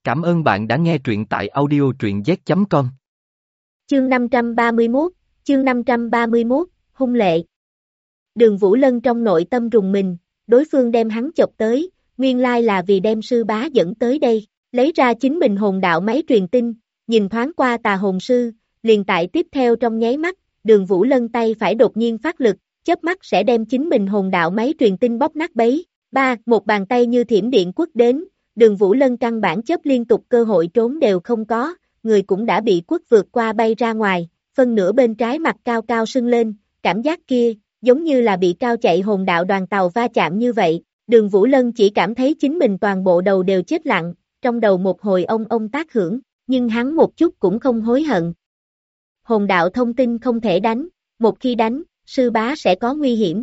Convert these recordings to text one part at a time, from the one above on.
Cảm ơn bạn đã nghe truyện tại audio truyện z.com. Chương 531, chương 531, hung lệ. Đường Vũ Lân trong nội tâm rùng mình, đối phương đem hắn chọc tới, nguyên lai là vì đem sư bá dẫn tới đây, lấy ra chính mình hồn đạo máy truyền tin, nhìn thoáng qua tà hồn sư, liền tại tiếp theo trong nháy mắt, Đường Vũ Lân tay phải đột nhiên phát lực, chớp mắt sẽ đem chính mình hồn đạo máy truyền tin bóp nát bấy. Một bàn tay như thiểm điện quất đến, Đường Vũ Lân căn bản chớp liên tục cơ hội trốn đều không có, người cũng đã bị quất vượt qua bay ra ngoài, phân nửa bên trái mặt cao cao sưng lên, cảm giác kia, giống như là bị cao chạy hồn đạo đoàn tàu va chạm như vậy, Đường Vũ Lân chỉ cảm thấy chính mình toàn bộ đầu đều chết lặng, trong đầu một hồi ông tác hưởng, nhưng hắn một chút cũng không hối hận. Hồn đạo thông tin không thể đánh, một khi đánh, sư bá sẽ có nguy hiểm.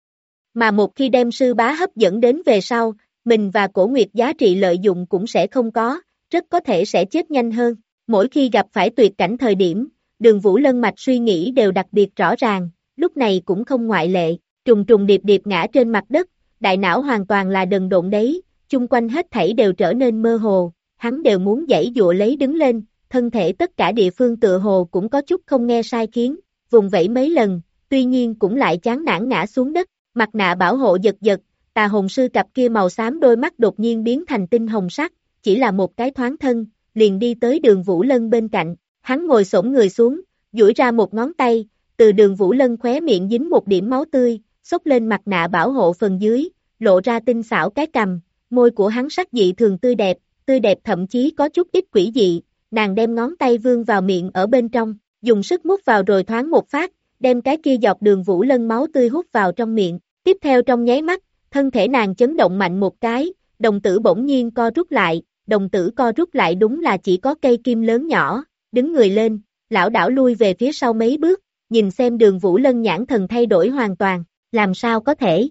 Mà một khi đem sư bá hấp dẫn đến về sau, mình và Cổ Nguyệt giá trị lợi dụng cũng sẽ không có, rất có thể sẽ chết nhanh hơn. Mỗi khi gặp phải tuyệt cảnh thời điểm, Đường Vũ Lân mạch suy nghĩ đều đặc biệt rõ ràng, lúc này cũng không ngoại lệ, trùng trùng điệp điệp ngã trên mặt đất, đại não hoàn toàn là đần độn đấy, chung quanh hết thảy đều trở nên mơ hồ, hắn đều muốn giãy giụa lấy đứng lên, thân thể tất cả địa phương tựa hồ cũng có chút không nghe sai khiến, vùng vẫy mấy lần, tuy nhiên cũng lại chán nản ngã xuống đất, mặt nạ bảo hộ giật giật, tà hồn sư cặp kia màu xám đôi mắt đột nhiên biến thành tinh hồng sắc, chỉ là một cái thoáng thân, liền đi tới Đường Vũ Lân bên cạnh, hắn ngồi xổm người xuống, duỗi ra một ngón tay, từ Đường Vũ Lân khóe miệng dính một điểm máu tươi, xốc lên mặt nạ bảo hộ phần dưới, lộ ra tinh xảo cái cằm, môi của hắn sắc dị thường tươi đẹp thậm chí có chút ít quỷ dị, nàng đem ngón tay vươn vào miệng ở bên trong, dùng sức mút vào rồi thoáng một phát, đem cái kia giọt Đường Vũ Lân máu tươi hút vào trong miệng, tiếp theo trong nháy mắt, thân thể nàng chấn động mạnh một cái, đồng tử bỗng nhiên co rút lại, đồng tử co rút lại đúng là chỉ có cây kim lớn nhỏ, đứng người lên, lảo đảo lui về phía sau mấy bước, nhìn xem Đường Vũ Lân nhãn thần thay đổi hoàn toàn, làm sao có thể?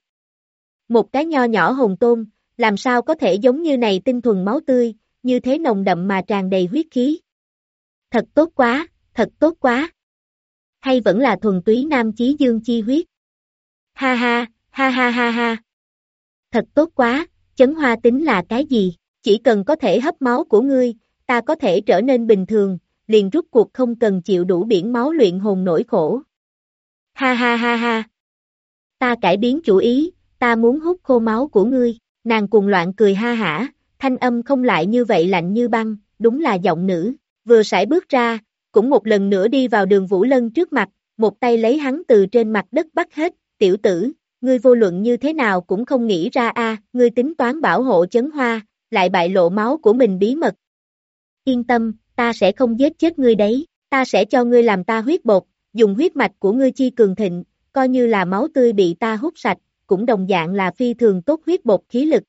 Một cái nho nhỏ hồn tôn, làm sao có thể giống như này tinh thuần máu tươi, như thế nồng đậm mà tràn đầy huyết khí. Thật tốt quá. Hay vẫn là thuần túy nam chí dương chi huyết. Ha ha. Thật tốt quá, chấn hoa tính là cái gì? Chỉ cần có thể hấp máu của ngươi, ta có thể trở nên bình thường, liền rút cuộc không cần chịu đủ biển máu luyện hồn nỗi khổ. Ha. Ta cải biến chủ ý, ta muốn hút khô máu của ngươi, nàng cuồng loạn cười ha hả, thanh âm không lại như vậy lạnh như băng, đúng là giọng nữ, vừa sải bước ra, cũng một lần nữa đi vào Đường Vũ Lân trước mặt, một tay lấy hắn từ trên mặt đất bắt hết, tiểu tử, ngươi vô luận như thế nào cũng không nghĩ ra ngươi tính toán bảo hộ chấn hoa, lại bại lộ máu của mình bí mật. Yên tâm, ta sẽ không giết chết ngươi đấy, ta sẽ cho ngươi làm ta huyết bột, dùng huyết mạch của ngươi chi cường thịnh, coi như là máu tươi bị ta hút sạch, cũng đồng dạng là phi thường tốt huyết bột khí lực.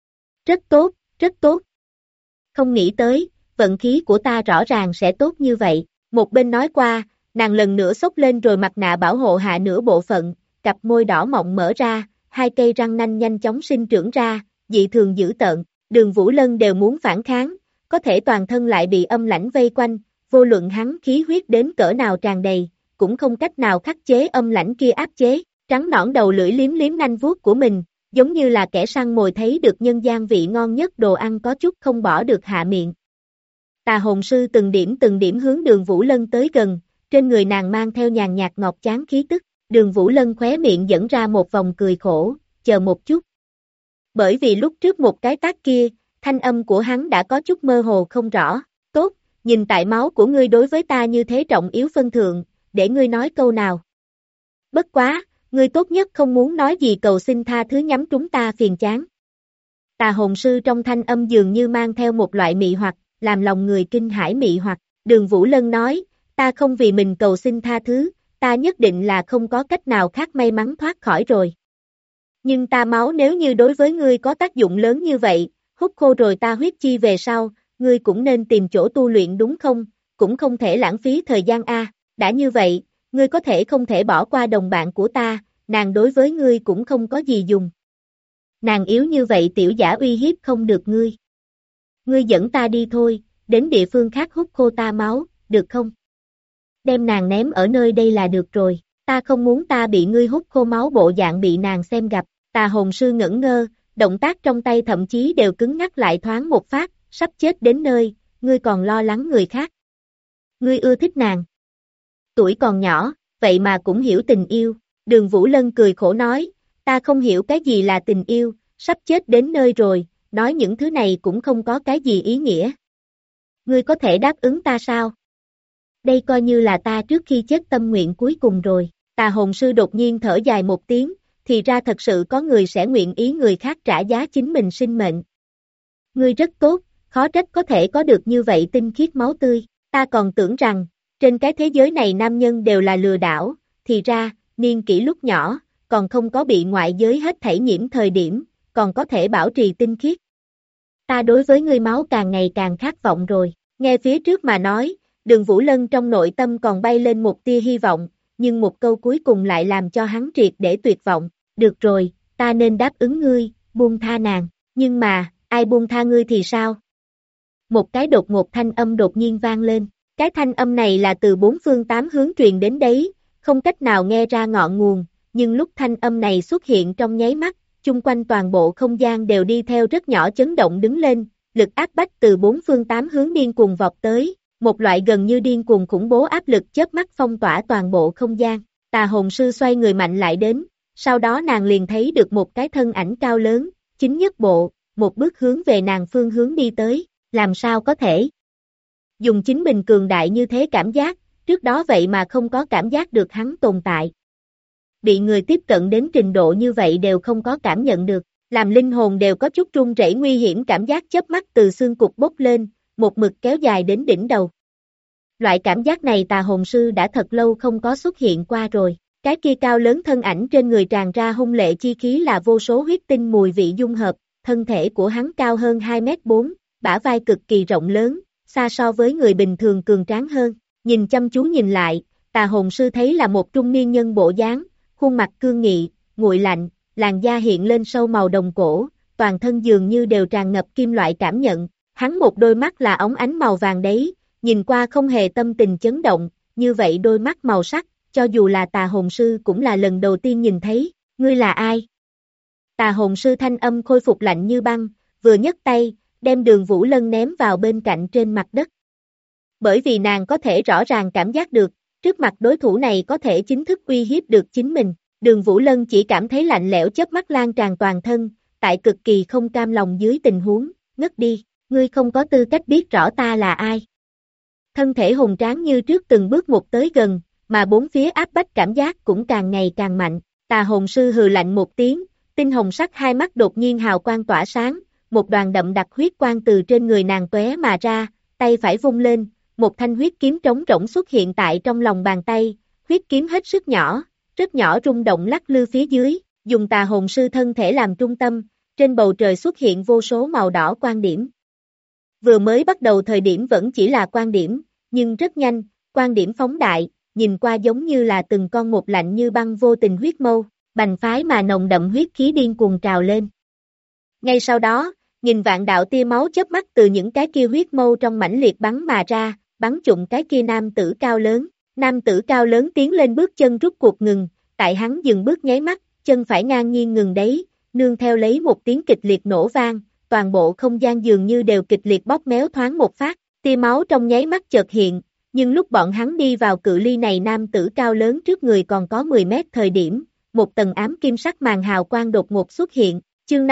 Rất tốt. Không nghĩ tới, vận khí của ta rõ ràng sẽ tốt như vậy, một bên nói qua, nàng lần nữa xốc lên rồi mặt nạ bảo hộ hạ nửa bộ phận, cặp môi đỏ mọng mở ra, hai cây răng nanh nhanh chóng sinh trưởng ra, dị thường dữ tợn, Đường Vũ Lân đều muốn phản kháng, có thể toàn thân lại bị âm lãnh vây quanh, vô luận hắn khí huyết đến cỡ nào tràn đầy, cũng không cách nào khắc chế âm lãnh kia áp chế, trắng nõn đầu lưỡi liếm liếm nanh vuốt của mình, giống như là kẻ săn mồi thấy được nhân gian vị ngon nhất đồ ăn có chút không bỏ được hạ miệng. Tà hồn sư từng điểm hướng Đường Vũ Lân tới gần, trên người nàng mang theo nhàn nhạt ngọt chán khí tức, Đường Vũ Lân khóe miệng dẫn ra một vòng cười khổ, chờ một chút. Bởi vì lúc trước một cái tác kia, thanh âm của hắn đã có chút mơ hồ không rõ, tốt, nhìn tại máu của ngươi đối với ta như thế trọng yếu phân thượng, để ngươi nói câu nào. Bất quá, ngươi tốt nhất không muốn nói gì cầu xin tha thứ nhắm trúng ta phiền chán. Tà hồn sư trong thanh âm dường như mang theo một loại mị hoặc, làm lòng người kinh hãi mị hoặc, Đường Vũ Lân nói, ta không vì mình cầu xin tha thứ, ta nhất định là không có cách nào khác may mắn thoát khỏi rồi. Nhưng ta máu nếu như đối với ngươi có tác dụng lớn như vậy, hút khô rồi ta huyết chi về sau, ngươi cũng nên tìm chỗ tu luyện đúng không, cũng không thể lãng phí thời gian đã như vậy, ngươi có thể không thể bỏ qua đồng bạn của ta, nàng đối với ngươi cũng không có gì dùng. Nàng yếu như vậy tiểu giả uy hiếp không được ngươi. Ngươi dẫn ta đi thôi, đến địa phương khác hút khô ta máu, được không? Đem nàng ném ở nơi đây là được rồi, ta không muốn ta bị ngươi hút khô máu bộ dạng bị nàng xem gặp, tà hồn sư ngẩn ngơ, động tác trong tay thậm chí đều cứng ngắc lại thoáng một phát, sắp chết đến nơi, ngươi còn lo lắng người khác. Ngươi ưa thích nàng. Tuổi còn nhỏ, vậy mà cũng hiểu tình yêu. Đường Vũ Lân cười khổ nói, ta không hiểu cái gì là tình yêu, sắp chết đến nơi rồi, nói những thứ này cũng không có cái gì ý nghĩa. Ngươi có thể đáp ứng ta sao? Đây coi như là ta trước khi chết tâm nguyện cuối cùng rồi. Tà hồn sư đột nhiên thở dài một tiếng, thì ra thật sự có người sẽ nguyện ý người khác trả giá chính mình sinh mệnh. Ngươi rất tốt, khó trách có thể có được như vậy tinh khiết máu tươi, ta còn tưởng rằng, trên cái thế giới này nam nhân đều là lừa đảo, thì ra, niên kỷ lúc nhỏ, còn không có bị ngoại giới hết thảy nhiễm thời điểm, còn có thể bảo trì tinh khiết. Ta đối với ngươi máu càng ngày càng khát vọng rồi, nghe phía trước mà nói, Đường Vũ Lân trong nội tâm còn bay lên một tia hy vọng, nhưng một câu cuối cùng lại làm cho hắn triệt để tuyệt vọng, được rồi, ta nên đáp ứng ngươi, buông tha nàng, nhưng mà, ai buông tha ngươi thì sao? Một cái đột ngột thanh âm đột nhiên vang lên, cái thanh âm này là từ bốn phương tám hướng truyền đến đấy, không cách nào nghe ra ngọn nguồn, nhưng lúc thanh âm này xuất hiện trong nháy mắt, chung quanh toàn bộ không gian đều đi theo rất nhỏ chấn động đứng lên, lực áp bách từ bốn phương tám hướng điên cuồng vọt tới, một loại gần như điên cuồng khủng bố áp lực chớp mắt phong tỏa toàn bộ không gian, tà hồn sư xoay người mạnh lại đến, sau đó nàng liền thấy được một cái thân ảnh cao lớn, chính nhất bộ, một bước hướng về nàng phương hướng đi tới, làm sao có thể dùng chính mình cường đại như thế cảm giác, trước đó vậy mà không có cảm giác được hắn tồn tại. Bị người tiếp cận đến trình độ như vậy đều không có cảm nhận được, làm linh hồn đều có chút run rẩy nguy hiểm cảm giác chớp mắt từ xương cục bốc lên, một mực kéo dài đến đỉnh đầu. Loại cảm giác này tà hồn sư đã thật lâu không có xuất hiện qua rồi, cái kia cao lớn thân ảnh trên người tràn ra hung lệ chi khí là vô số huyết tinh mùi vị dung hợp, thân thể của hắn cao hơn 2m4, bả vai cực kỳ rộng lớn, xa so với người bình thường cường tráng hơn, nhìn chăm chú nhìn lại, tà hồn sư thấy là một trung niên nhân bộ dáng, khuôn mặt cương nghị, nguội lạnh, làn da hiện lên sâu màu đồng cổ, toàn thân dường như đều tràn ngập kim loại cảm nhận, hắn một đôi mắt là óng ánh màu vàng đấy, nhìn qua không hề tâm tình chấn động, như vậy đôi mắt màu sắc, cho dù là tà hồn sư cũng là lần đầu tiên nhìn thấy, ngươi là ai? Tà hồn sư thanh âm khôi phục lạnh như băng, vừa nhấc tay, đem Đường Vũ Lân ném vào bên cạnh trên mặt đất. Bởi vì nàng có thể rõ ràng cảm giác được, trước mặt đối thủ này có thể chính thức uy hiếp được chính mình, Đường Vũ Lân chỉ cảm thấy lạnh lẽo chớp mắt lan tràn toàn thân, tại cực kỳ không cam lòng dưới tình huống, ngất đi, ngươi không có tư cách biết rõ ta là ai. Thân thể hùng tráng như trước từng bước một tới gần, mà bốn phía áp bách cảm giác cũng càng ngày càng mạnh, tà hồn sư hừ lạnh một tiếng, tinh hồng sắc hai mắt đột nhiên hào quang tỏa sáng, một đoàn đậm đặc huyết quang từ trên người nàng tóe mà ra, tay phải vung lên, một thanh huyết kiếm trống rỗng xuất hiện tại trong lòng bàn tay, huyết kiếm hết sức nhỏ, rất nhỏ rung động lắc lư phía dưới, dùng tà hồn sư thân thể làm trung tâm, trên bầu trời xuất hiện vô số màu đỏ quang điểm. Vừa mới bắt đầu thời điểm vẫn chỉ là quang điểm, nhưng rất nhanh, quang điểm phóng đại, nhìn qua giống như là từng con một lạnh như băng vô tình huyết mâu, bành phái mà nồng đậm huyết khí điên cuồng trào lên. Ngay sau đó, nghìn vạn đạo tia máu chớp mắt từ những cái kia huyết mâu trong mãnh liệt bắn mà ra, bắn trúng cái kia nam tử cao lớn. Nam tử cao lớn tiến lên bước chân rút cuộc ngừng, tại hắn dừng bước nháy mắt, chân phải ngang nhiên ngừng đấy, nương theo lấy một tiếng kịch liệt nổ vang, toàn bộ không gian dường như đều kịch liệt bóp méo thoáng một phát, tia máu trong nháy mắt chợt hiện, nhưng lúc bọn hắn đi vào cự ly này nam tử cao lớn trước người còn có 10 mét thời điểm, một tầng ám kim sắc màn hào quang đột ngột xuất hiện, chương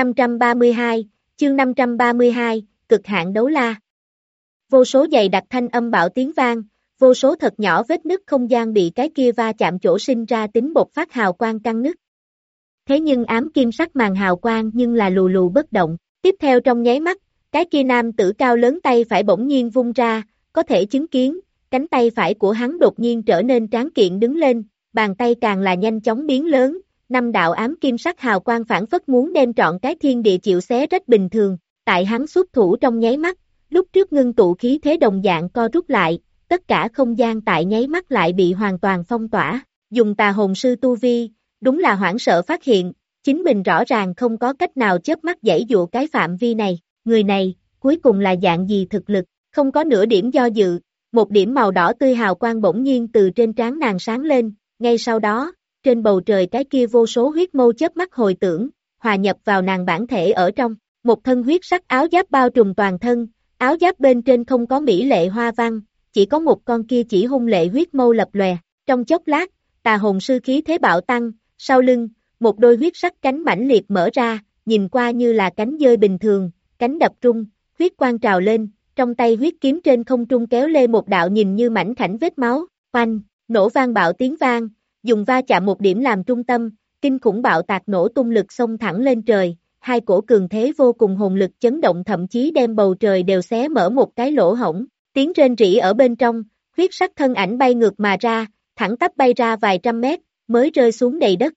532, cực hạn đấu la. Vô số dày đặc thanh âm bạo tiếng vang, vô số thật nhỏ vết nứt không gian bị cái kia va chạm chỗ sinh ra tính bộc phát hào quang căng nứt. Thế nhưng ám kim sắc màn hào quang nhưng là lù lù bất động, tiếp theo trong nháy mắt, cái kia nam tử cao lớn tay phải bỗng nhiên vung ra, có thể chứng kiến, cánh tay phải của hắn đột nhiên trở nên tráng kiện đứng lên, bàn tay càng là nhanh chóng biến lớn, năm đạo ám kim sắc hào quang phản phất muốn đem trọn cái thiên địa chịu xé rách bình thường, tại hắn xuất thủ trong nháy mắt, lúc trước ngưng tụ khí thế đồng dạng co rút lại, tất cả không gian tại nháy mắt lại bị hoàn toàn phong tỏa, dùng tà hồn sư tu vi, đúng là hoảng sợ phát hiện, chính mình rõ ràng không có cách nào chớp mắt giãy dụa cái phạm vi này, người này, cuối cùng là dạng gì thực lực, không có nửa điểm do dự, một điểm màu đỏ tươi hào quang bỗng nhiên từ trên trán nàng sáng lên, ngay sau đó, trên bầu trời cái kia vô số huyết mâu chớp mắt hồi tưởng, hòa nhập vào nàng bản thể ở trong, một thân huyết sắc áo giáp bao trùm toàn thân, Áo giáp bên trên không có mỹ lệ hoa văn, chỉ có một con kia chỉ hung lệ huyết mâu lập lòe. Trong chốc lát, tà hồn sư khí thế bạo tăng, sau lưng, một đôi huyết sắc cánh mãnh liệt mở ra, nhìn qua như là cánh dơi bình thường, cánh đập trung, huyết quang trào lên, trong tay huyết kiếm trên không trung kéo lê một đạo nhìn như mảnh khảnh vết máu, oanh, nổ vang bạo tiếng vang, dùng va chạm một điểm làm trung tâm, kinh khủng bạo tạc nổ tung lực xông thẳng lên trời, hai cổ cường thế vô cùng hồn lực chấn động thậm chí đem bầu trời đều xé mở một cái lỗ hổng, tiếng rên rỉ ở bên trong, huyết sắc thân ảnh bay ngược mà ra, thẳng tắp bay ra vài trăm mét, mới rơi xuống đầy đất.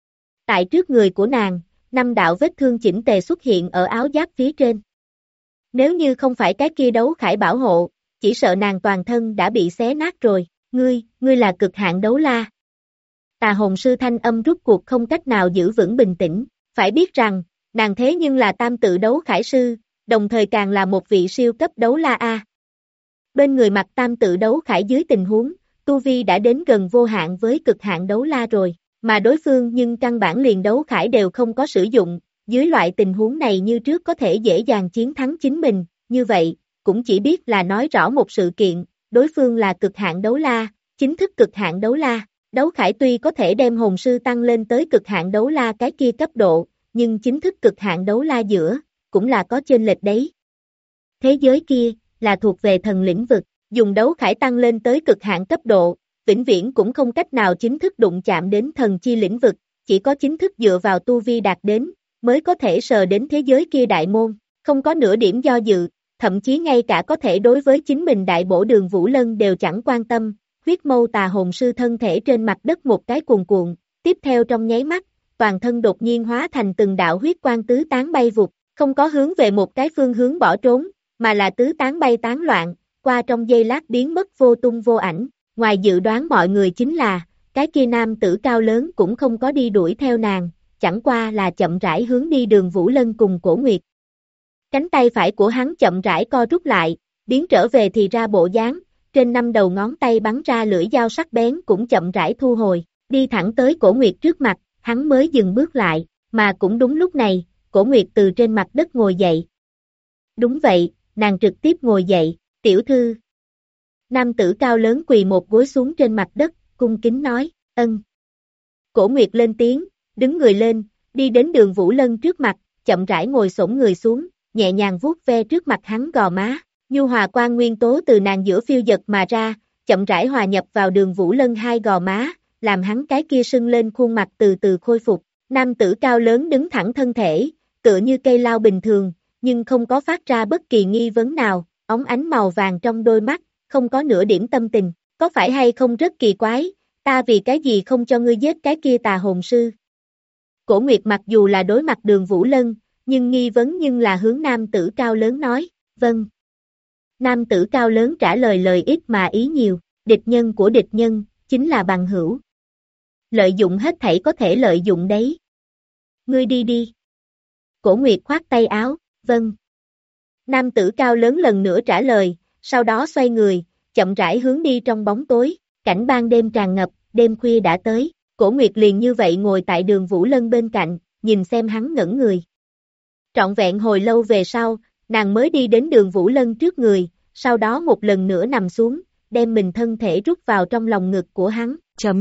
Tại trước người của nàng, 5 đạo vết thương chỉnh tề xuất hiện ở áo giáp phía trên. Nếu như không phải cái kia đấu khải bảo hộ, chỉ sợ nàng toàn thân đã bị xé nát rồi, ngươi là cực hạn đấu la. Tà hồn sư thanh âm rút cuộc không cách nào giữ vững bình tĩnh, phải biết rằng, nàng thế nhưng là tam tự đấu khải sư, đồng thời càng là một vị siêu cấp đấu la A. Bên người mặt tam tự đấu khải dưới tình huống, tu vi đã đến gần vô hạn với cực hạn đấu la rồi, mà đối phương nhưng căn bản liền đấu khải đều không có sử dụng, dưới loại tình huống này như trước có thể dễ dàng chiến thắng chính mình, như vậy, cũng chỉ biết là nói rõ một sự kiện, đối phương là cực hạn đấu la, chính thức cực hạn đấu la. Đấu khải tuy có thể đem hồn sư tăng lên tới cực hạn đấu la cái kia cấp độ, nhưng chính thức cực hạn đấu la giữa, cũng là có chênh lệch đấy. Thế giới kia, là thuộc về thần lĩnh vực, dùng đấu khải tăng lên tới cực hạn cấp độ, vĩnh viễn cũng không cách nào chính thức đụng chạm đến thần chi lĩnh vực, chỉ có chính thức dựa vào tu vi đạt đến, mới có thể sờ đến thế giới kia đại môn, không có nửa điểm do dự, thậm chí ngay cả có thể đối với chính mình đại bổ Đường Vũ Lân đều chẳng quan tâm. Huyết mâu tà hồn sư thân thể trên mặt đất một cái cuồn cuộn, tiếp theo trong nháy mắt, toàn thân đột nhiên hóa thành từng đạo huyết quang tứ tán bay vụt, không có hướng về một cái phương hướng bỏ trốn, mà là tứ tán bay tán loạn, qua trong giây lát biến mất vô tung vô ảnh, ngoài dự đoán mọi người chính là, cái kia nam tử cao lớn cũng không có đi đuổi theo nàng, chẳng qua là chậm rãi hướng đi Đường Vũ Lân cùng Cổ Nguyệt. Cánh tay phải của hắn chậm rãi co rút lại, biến trở về thì ra bộ dáng. Trên 5 đầu ngón tay bắn ra lưỡi dao sắc bén cũng chậm rãi thu hồi, đi thẳng tới Cổ Nguyệt trước mặt, hắn mới dừng bước lại, mà cũng đúng lúc này, Cổ Nguyệt từ trên mặt đất ngồi dậy. Đúng vậy, nàng trực tiếp ngồi dậy, tiểu thư. Nam tử cao lớn quỳ một gối xuống trên mặt đất, cung kính nói, ân. Cổ Nguyệt lên tiếng, đứng người lên, đi đến Đường Vũ Lân trước mặt, chậm rãi ngồi xổm người xuống, nhẹ nhàng vuốt ve trước mặt hắn gò má. Nhu hòa quang nguyên tố từ nàng giữa phiêu dật mà ra, chậm rãi hòa nhập vào Đường Vũ Lân hai gò má, làm hắn cái kia sưng lên khuôn mặt từ từ khôi phục. Nam tử cao lớn đứng thẳng thân thể, tựa như cây lao bình thường, nhưng không có phát ra bất kỳ nghi vấn nào, óng ánh màu vàng trong đôi mắt, không có nửa điểm tâm tình. Có phải hay không rất kỳ quái, ta vì cái gì không cho ngươi giết cái kia tà hồn sư? Cổ Nguyệt mặc dù là đối mặt Đường Vũ Lân, nhưng nghi vấn nhưng là hướng nam tử cao lớn nói, vâng. Nam tử cao lớn trả lời lời ít mà ý nhiều, địch nhân của địch nhân, chính là bằng hữu. Lợi dụng hết thảy có thể lợi dụng đấy. Ngươi đi đi. Cổ Nguyệt khoát tay áo, vâng. Nam tử cao lớn lần nữa trả lời, sau đó xoay người, chậm rãi hướng đi trong bóng tối, cảnh ban đêm tràn ngập, đêm khuya đã tới, Cổ Nguyệt liền như vậy ngồi tại Đường Vũ Lân bên cạnh, nhìn xem hắn ngẩn người. Trọn vẹn hồi lâu về sau, nàng mới đi đến Đường Vũ Lân trước người, sau đó một lần nữa nằm xuống, đem mình thân thể rút vào trong lòng ngực của hắn.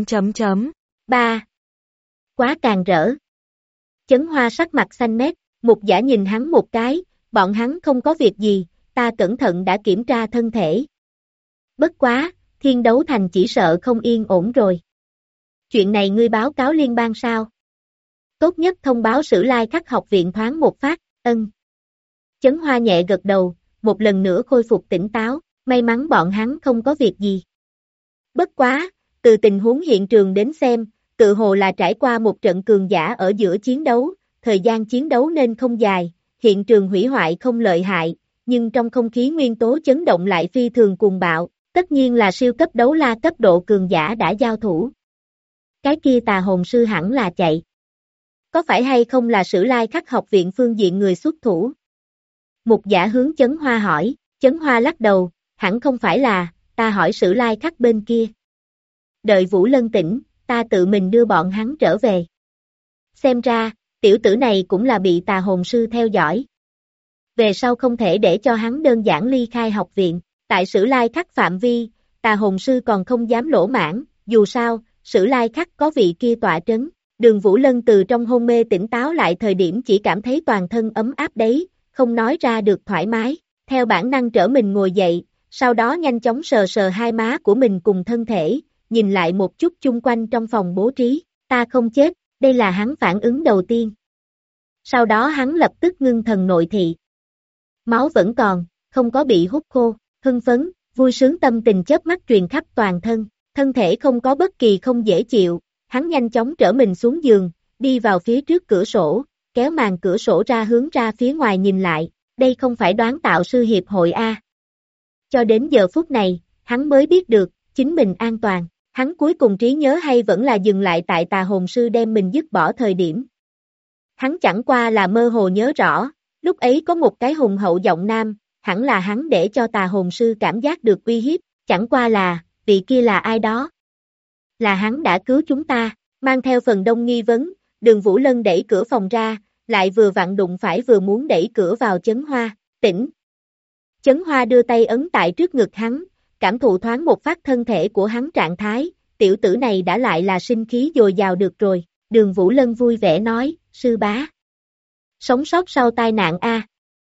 3. Quá càng rỡ. Chấn Hoa sắc mặt xanh mét, Mục Giả nhìn hắn một cái, bọn hắn không có việc gì, ta cẩn thận đã kiểm tra thân thể. Bất quá, Thiên Đấu Thành chỉ sợ không yên ổn rồi. Chuyện này ngươi báo cáo liên bang sao? Tốt nhất thông báo Sử Lai Khắc học viện thoáng một phát, ân. Chấn Hoa nhẹ gật đầu, một lần nữa khôi phục tỉnh táo, may mắn bọn hắn không có việc gì. Bất quá, từ tình huống hiện trường đến xem, tự hồ là trải qua một trận cường giả ở giữa chiến đấu, thời gian chiến đấu nên không dài, hiện trường hủy hoại không lợi hại, nhưng trong không khí nguyên tố chấn động lại phi thường cuồng bạo, tất nhiên là siêu cấp đấu la cấp độ cường giả đã giao thủ. Cái kia tà hồn sư hẳn là chạy. Có phải hay không là Sử Lai Khắc học viện phương diện người xuất thủ? Mục Giả hướng Chấn Hoa hỏi, Chấn Hoa lắc đầu, hẳn không phải là, ta hỏi Sử Lai Khắc bên kia. Đợi Vũ Lân tỉnh, ta tự mình đưa bọn hắn trở về. Xem ra, tiểu tử này cũng là bị tà hồn sư theo dõi. về sau không thể để cho hắn đơn giản ly khai học viện, tại Sử Lai Khắc phạm vi, Tà Hồn Sư còn không dám lỗ mãn, dù sao, Sử Lai Khắc có vị kia tọa trấn. Đường Vũ Lân từ trong hôn mê tỉnh táo lại thời điểm chỉ cảm thấy toàn thân ấm áp đấy, không nói ra được thoải mái, theo bản năng trở mình ngồi dậy, sau đó nhanh chóng sờ sờ hai má của mình cùng thân thể, nhìn lại một chút chung quanh trong phòng bố trí, ta không chết, đây là hắn phản ứng đầu tiên. Sau đó hắn lập tức ngưng thần nội thị. Máu vẫn còn, không có bị hút khô, hưng phấn, vui sướng tâm tình chớp mắt truyền khắp toàn thân, thân thể không có bất kỳ không dễ chịu, hắn nhanh chóng trở mình xuống giường, đi vào phía trước cửa sổ, kéo màn cửa sổ ra hướng ra phía ngoài nhìn lại, đây không phải đoán tạo sư hiệp hội A. Cho đến giờ phút này, hắn mới biết được, chính mình an toàn, hắn cuối cùng trí nhớ hay vẫn là dừng lại tại Tà Hồn Sư đem mình dứt bỏ thời điểm. Hắn chẳng qua là mơ hồ nhớ rõ, lúc ấy có một cái hùng hậu giọng nam, hẳn là hắn để cho Tà Hồn Sư cảm giác được uy hiếp, chẳng qua là, vị kia là ai đó? Là hắn đã cứu chúng ta, mang theo phần đông nghi vấn, Đường Vũ Lân đẩy cửa phòng ra, lại vừa vặn đụng phải vừa muốn đẩy cửa vào Chấn Hoa, tỉnh. Chấn Hoa đưa tay ấn tại trước ngực hắn, cảm thụ thoáng một phát thân thể của hắn trạng thái, tiểu tử này đã lại là sinh khí dồi dào được rồi, Đường Vũ Lân vui vẻ nói, sư bá. Sống sót sau tai nạn a.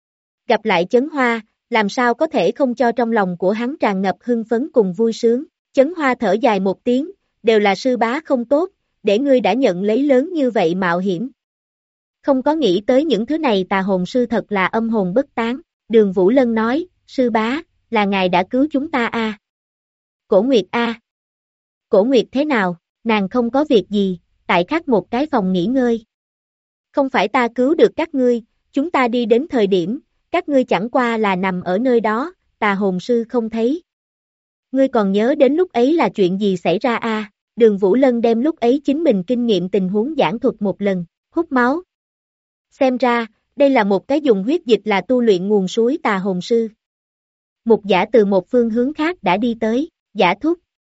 Gặp lại Chấn Hoa, làm sao có thể không cho trong lòng của hắn tràn ngập hưng phấn cùng vui sướng, Chấn Hoa thở dài một tiếng, đều là sư bá không tốt, để ngươi đã nhận lấy lớn như vậy mạo hiểm. Không có nghĩ tới những thứ này Tà Hồn Sư thật là âm hồn bất tán, Đường Vũ Lân nói, sư bá, là ngài đã cứu chúng ta a. Cổ Nguyệt a. Cổ Nguyệt thế nào, nàng không có việc gì, tại khác một cái phòng nghỉ ngơi. Không phải ta cứu được các ngươi, chúng ta đi đến thời điểm, các ngươi chẳng qua là nằm ở nơi đó, Tà Hồn Sư không thấy. Ngươi còn nhớ đến lúc ấy là chuyện gì xảy ra a? Đường Vũ Lân đem lúc ấy chính mình kinh nghiệm tình huống giảng thuật một lần, hút máu. Xem ra, đây là một cái dùng huyết dịch là tu luyện nguồn suối Tà Hồn Sư. Một giả từ một phương hướng khác đã đi tới, giả thúc.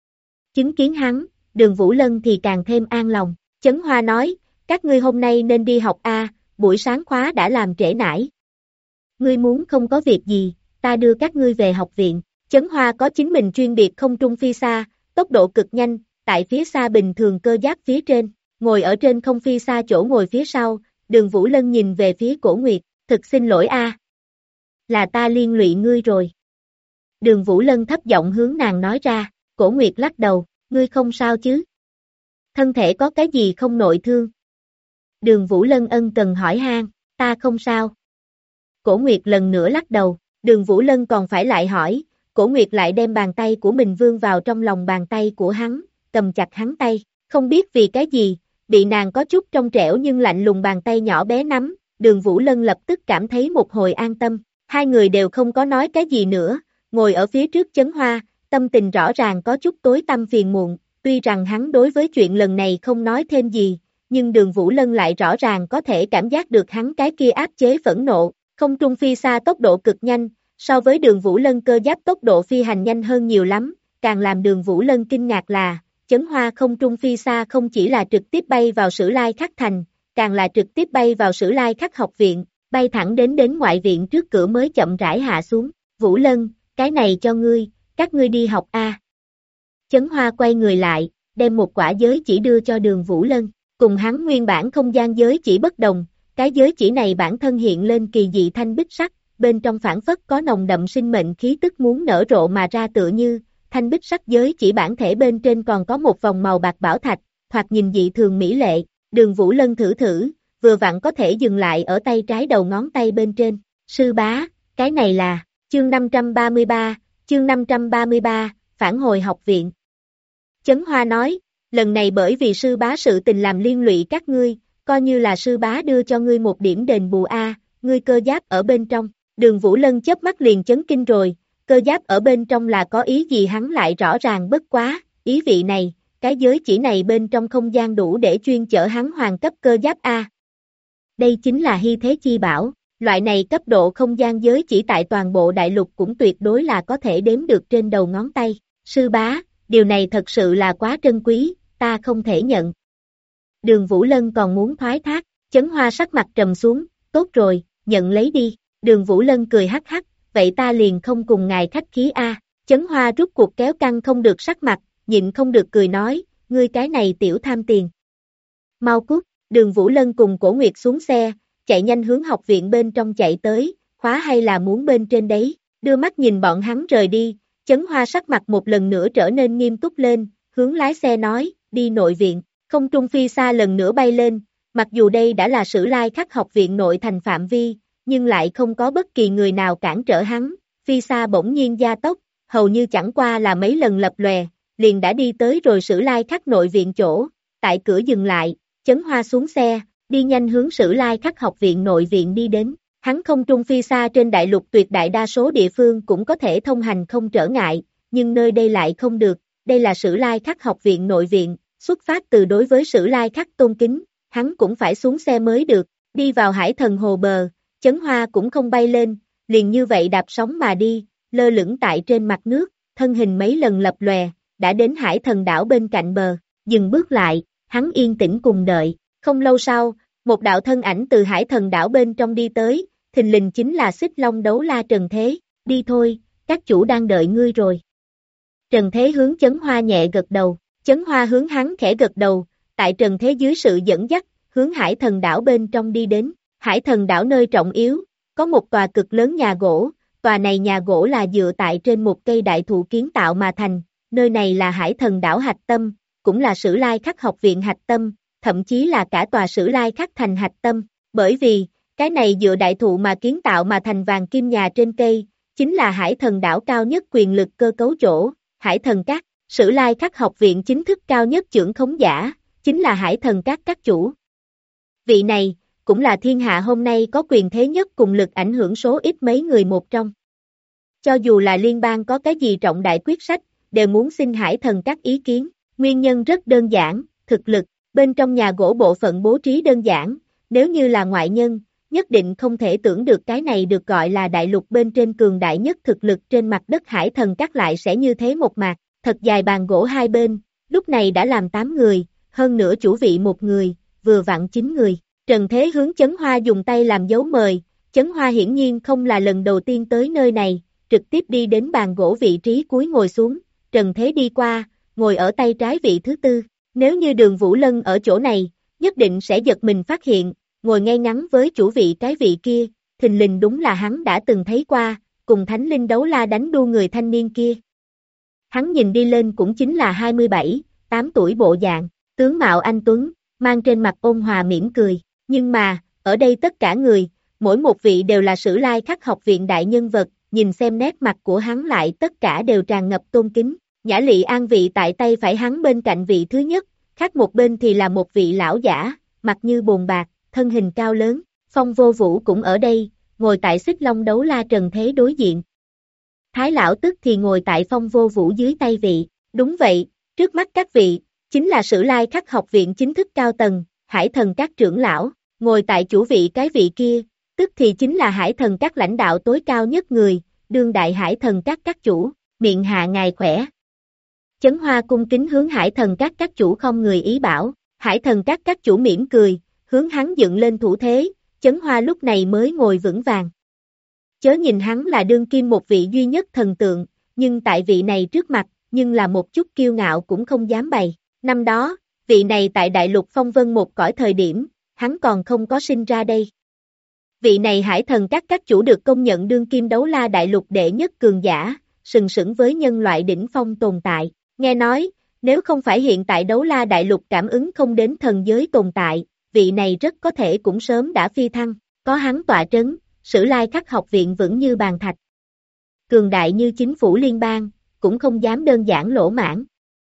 Chứng kiến hắn, Đường Vũ Lân thì càng thêm an lòng, Chấn Hoa nói, các ngươi hôm nay nên đi học a, buổi sáng khóa đã làm trễ nải. Ngươi muốn không có việc gì, ta đưa các ngươi về học viện. Chấn Hoa có chính mình chuyên biệt không trung phi xa, tốc độ cực nhanh, tại phía xa bình thường cơ giáp phía trên, ngồi ở trên không phi xa chỗ ngồi phía sau, Đường Vũ Lân nhìn về phía Cổ Nguyệt, thực xin lỗi a, là ta liên lụy ngươi rồi. Đường Vũ Lân thấp giọng hướng nàng nói ra, Cổ Nguyệt lắc đầu, ngươi không sao chứ? Thân thể có cái gì không nội thương? Đường Vũ Lân ân cần hỏi han, ta không sao. Cổ Nguyệt lần nữa lắc đầu, Đường Vũ Lân còn phải lại hỏi, Cổ Nguyệt lại đem bàn tay của mình vươn vào trong lòng bàn tay của hắn, cầm chặt hắn tay, không biết vì cái gì, bị nàng có chút trong trẻo nhưng lạnh lùng bàn tay nhỏ bé nắm, Đường Vũ Lân lập tức cảm thấy một hồi an tâm, hai người đều không có nói cái gì nữa, ngồi ở phía trước Chấn Hoa, tâm tình rõ ràng có chút tối tăm phiền muộn, tuy rằng hắn đối với chuyện lần này không nói thêm gì, nhưng Đường Vũ Lân lại rõ ràng có thể cảm giác được hắn cái kia áp chế phẫn nộ, không trung phi xa tốc độ cực nhanh, so với Đường Vũ Lân cơ giáp tốc độ phi hành nhanh hơn nhiều lắm, càng làm Đường Vũ Lân kinh ngạc là, Chấn Hoa không trung phi xa không chỉ là trực tiếp bay vào Sử Lai Khắc thành, càng là trực tiếp bay vào Sử Lai Khắc học viện, bay thẳng đến ngoại viện trước cửa mới chậm rãi hạ xuống, Vũ Lân, cái này cho ngươi, các ngươi đi học a. Chấn Hoa quay người lại, đem một quả giới chỉ đưa cho Đường Vũ Lân, cùng hắn nguyên bản không gian giới chỉ bất đồng, cái giới chỉ này bản thân hiện lên kỳ dị thanh bích sắc, bên trong phản phất có nồng đậm sinh mệnh khí tức muốn nở rộ mà ra tựa như, thanh bích sắc giới chỉ bản thể bên trên còn có một vòng màu bạc bảo thạch, thoạt nhìn dị thường mỹ lệ, Đường Vũ Lân thử, vừa vặn có thể dừng lại ở tay trái đầu ngón tay bên trên, sư bá, cái này là, chương 533, phản hồi học viện. Chấn Hoa nói, lần này bởi vì sư bá sự tình làm liên lụy các ngươi, coi như là sư bá đưa cho ngươi một điểm đền bù a, ngươi cơ giáp ở bên trong, Đường Vũ Lân chớp mắt liền chấn kinh rồi, cơ giáp ở bên trong là có ý gì hắn lại rõ ràng bất quá, ý vị này, cái giới chỉ này bên trong không gian đủ để chuyên chở hắn hoàng cấp cơ giáp a. Đây chính là hy thế chi bảo, loại này cấp độ không gian giới chỉ tại toàn bộ đại lục cũng tuyệt đối là có thể đếm được trên đầu ngón tay, sư bá, điều này thật sự là quá trân quý, ta không thể nhận. Đường Vũ Lân còn muốn thoái thác, Chấn Hoa sắc mặt trầm xuống, tốt rồi, nhận lấy đi, Đường Vũ Lân cười hắc hắc, vậy ta liền không cùng ngài khách khí a. Chấn Hoa rút cuộc kéo căng không được sắc mặt, nhịn không được cười nói, ngươi cái này tiểu tham tiền. Mau cút, Đường Vũ Lân cùng Cổ Nguyệt xuống xe, chạy nhanh hướng học viện bên trong chạy tới, khóa hay là muốn bên trên đấy, đưa mắt nhìn bọn hắn rời đi, Chấn Hoa sắc mặt một lần nữa trở nên nghiêm túc lên, hướng lái xe nói, đi nội viện, không trung phi xa lần nữa bay lên, mặc dù đây đã là Sử Lai Khắc học viện nội thành phạm vi, nhưng lại không có bất kỳ người nào cản trở hắn, phi xa bỗng nhiên gia tốc, hầu như chẳng qua là mấy lần lập lòe, liền đã đi tới rồi Sử Lai Khắc nội viện chỗ, tại cửa dừng lại, Chấn Hoa xuống xe, đi nhanh hướng Sử Lai Khắc học viện nội viện đi đến, hắn không trung phi xa trên đại lục tuyệt đại đa số địa phương cũng có thể thông hành không trở ngại, nhưng nơi đây lại không được, đây là Sử Lai Khắc học viện nội viện, xuất phát từ đối với Sử Lai Khắc tôn kính, hắn cũng phải xuống xe mới được, đi vào Hải Thần hồ bờ, Chấn Hoa cũng không bay lên, liền như vậy đạp sóng mà đi, lơ lửng tại trên mặt nước, thân hình mấy lần lập lòe, đã đến Hải Thần đảo bên cạnh bờ, dừng bước lại, hắn yên tĩnh cùng đợi, không lâu sau, một đạo thân ảnh từ Hải Thần đảo bên trong đi tới, thình lình chính là Xích Long Đấu La Trần Thế, đi thôi, các chủ đang đợi ngươi rồi. Trần Thế hướng Chấn Hoa nhẹ gật đầu, Chấn Hoa hướng hắn khẽ gật đầu, tại Trần Thế dưới sự dẫn dắt, hướng Hải Thần đảo bên trong đi đến, Hải Thần đảo nơi trọng yếu, có một tòa cực lớn nhà gỗ, tòa này nhà gỗ là dựa tại trên một cây đại thụ kiến tạo mà thành, nơi này là Hải Thần đảo hạch tâm, cũng là Sử Lai Khắc học viện hạch tâm, thậm chí là cả tòa Sử Lai Khắc thành hạch tâm, bởi vì, cái này dựa đại thụ mà kiến tạo mà thành vàng kim nhà trên cây, chính là Hải Thần đảo cao nhất quyền lực cơ cấu chỗ, Hải Thần Các, Sử Lai Khắc học viện chính thức cao nhất trưởng khống giả, chính là Hải Thần các chủ. Vị này, cũng là thiên hạ hôm nay có quyền thế nhất cùng lực ảnh hưởng số ít mấy người một trong. Cho dù là liên bang có cái gì trọng đại quyết sách, đều muốn xin Hải Thần các ý kiến, nguyên nhân rất đơn giản, thực lực, bên trong nhà gỗ bộ phận bố trí đơn giản, nếu như là ngoại nhân, nhất định không thể tưởng được cái này được gọi là đại lục bên trên cường đại nhất thực lực trên mặt đất Hải Thần các lại sẽ như thế một mạc, thật dài bàn gỗ hai bên, lúc này đã làm 8 người, hơn nữa chủ vị một người, vừa vặn 9 người. Trần Thế hướng Chấn Hoa dùng tay làm dấu mời, Chấn Hoa hiển nhiên không là lần đầu tiên tới nơi này, trực tiếp đi đến bàn gỗ vị trí cuối ngồi xuống, Trần Thế đi qua, ngồi ở tay trái vị thứ tư, nếu như Đường Vũ Lân ở chỗ này, nhất định sẽ giật mình phát hiện, ngồi ngay ngắn với chủ vị cái vị kia, thình lình đúng là hắn đã từng thấy qua, cùng Thánh Linh Đấu La đánh đua người thanh niên kia. Hắn nhìn đi lên cũng chính là 27, 8 tuổi bộ dạng, tướng mạo anh tuấn, mang trên mặt ôn hòa mỉm cười, nhưng mà, ở đây tất cả người, mỗi một vị đều là Sử Lai Khắc học viện đại nhân vật, nhìn xem nét mặt của hắn lại tất cả đều tràn ngập tôn kính. Nhã Lị An vị tại tay phải hắn bên cạnh vị thứ nhất, khác một bên thì là một vị lão giả, mặt như bồn bạc, thân hình cao lớn, Phong Vô Vũ cũng ở đây, ngồi tại Xích Long Đấu La Trần Thế đối diện. Thái lão tức thì ngồi tại Phong Vô Vũ dưới tay vị, đúng vậy, trước mắt các vị, chính là Sử Lai Khắc học viện chính thức cao tầng, Hải Thần các trưởng lão, ngồi tại chủ vị cái vị kia, tức thì chính là Hải Thần các lãnh đạo tối cao nhất người, đương đại Hải Thần các chủ, miệng hạ ngài khỏe. Chấn Hoa cung kính hướng Hải Thần các chủ không người ý bảo, Hải Thần các chủ mỉm cười, hướng hắn dựng lên thủ thế, Chấn Hoa lúc này mới ngồi vững vàng. Chớ nhìn hắn là đương kim một vị duy nhất thần tượng, nhưng tại vị này trước mặt, nhưng là một chút kiêu ngạo cũng không dám bày. Năm đó, vị này tại Đại Lục phong vân một cõi thời điểm, hắn còn không có sinh ra đây. Vị này Hải Thần các chủ được công nhận đương kim Đấu La Đại Lục đệ nhất cường giả, sừng sững với nhân loại đỉnh phong tồn tại. Nghe nói, nếu không phải hiện tại Đấu La Đại Lục cảm ứng không đến thần giới tồn tại, vị này rất có thể cũng sớm đã phi thăng, có hắn tọa trấn, Sử Lai Khắc học viện vững như bàn thạch. Cường đại như chính phủ liên bang, cũng không dám đơn giản lỗ mãn.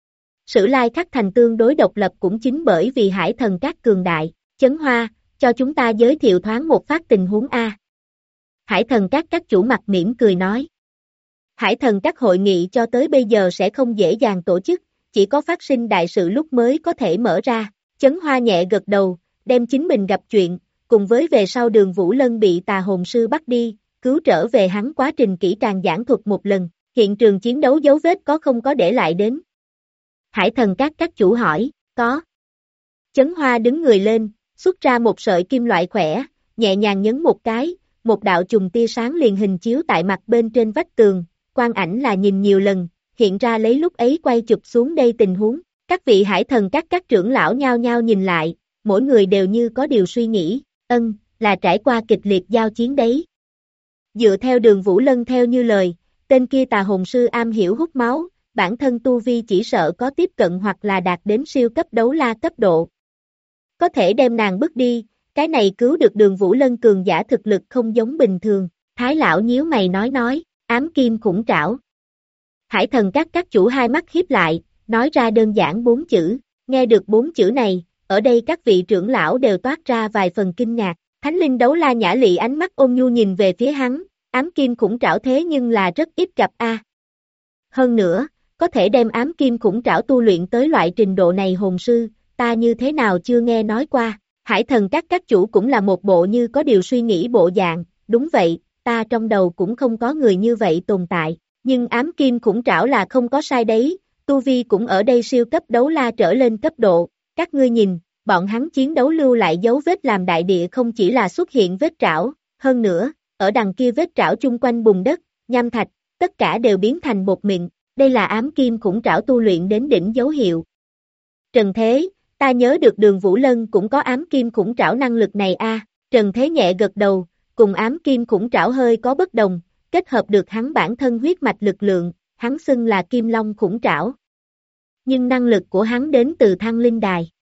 Sử Lai Khắc thành tương đối độc lập cũng chính bởi vì Hải Thần các cường đại, Chấn Hoa, cho chúng ta giới thiệu thoáng một phát tình huống A. Hải Thần các chủ mặt mỉm cười nói. Hải Thần các hội nghị cho tới bây giờ sẽ không dễ dàng tổ chức, chỉ có phát sinh đại sự lúc mới có thể mở ra. Chấn Hoa nhẹ gật đầu, đem chính mình gặp chuyện, cùng với về sau Đường Vũ Lân bị tà hồn sư bắt đi, cứu trở về hắn quá trình kỹ càng giảng thuật một lần, hiện trường chiến đấu dấu vết có không có để lại đến. Hải Thần các chủ hỏi, có. Chấn Hoa đứng người lên, xuất ra một sợi kim loại khỏe, nhẹ nhàng nhấn một cái, một đạo chùm tia sáng liền hình chiếu tại mặt bên trên vách tường, quang ảnh là nhìn nhiều lần, hiện ra lấy lúc ấy quay chụp xuống đây tình huống. Các vị hải thần các trưởng lão nhao nhao nhìn lại, mỗi người đều như có điều suy nghĩ, là trải qua kịch liệt giao chiến đấy. Dựa theo Đường Vũ Lân theo như lời, tên kia tà hồn sư am hiểu hút máu, bản thân tu vi chỉ sợ có tiếp cận hoặc là đạt đến siêu cấp đấu la cấp độ. Có thể đem nàng bước đi, cái này cứu được Đường Vũ Lân cường giả thực lực không giống bình thường. Thái lão nhíu mày nói, ám kim khủng trảo. Hải thần các chủ hai mắt híp lại, nói ra đơn giản 4 chữ, nghe được 4 chữ này, ở đây các vị trưởng lão đều toát ra vài phần kinh ngạc. Thánh linh đấu la Nhã Lị ánh mắt ôn nhu nhìn về phía hắn, ám kim khủng trảo thế nhưng là rất ít gặp a. Hơn nữa, có thể đem ám kim khủng trảo tu luyện tới loại trình độ này hồn sư, ta như thế nào chưa nghe nói qua. Hải thần các chủ cũng là một bộ như có điều suy nghĩ bộ dạng, đúng vậy, ta trong đầu cũng không có người như vậy tồn tại, nhưng ám kim khủng trảo là không có sai đấy, tu vi cũng ở đây siêu cấp đấu la trở lên cấp độ, các ngươi nhìn, bọn hắn chiến đấu lưu lại dấu vết làm đại địa không chỉ là xuất hiện vết trảo, hơn nữa, ở đằng kia vết trảo chung quanh bùn đất, nham thạch, tất cả đều biến thành bột mịn, đây là ám kim khủng trảo tu luyện đến đỉnh dấu hiệu. Trần Thế, ta nhớ được Đường Vũ Lân cũng có ám kim khủng trảo năng lực này a. Trần Thế nhẹ gật đầu, cùng ám kim khủng trảo hơi có bất đồng, kết hợp được hắn bản thân huyết mạch lực lượng, hắn xưng là Kim Long khủng trảo. Nhưng năng lực của hắn đến từ Thăng Linh Đài.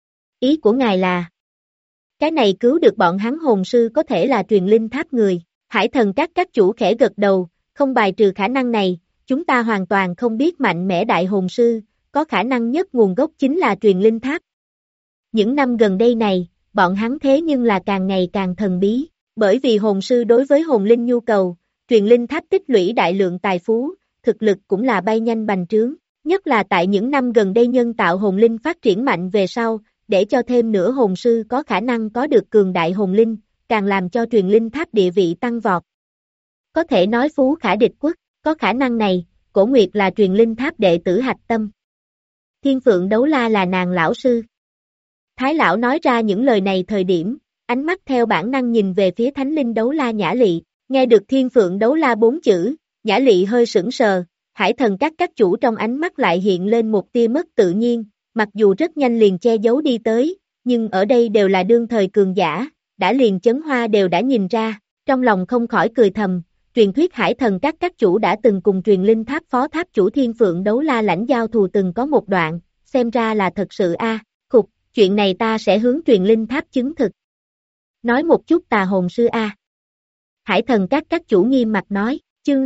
Ý của ngài là, cái này cứu được bọn hắn hồn sư có thể là truyền linh tháp người. Hải thần các chủ khẽ gật đầu, không bài trừ khả năng này, chúng ta hoàn toàn không biết mạnh mẽ đại hồn sư, có khả năng nhất nguồn gốc chính là truyền linh tháp. Những năm gần đây này, bọn hắn thế nhưng là càng ngày càng thần bí, bởi vì hồn sư đối với hồn linh nhu cầu, truyền linh tháp tích lũy đại lượng tài phú, thực lực cũng là bay nhanh bành trướng, nhất là tại những năm gần đây nhân tạo hồn linh phát triển mạnh về sau, để cho thêm nữa hồn sư có khả năng có được cường đại hồn linh, càng làm cho truyền linh tháp địa vị tăng vọt. Có thể nói phú khả địch quốc, có khả năng này, Cổ Nguyệt là truyền linh tháp đệ tử hạch tâm. Thiên Phượng Đấu La là nàng lão sư. Thái lão nói ra những lời này thời điểm, ánh mắt theo bản năng nhìn về phía Thánh linh đấu la Nhã Lị, nghe được Thiên Phượng Đấu La 4 chữ, Nhã Lị hơi sững sờ, hải thần các chủ trong ánh mắt lại hiện lên một tia mất tự nhiên, mặc dù rất nhanh liền che giấu đi tới, nhưng ở đây đều là đương thời cường giả, đã liền Chấn Hoa đều đã nhìn ra, trong lòng không khỏi cười thầm, truyền thuyết hải thần các chủ đã từng cùng truyền linh tháp phó tháp chủ Thiên Phượng Đấu La lãnh giao thù từng có một đoạn, xem ra là thật sự a. Chuyện này ta sẽ hướng truyền linh tháp chứng thực. Nói một chút tà hồn sư a. Hải thần các chủ nghiêm mặt nói, chương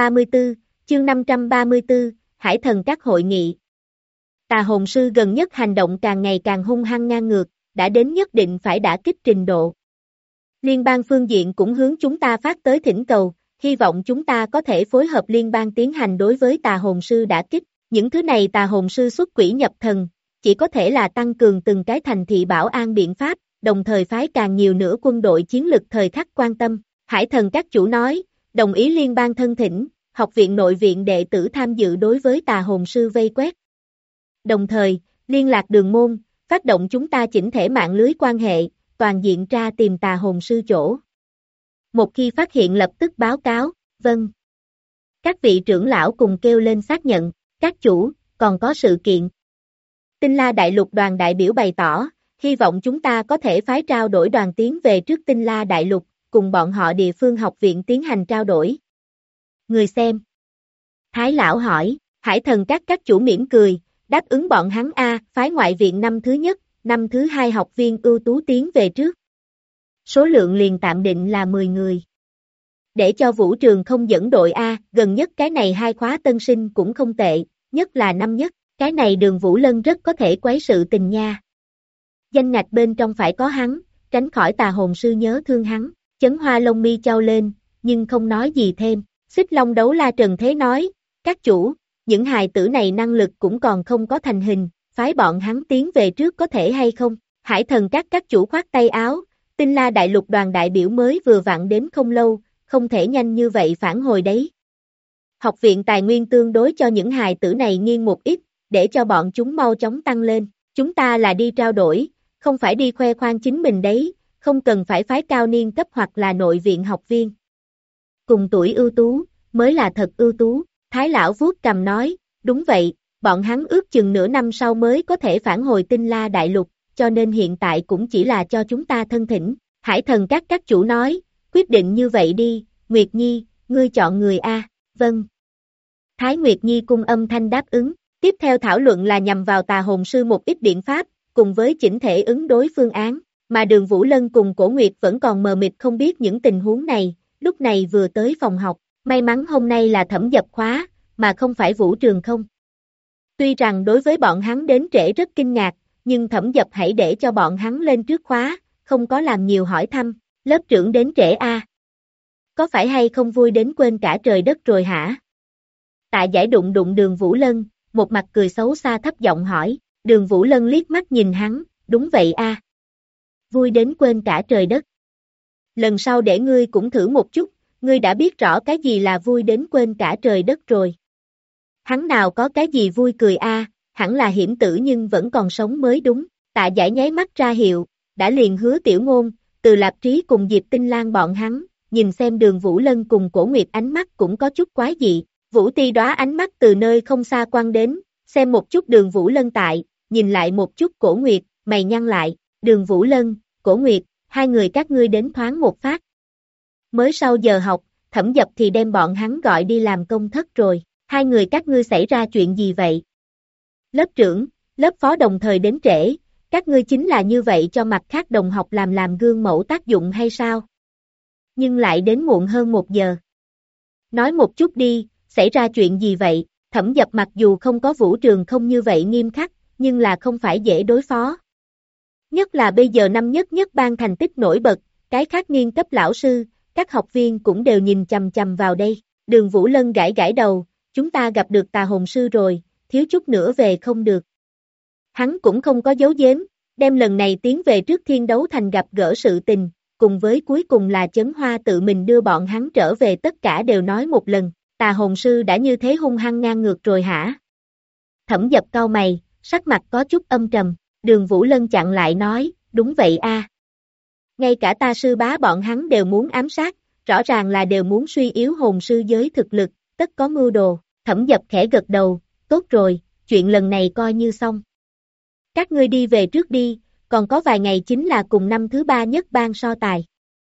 534, Hải thần các hội nghị. Tà hồn sư gần nhất hành động càng ngày càng hung hăng ngang ngược, đã đến nhất định phải đả kích trình độ. Liên bang phương diện cũng hướng chúng ta phát tới thỉnh cầu, hy vọng chúng ta có thể phối hợp liên bang tiến hành đối với tà hồn sư đả kích. Những thứ này tà hồn sư xuất quỷ nhập thần, chỉ có thể là tăng cường từng cái thành thị bảo an biện pháp, đồng thời phái càng nhiều nữa quân đội chiến lực thời khắc quan tâm. Hải thần các chủ nói, đồng ý liên bang thân thỉnh, học viện nội viện đệ tử tham dự đối với tà hồn sư vây quét. Đồng thời, liên lạc đường môn, phát động chúng ta chỉnh thể mạng lưới quan hệ, toàn diện tra tìm tà hồn sư chỗ. Một khi phát hiện lập tức báo cáo, vâng. Các vị trưởng lão cùng kêu lên xác nhận, các chủ, còn có sự kiện. Tinh La Đại Lục đoàn đại biểu bày tỏ, hy vọng chúng ta có thể phái trao đổi đoàn tiến về trước Tinh La Đại Lục, cùng bọn họ địa phương học viện tiến hành trao đổi. Người xem. Thái lão hỏi, hải thần các chủ mỉm cười, đáp ứng bọn hắn phái ngoại viện năm thứ nhất, năm thứ hai học viên ưu tú tiến về trước. Số lượng liền tạm định là 10 người. Để cho vũ trường không dẫn đội gần nhất cái này 2 khóa tân sinh cũng không tệ, nhất là năm nhất. Cái này Đường Vũ Lân rất có thể quấy sự tình nha. Danh ngạch bên trong phải có hắn, tránh khỏi tà hồn sư nhớ thương hắn. Chấn Hoa lông mi chau lên, nhưng không nói gì thêm. Xích Long Đấu La Trần Thế nói, các chủ, những hài tử này năng lực cũng còn không có thành hình, phái bọn hắn tiến về trước có thể hay không? Hải thần các chủ khoát tay áo, Tinh La Đại Lục đoàn đại biểu mới vừa vặn đến không lâu, không thể nhanh như vậy phản hồi đấy. Học viện tài nguyên tương đối cho những hài tử này nghiêng một ít, để cho bọn chúng mau chóng tăng lên. Chúng ta là đi trao đổi, không phải đi khoe khoang chính mình đấy, không cần phải phái cao niên cấp hoặc là nội viện học viên. Cùng tuổi ưu tú, mới là thật ưu tú, Thái lão vuốt cằm nói, đúng vậy, bọn hắn ước chừng nửa năm sau mới có thể phản hồi Tinh La Đại Lục, cho nên hiện tại cũng chỉ là cho chúng ta thân thỉnh. Hải thần các chủ nói, quyết định như vậy đi, Nguyệt Nhi, ngươi chọn người A, vâng. Thái Nguyệt Nhi cung âm thanh đáp ứng, tiếp theo thảo luận là nhằm vào tà hồn sư một ít biện pháp, cùng với chỉnh thể ứng đối phương án, mà Đường Vũ Lân cùng Cổ Nguyệt vẫn còn mờ mịt không biết những tình huống này, lúc này vừa tới phòng học, may mắn hôm nay là thẩm dập khóa, mà không phải Vũ Trường không. Tuy rằng đối với bọn hắn đến trễ rất kinh ngạc, nhưng thẩm dập hãy để cho bọn hắn lên trước khóa, không có làm nhiều hỏi thăm, lớp trưởng đến trễ a, có phải hay không vui đến quên cả trời đất rồi hả? Tạ Giải đụng Đường Vũ Lân, một mặt cười xấu xa thấp giọng hỏi, Đường Vũ Lân liếc mắt nhìn hắn, đúng vậy a, vui đến quên cả trời đất. Lần sau để ngươi cũng thử một chút, ngươi đã biết rõ cái gì là vui đến quên cả trời đất rồi. Hắn nào có cái gì vui cười a, hẳn là hiểm tử nhưng vẫn còn sống mới đúng. Tạ Giải nháy mắt ra hiệu, đã liền hứa Tiểu Ngôn, Từ Lạp Trí cùng Diệp Tinh Lan bọn hắn, nhìn xem Đường Vũ Lân cùng Cổ Nguyệt ánh mắt cũng có chút quái dị. Vũ Ti Đóa ánh mắt từ nơi không xa quăng đến, xem một chút Đường Vũ Lân tại, nhìn lại một chút Cổ Nguyệt, mày nhăn lại, Đường Vũ Lân, Cổ Nguyệt, hai người các ngươi đến thoáng một phát. Mới sau giờ học, Thẩm Dập thì đem bọn hắn gọi đi làm công thất rồi, hai người các ngươi xảy ra chuyện gì vậy? Lớp trưởng, lớp phó đồng thời đến trễ, các ngươi chính là như vậy cho mặt khác đồng học làm gương mẫu tác dụng hay sao? Nhưng lại đến muộn hơn 1 giờ. Nói một chút đi, xảy ra chuyện gì vậy? Thẩm Dập mặc dù không có Vũ Trường không như vậy nghiêm khắc, nhưng là không phải dễ đối phó. Nhất là bây giờ năm nhất ban thành tích nổi bật, cái khác niên cấp lão sư, các học viên cũng đều nhìn chằm chằm vào đây. Đường Vũ Lân gãi đầu, chúng ta gặp được tà hồn sư rồi, thiếu chút nữa về không được. Hắn cũng không có giấu giếm, đem lần này tiến về trước Thiên Đấu Thành gặp gỡ sự tình, cùng với cuối cùng là Chấn Hoa tự mình đưa bọn hắn trở về tất cả đều nói một lần, tà hồn sư đã như thế hung hăng ngang ngược rồi hả? Thẩm Dập cau mày, sắc mặt có chút âm trầm, Đường Vũ Lân chặn lại nói, đúng vậy a. Ngay cả ta sư bá bọn hắn đều muốn ám sát, rõ ràng là đều muốn suy yếu hồn sư giới thực lực, tất có mưu đồ. Thẩm Dập khẽ gật đầu, tốt rồi, chuyện lần này coi như xong. Các ngươi đi về trước đi, còn có vài ngày chính là cùng năm thứ 3 nhất ban so tài.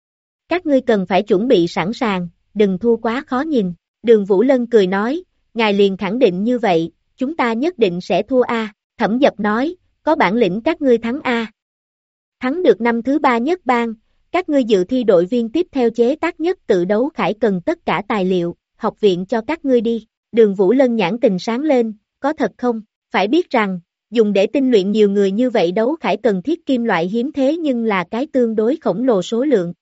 Các ngươi cần phải chuẩn bị sẵn sàng, đừng thua quá khó nhìn. Đường Vũ Lân cười nói, ngài liền khẳng định như vậy, chúng ta nhất định sẽ thua a. Thẩm Dập nói, có bản lĩnh các ngươi thắng a. Thắng được năm thứ 3 nhất ban, các ngươi dự thi đội viên tiếp theo chế tác nhất tự đấu khải cần tất cả tài liệu, học viện cho các ngươi đi. Đường Vũ Lân nhãn tình sáng lên, có thật không? Phải biết rằng, dùng để tinh luyện nhiều người như vậy đấu khải cần thiết kim loại hiếm thế nhưng là cái tương đối khổng lồ số lượng.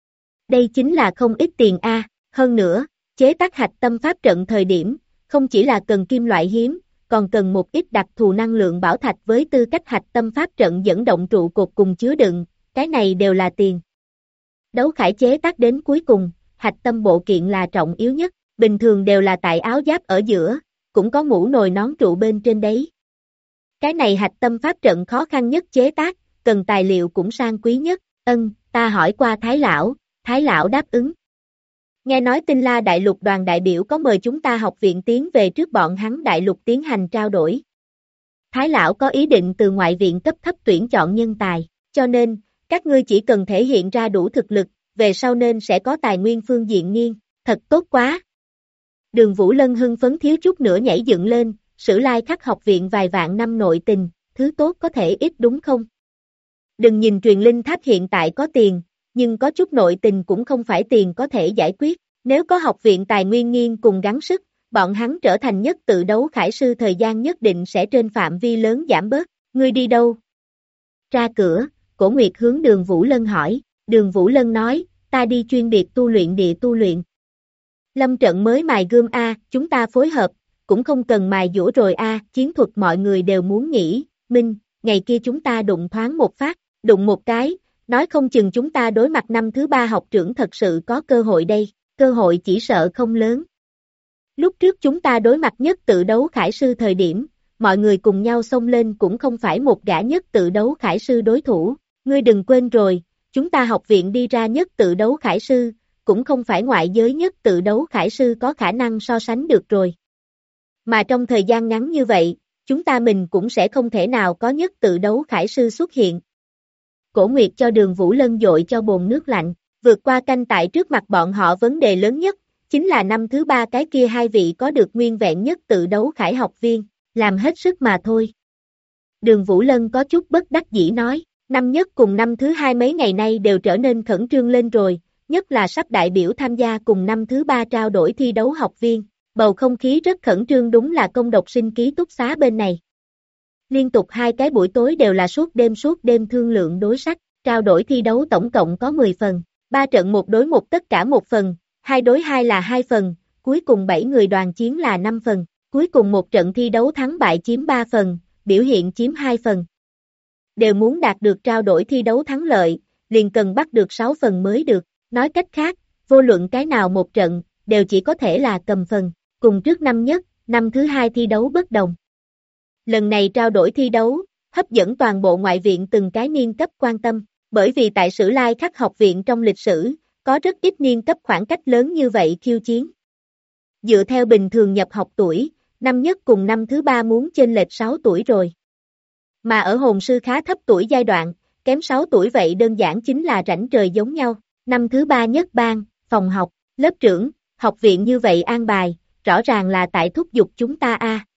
Đây chính là không ít tiền a. Hơn nữa, chế tác hạch tâm pháp trận thời điểm, không chỉ là cần kim loại hiếm, còn cần một ít đặc thù năng lượng bảo thạch với tư cách hạch tâm pháp trận dẫn động trụ cột cùng chứa đựng, cái này đều là tiền. Đấu khải chế tác đến cuối cùng, hạch tâm bộ kiện là trọng yếu nhất, bình thường đều là tại áo giáp ở giữa, cũng có mũ nồi nón trụ bên trên đấy. Cái này hạch tâm pháp trận khó khăn nhất chế tác, cần tài liệu cũng sang quý nhất, ta hỏi qua Thái lão đáp ứng. Nghe nói Tinh La Đại Lục đoàn đại biểu có mời chúng ta học viện tiến về trước bọn hắn Đại Lục tiến hành trao đổi. Thái lão có ý định từ ngoại viện cấp thấp tuyển chọn nhân tài, cho nên, các ngươi chỉ cần thể hiện ra đủ thực lực, về sau nên sẽ có tài nguyên phương diện nghiêng, thật tốt quá. Đường Vũ Lân hưng phấn thiếu chút nữa nhảy dựng lên, Sử Lai Khắc học viện vài vạn năm nội tình, thứ tốt có thể ít đúng không? Đừng nhìn truyền linh tháp hiện tại có tiền, nhưng có chút nội tình cũng không phải tiền có thể giải quyết, nếu có học viện tài nguyên nghiêng cùng gắng sức, bọn hắn trở thành nhất tự đấu khải sư thời gian nhất định sẽ trên phạm vi lớn giảm bớt, ngươi đi đâu? Ra cửa, Cổ Nguyệt hướng Đường Vũ Lân hỏi, Đường Vũ Lân nói, ta đi chuyên biệt tu luyện địa tu luyện. Lâm trận mới mài gươm a, chúng ta phối hợp, cũng không cần mài dũa rồi a, chiến thuật mọi người đều muốn nghỉ, Minh, ngày kia chúng ta đụng thoáng một phát, đụng một cái, nói không chừng chúng ta đối mặt năm thứ 3 học trưởng thật sự có cơ hội đây, cơ hội chỉ sợ không lớn. Lúc trước chúng ta đối mặt nhất tự đấu khải sư thời điểm, mọi người cùng nhau xông lên cũng không phải một gã nhất tự đấu khải sư đối thủ, ngươi đừng quên rồi, chúng ta học viện đi ra nhất tự đấu khải sư, cũng không phải ngoại giới nhất tự đấu khải sư có khả năng so sánh được rồi. Mà trong thời gian ngắn như vậy, chúng ta mình cũng sẽ không thể nào có nhất tự đấu khải sư xuất hiện. Cổ Nguyệt cho Đường Vũ Lân dội cho bồn nước lạnh, vượt qua canh tại trước mặt bọn họ vấn đề lớn nhất, chính là năm thứ ba cái kia hai vị có được nguyên vẹn nhất tự đấu khải học viên, làm hết sức mà thôi. Đường Vũ Lân có chút bất đắc dĩ nói, năm nhất cùng năm thứ hai mấy ngày nay đều trở nên khẩn trương lên rồi, nhất là sắp đại biểu tham gia cùng năm thứ ba trao đổi thi đấu học viên, bầu không khí rất khẩn trương đúng là công độc sinh ký túc xá bên này. Liên tục hai cái buổi tối đều là suốt đêm thương lượng đối sách, trao đổi thi đấu tổng cộng có 10 phần, 3 trận 1 đối 1 tất cả 1 phần, 2 đối 2 là 2 phần, cuối cùng 7 người đoàn chiến là 5 phần, cuối cùng một trận thi đấu thắng bại chiếm 3 phần, biểu hiện chiếm 2 phần. Đều muốn đạt được trao đổi thi đấu thắng lợi, liền cần bắt được 6 phần mới được, nói cách khác, vô luận cái nào một trận, đều chỉ có thể là cầm phần, cùng trước năm nhất, năm thứ hai thi đấu bất đồng. Lần này trao đổi thi đấu, hấp dẫn toàn bộ ngoại viện từng cái niên cấp quan tâm, bởi vì tại Sử Lai Khắc học viện trong lịch sử, có rất ít niên cấp khoảng cách lớn như vậy khiêu chiến. Dựa theo bình thường nhập học tuổi, năm nhất cùng năm thứ ba muốn chênh lệch 6 tuổi rồi. Mà ở hồn sư khá thấp tuổi giai đoạn, kém 6 tuổi vậy đơn giản chính là rảnh trời giống nhau. Năm thứ ba nhất ban, phòng học, lớp trưởng, học viện như vậy an bài, rõ ràng là tại thúc giục chúng ta a.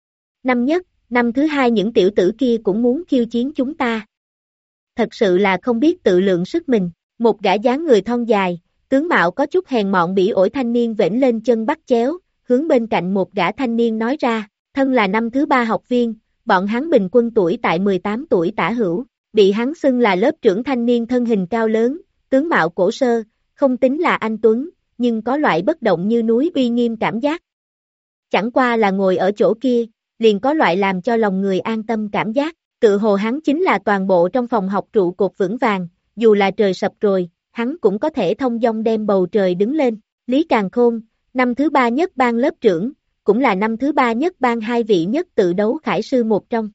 Năm nhất, năm thứ hai những tiểu tử kia cũng muốn khiêu chiến chúng ta. Thật sự là không biết tự lượng sức mình, một gã dáng người thon dài, tướng mạo có chút hèn mọn bỉ ổi thanh niên vểnh lên chân bắt chéo, hướng bên cạnh một gã thanh niên nói ra, thân là năm thứ ba học viên, bọn hắn bình quân tuổi tại 18 tuổi tả hữu, bị hắn xưng là lớp trưởng thanh niên thân hình cao lớn, tướng mạo cổ sơ, không tính là anh tuấn, nhưng có loại bất động như núi uy nghiêm cảm giác. Chẳng qua là ngồi ở chỗ kia, liền có loại làm cho lòng người an tâm cảm giác, tự hồ hắn chính là toàn bộ trong phòng học trụ cột vững vàng, dù là trời sập rồi, hắn cũng có thể thông dong đem bầu trời đứng lên. Lý Càn Khôn, năm thứ ba nhất ban lớp trưởng, cũng là năm thứ ba nhất ban hai vị nhất tự đấu khải sư một trong.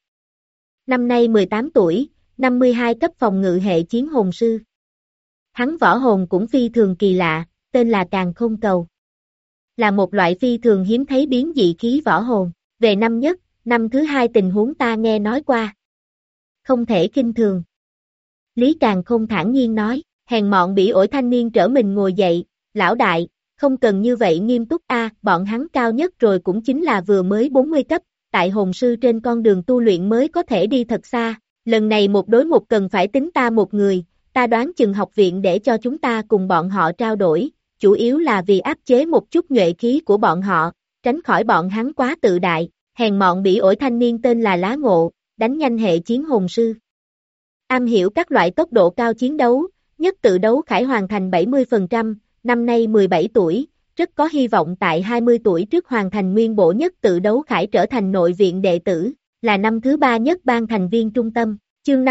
Năm nay 18 tuổi, 52 cấp phòng ngự hệ chiến hồn sư. Hắn võ hồn cũng phi thường kỳ lạ, tên là Càn Khôn Cầu. Là một loại phi thường hiếm thấy biến dị khí võ hồn, về năm nhất, năm thứ hai tình huống ta nghe nói qua. Không thể kinh thường. Lý Càn Khôn thản nhiên nói, hèn mọn bỉ ổi thanh niên trở mình ngồi dậy, lão đại, không cần như vậy nghiêm túc bọn hắn cao nhất rồi cũng chính là vừa mới 40 cấp, tại hồn sư trên con đường tu luyện mới có thể đi thật xa, lần này một đối một cần phải tính ta một người, ta đoán chừng học viện để cho chúng ta cùng bọn họ trao đổi, chủ yếu là vì áp chế một chút nhuệ khí của bọn họ, tránh khỏi bọn hắn quá tự đại, hèn mọn bỉ ổi thanh niên tên là Lá Ngộ, đánh nhanh hệ chiến hồn sư. Am hiểu các loại tốc độ cao chiến đấu, nhất tự đấu khải hoàn thành 70%, năm nay 17 tuổi, rất có hy vọng tại 20 tuổi trước hoàn thành nguyên bộ nhất tự đấu khải trở thành nội viện đệ tử, là năm thứ ba nhất ban thành viên trung tâm, chương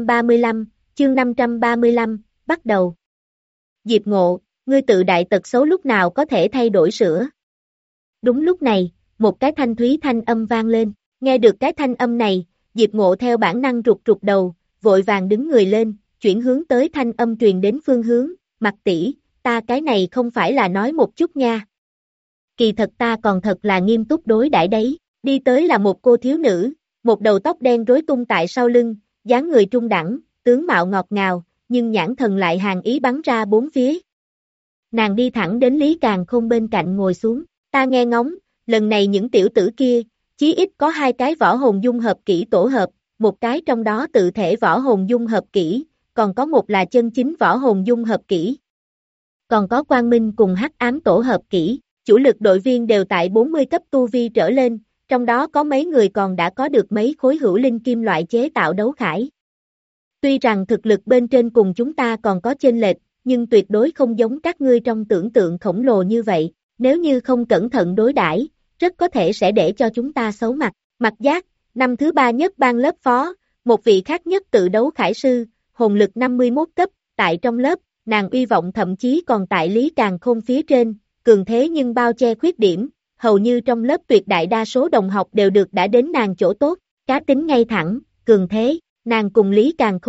535, bắt đầu. Diệp Ngộ, ngươi tự đại tật xấu lúc nào có thể thay đổi sửa. Đúng lúc này, một cái thanh thúy thanh âm vang lên, nghe được cái thanh âm này, Diệp Ngộ theo bản năng rụt rụt đầu, vội vàng đứng người lên, chuyển hướng tới thanh âm truyền đến phương hướng, Mặc tỷ, ta cái này không phải là nói một chút nha. Kỳ thật ta còn thật là nghiêm túc đối đãi đấy, đi tới là một cô thiếu nữ, một đầu tóc đen rối tung tại sau lưng, dáng người trung đẳng, tướng mạo ngọt ngào, nhưng nhãn thần lại hàn ý bắn ra bốn phía. Nàng đi thẳng đến Lý Càn Khôn bên cạnh ngồi xuống, ta nghe ngóng, lần này những tiểu tử kia, chí ít có 2 cái võ hồn dung hợp kỹ tổ hợp, một cái trong đó tự thể võ hồn dung hợp kỹ, còn có một là chân chính võ hồn dung hợp kỹ. Còn có Quang Minh cùng Hắc Ám tổ hợp kỹ, chủ lực đội viên đều tại 40 cấp tu vi trở lên, trong đó có mấy người còn đã có được mấy khối hữu linh kim loại chế tạo đấu khải. Tuy rằng thực lực bên trên cùng chúng ta còn có chênh lệch, nhưng tuyệt đối không giống các ngươi trong tưởng tượng khổng lồ như vậy, nếu như không cẩn thận đối đãi, rất có thể sẽ để cho chúng ta xấu mặt. Mặt Giác, năm thứ ba nhất ban lớp phó, một vị khác nhất tự đấu khải sư, hồn lực 51 cấp, tại trong lớp, nàng uy vọng thậm chí còn tại Lý Càn Khôn phía trên, cường thế nhưng bao che khuyết điểm, hầu như trong lớp tuyệt đại đa số đồng học đều được đã đến nàng chỗ tốt, cá tính ngay thẳng, cường thế, nàng cùng Lý Càn Khôn,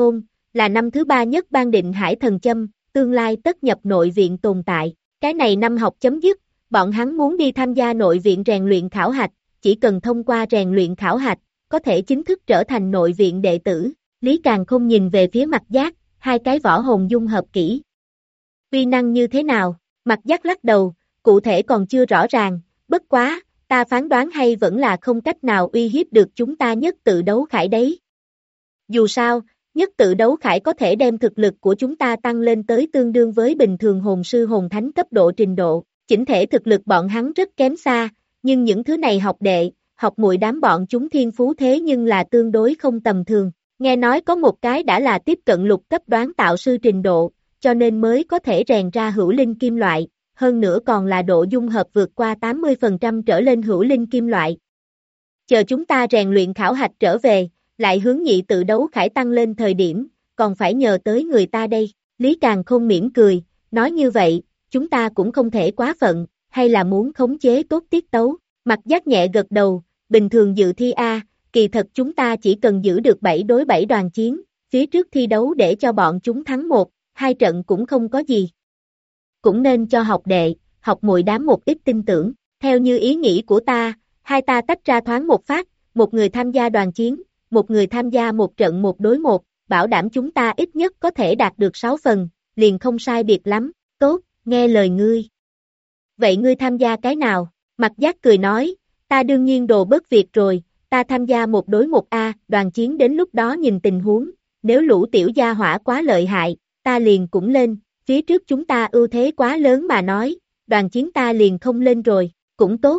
là năm thứ 3 nhất ban định hải thần châm, tương lai tất nhập nội viện tồn tại. Cái này năm học chấm dứt, bọn hắn muốn đi tham gia nội viện rèn luyện khảo hạch, chỉ cần thông qua rèn luyện khảo hạch, có thể chính thức trở thành nội viện đệ tử. Lý Càng không nhìn về phía Mặc Giác, hai cái võ hồn dung hợp kỹ. Uy năng như thế nào? Mặc Giác lắc đầu, cụ thể còn chưa rõ ràng, bất quá, ta phán đoán hay vẫn là không cách nào uy hiếp được chúng ta nhất tự đấu khải đấy. Dù sao, nhất tự đấu khải có thể đem thực lực của chúng ta tăng lên tới tương đương với bình thường hồn sư hồn thánh cấp độ trình độ, chỉnh thể thực lực bọn hắn rất kém xa, nhưng những thứ này học đệ, học muội đám bọn chúng thiên phú thế nhưng là tương đối không tầm thường. Nghe nói có một cái đã là tiếp cận lục cấp đoán tạo sư trình độ, cho nên mới có thể rèn ra hữu linh kim loại, hơn nữa còn là độ dung hợp vượt qua 80% trở lên hữu linh kim loại. Chờ chúng ta rèn luyện khảo hạch trở về, lại hướng nhị tự đấu khải tăng lên thời điểm, còn phải nhờ tới người ta đây. Lý Càng không mỉm cười, nói như vậy, chúng ta cũng không thể quá phận, hay là muốn khống chế tốt tiết tấu. Mặc Giác nhẹ gật đầu, bình thường dự thi A, kỳ thật chúng ta chỉ cần giữ được 7 đối 7 đoàn chiến, phía trước thi đấu để cho bọn chúng thắng 1-2 trận cũng không có gì. Cũng nên cho học đệ, học muội đám một ít tin tưởng, theo như ý nghĩ của ta, hai ta tách ra thoáng một phát, một người tham gia đoàn chiến, một người tham gia một trận 1 đối 1, bảo đảm chúng ta ít nhất có thể đạt được 6 phần, liền không sai biệt lắm, tốt, nghe lời ngươi. Vậy ngươi tham gia cái nào? Mặc Giác cười nói, ta đương nhiên đồ bất việc rồi, ta tham gia 1 đối 1A, đoàn chiến đến lúc đó nhìn tình huống, nếu lũ tiểu gia hỏa quá lợi hại, ta liền cũng lên, phía trước chúng ta ưu thế quá lớn mà nói, đoàn chiến ta liền không lên rồi, cũng tốt, ...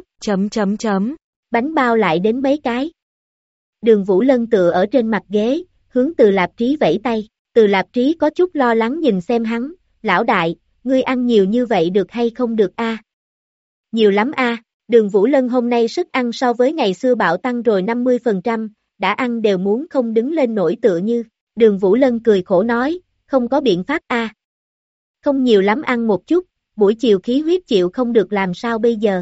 Bánh bao lại đến mấy cái. Đường Vũ Lân tựa ở trên mặt ghế, hướng Từ Lạp Trí vẫy tay, Từ Lạp Trí có chút lo lắng nhìn xem hắn, lão đại, ngươi ăn nhiều như vậy được hay không được a? Nhiều lắm a. Đường Vũ Lân hôm nay sức ăn so với ngày xưa bạo tăng rồi 50%, đã ăn đều muốn không đứng lên nổi tựa như. Đường Vũ Lân cười khổ nói, không có biện pháp a. Không nhiều lắm ăn một chút, buổi chiều khí huyết chịu không được làm sao bây giờ.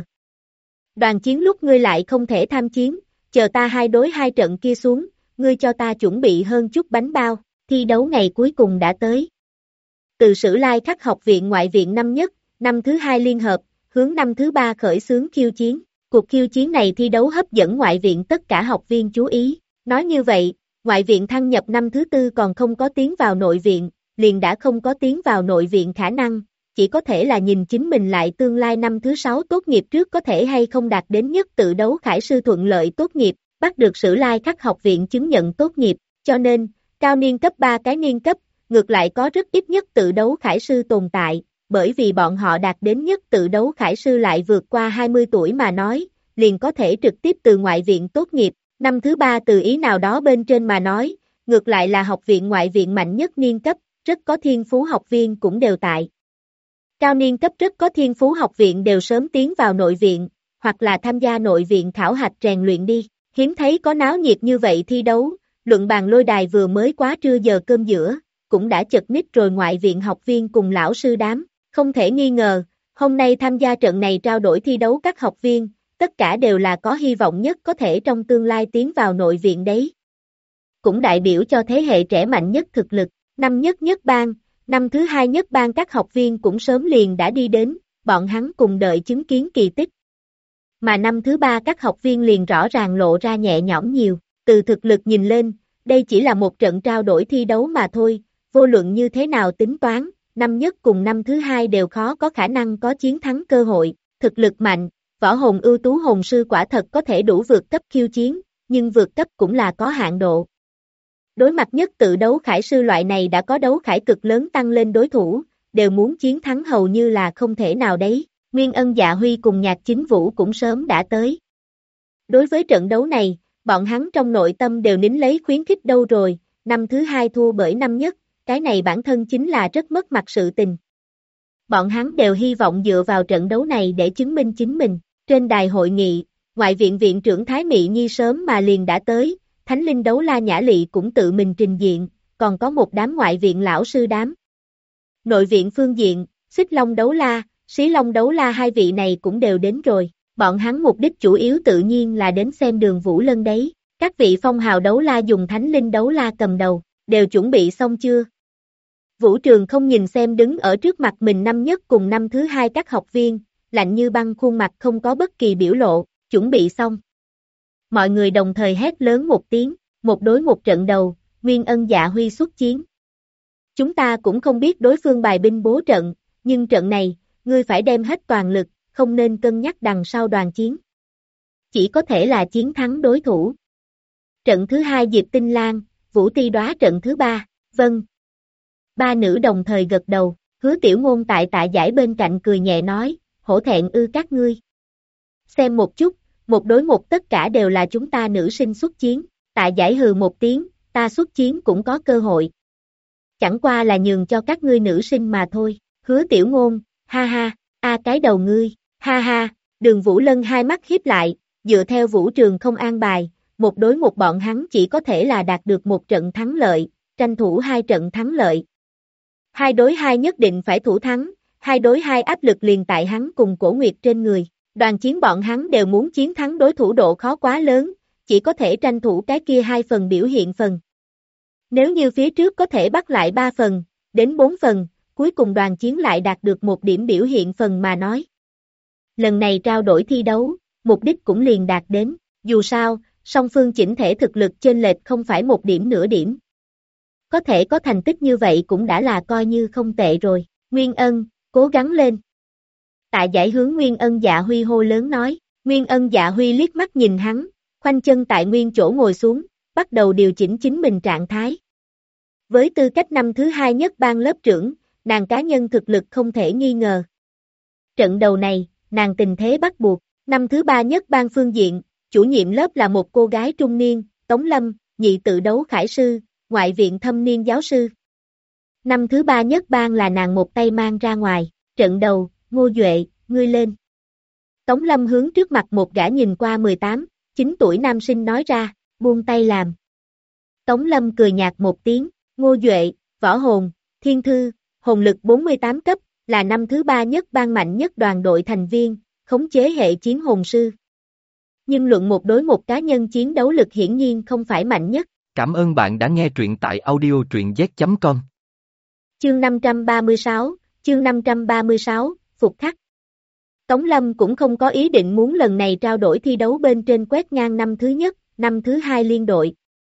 Đoàn chiến lúc ngươi lại không thể tham chiến, chờ ta 2 đối 2 trận kia xuống, ngươi cho ta chuẩn bị hơn chút bánh bao, thi đấu ngày cuối cùng đã tới. Từ Sử Lai Khắc học viện ngoại viện năm nhất, năm thứ 2 liên hợp, hướng năm thứ 3 khởi xướng khiêu chiến. Cuộc khiêu chiến này thi đấu hấp dẫn ngoại viện tất cả học viên chú ý. Nói như vậy, ngoại viện thăng nhập năm thứ 4 còn không có tiến vào nội viện, liền đã không có tiến vào nội viện khả năng, chỉ có thể là nhìn chính mình lại tương lai năm thứ 6 tốt nghiệp trước có thể hay không đạt đến nhất tự đấu khải sư thuận lợi tốt nghiệp, bắt được Sử Lai Khắc học viện chứng nhận tốt nghiệp, cho nên, cao niên cấp 3 cái niên cấp, ngược lại có rất ít nhất tự đấu khải sư tồn tại, bởi vì bọn họ đạt đến nhất tự đấu khải sư lại vượt qua 20 tuổi mà nói, liền có thể trực tiếp từ ngoại viện tốt nghiệp, năm thứ 3 từ ý nào đó bên trên mà nói, ngược lại là học viện ngoại viện mạnh nhất niên cấp, rất có thiên phú học viên cũng đều tại. Cao niên cấp rất có thiên phú học viện đều sớm tiến vào nội viện, hoặc là tham gia nội viện khảo hạch rèn luyện đi, hiếm thấy có náo nhiệt như vậy thi đấu, luận bàn lôi đài vừa mới quá trưa giờ cơm giữa, cũng đã chật ních rồi ngoại viện học viên cùng lão sư đám, không thể nghi ngờ, hôm nay tham gia trận này trao đổi thi đấu các học viên, tất cả đều là có hy vọng nhất có thể trong tương lai tiến vào nội viện đấy. Cũng đại biểu cho thế hệ trẻ mạnh nhất thực lực, năm nhất nhất ban, năm thứ 2 nhất ban các học viên cũng sớm liền đã đi đến, bọn hắn cùng đợi chứng kiến kỳ tích. Mà năm thứ 3 các học viên liền rõ ràng lộ ra nhẹ nhõm nhiều, từ thực lực nhìn lên, đây chỉ là một trận trao đổi thi đấu mà thôi, vô luận như thế nào tính toán, năm nhất cùng năm thứ 2 đều khó có khả năng có chiến thắng cơ hội, thực lực mạnh, võ hồn ưu tú hồn sư quả thật có thể đủ vượt cấp khiêu chiến, nhưng vượt cấp cũng là có hạn độ. Đối mặt nhất tự đấu khải sư loại này đã có đấu khải cực lớn tăng lên đối thủ, đều muốn chiến thắng hầu như là không thể nào đấy, Nguyên Ân Dạ Huy cùng Nhạc Chính Vũ cũng sớm đã tới. Đối với trận đấu này, bọn hắn trong nội tâm đều nín lấy khuyến khích đâu rồi, năm thứ 2 thua bởi năm nhất, cái này bản thân chính là rất mất mặt sự tình. Bọn hắn đều hy vọng dựa vào trận đấu này để chứng minh chính mình, trên đài hội nghị, ngoại viện viện trưởng Thái Mị Nhi sớm mà liền đã tới, Thánh Linh Đấu La Nhã Lị cũng tự mình trình diện, còn có một đám ngoại viện lão sư đám. Nội viện phương diện, Xích Long Đấu La, Xí Long Đấu La hai vị này cũng đều đến rồi, bọn hắn mục đích chủ yếu tự nhiên là đến xem Đường Vũ Lân đấy, các vị phong hào đấu la dùng Thánh Linh Đấu La cầm đầu, đều chuẩn bị xong chưa? Vũ Trường không nhìn xem đứng ở trước mặt mình năm nhất cùng năm thứ hai các học viên, lạnh như băng khuôn mặt không có bất kỳ biểu lộ, chuẩn bị xong. Mọi người đồng thời hét lớn một tiếng, một đối một trận đầu, Nguyên Ân Dạ Huy xuất chiến. Chúng ta cũng không biết đối phương bài binh bố trận, nhưng trận này, ngươi phải đem hết toàn lực, không nên cân nhắc đằng sau đoàn chiến. Chỉ có thể là chiến thắng đối thủ. Trận thứ hai Diệp Tinh Lan, Vũ Ti Đóa trận thứ ba, vâng. Ba nữ đồng thời gật đầu, Hứa Tiểu Ngôn tại tạ giải bên cạnh cười nhẹ nói, hổ thẹn ư các ngươi. Xem một chút, một đối một tất cả đều là chúng ta nữ sinh xuất chiến, tạ giải hừ một tiếng, ta xuất chiến cũng có cơ hội. Chẳng qua là nhường cho các ngươi nữ sinh mà thôi, Hứa Tiểu Ngôn, ha ha, cái đầu ngươi, ha ha, Đường Vũ Lân hai mắt híp lại, dựa theo Vũ Trường không an bài, một đối một bọn hắn chỉ có thể là đạt được một trận thắng lợi, tranh thủ hai trận thắng lợi. Hai đối hai nhất định phải thủ thắng, hai đối hai áp lực liền tại hắn cùng Cổ Nguyệt trên người, đoàn chiến bọn hắn đều muốn chiến thắng đối thủ độ khó quá lớn, chỉ có thể tranh thủ cái kia 2 phần biểu hiện phần. Nếu như phía trước có thể bắt lại 3 phần, đến 4 phần, cuối cùng đoàn chiến lại đạt được 1 điểm biểu hiện phần mà nói. Lần này trao đổi thi đấu, mục đích cũng liền đạt đến, dù sao, song phương chỉnh thể thực lực chênh lệch không phải 1 điểm nửa điểm. Có thể có thành tích như vậy cũng đã là coi như không tệ rồi, Nguyên Ân, cố gắng lên. Tạ giải hướng Nguyên Ân Dạ Huy hô lớn nói, Nguyên Ân Dạ Huy liếc mắt nhìn hắn, khoanh chân tại nguyên chỗ ngồi xuống, bắt đầu điều chỉnh chính mình trạng thái. Với tư cách năm thứ hai nhất ban lớp trưởng, nàng cá nhân thực lực không thể nghi ngờ. Trận đầu này, nàng tình thế bắt buộc, năm thứ ba nhất ban phương diện, chủ nhiệm lớp là một cô gái trung niên, Tống Lâm, nhị tự đấu khải sư, ngoại viện thâm niên giáo sư. Năm thứ ba nhất ban là nàng một tay mang ra ngoài, trận đầu, Ngô Duệ, ngươi lên. Tống Lâm hướng trước mặt một gã nhìn qua 18, 9 tuổi nam sinh nói ra, buông tay làm. Tống Lâm cười nhạt một tiếng, Ngô Duệ, võ hồn, thiên thư, hồn lực 48 cấp, là năm thứ ba nhất ban mạnh nhất đoàn đội thành viên, khống chế hệ chiến hồn sư. Nhưng luận một đối một cá nhân chiến đấu lực hiển nhiên không phải mạnh nhất. Cảm ơn bạn đã nghe truyện tại audio truyện z.com. Chương 536, Phục khắc. Tống Lâm cũng không có ý định muốn lần này trao đổi thi đấu bên trên quét ngang năm thứ nhất, năm thứ hai liên đội.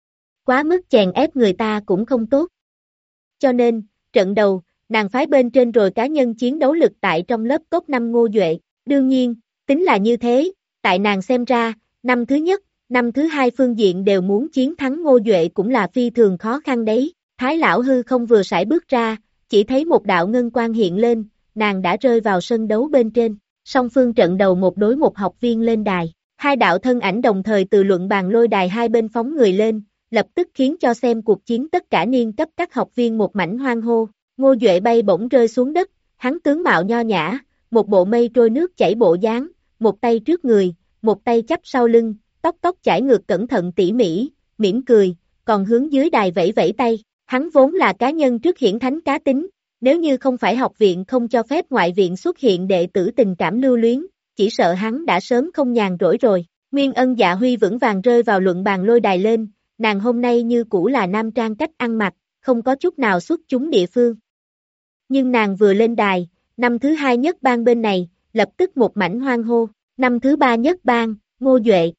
Quá mức chèn ép người ta cũng không tốt. Cho nên, trận đầu, nàng phái bên trên rồi cá nhân chiến đấu lực tại trong lớp top 5 Ngô Duệ. Đương nhiên, tính là như thế, tại nàng xem ra, năm thứ nhất, năm thứ hai phương diện đều muốn chiến thắng Ngô Duệ cũng là phi thường khó khăn đấy. Thái lão hư không vừa sải bước ra, chỉ thấy một đạo ngân quang hiện lên, nàng đã rơi vào sân đấu bên trên. Song phương trận đầu một đối một học viên lên đài. Hai đạo thân ảnh đồng thời từ luận bàn lôi đài hai bên phóng người lên, lập tức khiến cho xem cuộc chiến tất cả niên cấp các học viên một mảnh hoan hô. Ngô Duệ bay bổng rơi xuống đất, hắn tướng mạo nho nhã, một bộ mây trôi nước chảy bộ dáng, một tay trước người, một tay chắp sau lưng, tóc chải ngược cẩn thận tỉ mỉ, mỉm cười, còn hướng dưới đài vẫy vẫy tay. Hắn vốn là cá nhân trước hiển thánh cá tính, nếu như không phải học viện không cho phép ngoại viện xuất hiện đệ tử tình cảm lưu luyến, chỉ sợ hắn đã sớm không nhàn rỗi rồi. Nguyên Ân Dạ Huy vững vàng rơi vào luận bàn lôi đài lên, nàng hôm nay như cũ là nam trang cách ăn mặc, không có chút nào xuất chúng địa phương. Nhưng nàng vừa lên đài, năm thứ hai nhất ban bên này, lập tức một mảnh hoan hô, năm thứ ba nhất ban, Ngô Duệ.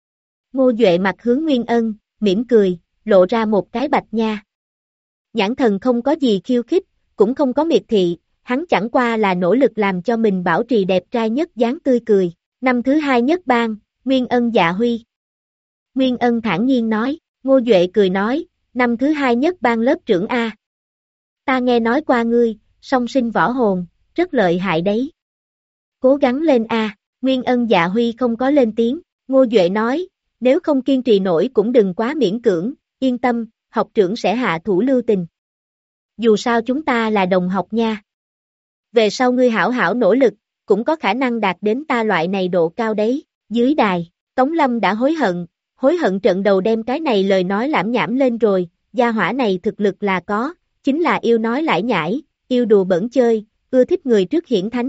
Ngô Duệ mặt hướng Nguyên Ân, mỉm cười, lộ ra một cái bạch nha. Nhãn thần không có gì khiêu khích, cũng không có miệt thị, hắn chẳng qua là nỗ lực làm cho mình bảo trì đẹp trai nhất dáng tươi cười. Năm thứ hai nhất ban, Nguyên Ân Dạ Huy. Nguyên Ân thản nhiên nói, Ngô Duệ cười nói, năm thứ hai nhất ban lớp trưởng A. Ta nghe nói qua ngươi, song sinh võ hồn, rất lợi hại đấy. Cố gắng lên A, Nguyên Ân Dạ Huy không có lên tiếng, Ngô Duệ nói, nếu không kiên trì nổi cũng đừng quá miễn cưỡng, yên tâm, học trưởng sẽ hạ thủ lưu tình. Dù sao chúng ta là đồng học nha. Về sau ngươi hảo hảo nỗ lực, cũng có khả năng đạt đến ta loại này độ cao đấy. Dưới đài, Tống Lâm đã hối hận trận đầu đem cái này lời nói lãm nhảm lên rồi, gia hỏa này thực lực là có, chính là yêu nói lải nhải, yêu đùa bẩn chơi, ưa thích người trước hiển thánh.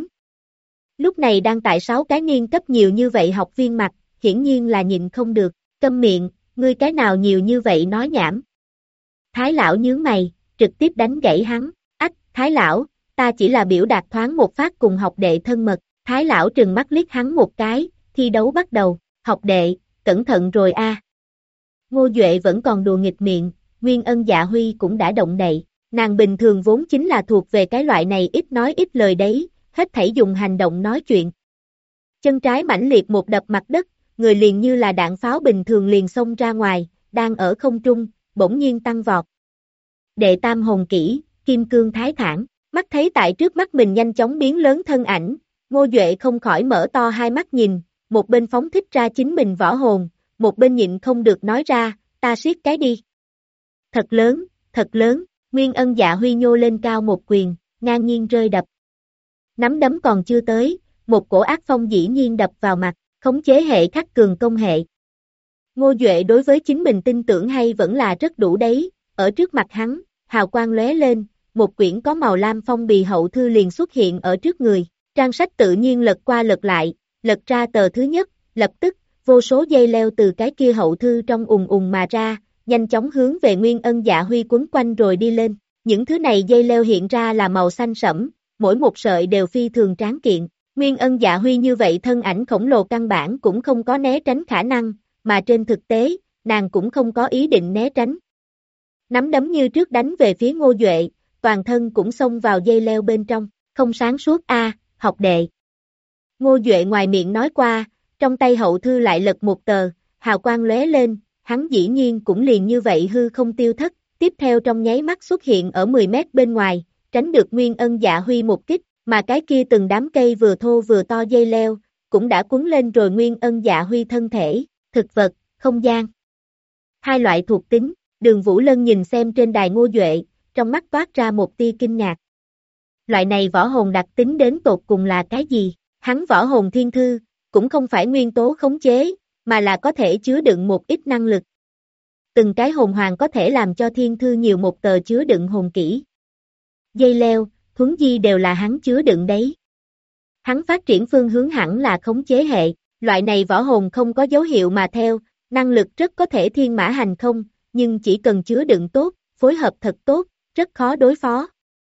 Lúc này đang tại 6 cái niên cấp nhiều như vậy học viên mặt, hiển nhiên là nhịn không được, câm miệng, ngươi cái nào nhiều như vậy nói nhảm. Thái lão nhướng mày, trực tiếp đánh gãy hắn, ách, Thái lão, ta chỉ là biểu đạt thoáng một phát cùng học đệ thân mật, Thái lão trừng mắt liếc hắn một cái, thi đấu bắt đầu, học đệ, cẩn thận rồi a. Ngô Duệ vẫn còn đùa nghịch miệng, Nguyên Ân Dạ Huy cũng đã động đậy, nàng bình thường vốn chính là thuộc về cái loại này ít nói ít lời đấy, hết thảy dùng hành động nói chuyện. Chân trái mãnh liệt một đập mặt đất, người liền như là đạn pháo bình thường liền xông ra ngoài, đang ở không trung, bỗng nhiên tăng vọt. Đệ tam hồn kỹ, Kim Cương Thái Thản, mắt thấy tại trước mắt mình nhanh chóng biến lớn thân ảnh, Ngô Duệ không khỏi mở to hai mắt nhìn, một bên phóng thích ra chính mình võ hồn, một bên nhịn không được nói ra, ta siết cái đi. Thật lớn, Nguyên Ân Dạ Huy nhô lên cao một quyền, ngang nhiên rơi đập. Nắm đấm còn chưa tới, một cổ ác phong dĩ nhiên đập vào mặt, khống chế hệ khắc cường công hệ. Ngô Duệ đối với chính mình tin tưởng hay vẫn là rất đủ đấy, ở trước mặt hắn, hào quang lóe lên, một quyển có màu lam phong bì hậu thư liền xuất hiện ở trước người, trang sách tự nhiên lật qua lật lại, lật ra tờ thứ nhất, lập tức, vô số dây leo từ cái kia hậu thư trong ùng mà ra, nhanh chóng hướng về Nguyên Ân Dạ Huy quấn quanh rồi đi lên, những thứ này dây leo hiện ra là màu xanh sẫm, mỗi một sợi đều phi thường tráng kiện, Nguyên Ân Dạ Huy như vậy thân ảnh khổng lồ căn bản cũng không có né tránh khả năng, mà trên thực tế, nàng cũng không có ý định né tránh. Nắm đấm như trước đánh về phía Ngô Duệ, toàn thân cũng xông vào dây leo bên trong, không sáng suốt a, học đệ. Ngô Duệ ngoài miệng nói qua, trong tay hậu thư lại lật một tờ, hào quang lóe lên, hắn dĩ nhiên cũng liền như vậy hư không tiêu thất, tiếp theo trong nháy mắt xuất hiện ở 10 mét bên ngoài, tránh được Nguyên Ân Dạ Huy một kích, mà cái kia từng đám cây vừa thô vừa to dây leo, cũng đã cuốn lên rồi Nguyên Ân Dạ Huy thân thể, thực vật, không gian. Hai loại thuộc tính, Đường Vũ Lân nhìn xem trên đài Ngô Duệ, trong mắt toát ra một tia kinh ngạc. Loại này võ hồn đặc tính đến tột cùng là cái gì? Hắn võ hồn thiên thư, cũng không phải nguyên tố khống chế, mà là có thể chứa đựng một ít năng lực. Từng cái hồn hoàng có thể làm cho thiên thư nhiều một tờ chứa đựng hồn kỹ. Dây leo, thuấn di đều là hắn chứa đựng đấy. Hắn phát triển phương hướng hẳn là khống chế hệ, loại này võ hồn không có dấu hiệu mà theo, năng lực rất có thể thiên mã hành không, nhưng chỉ cần chứa đựng tốt, phối hợp thật tốt, rất khó đối phó.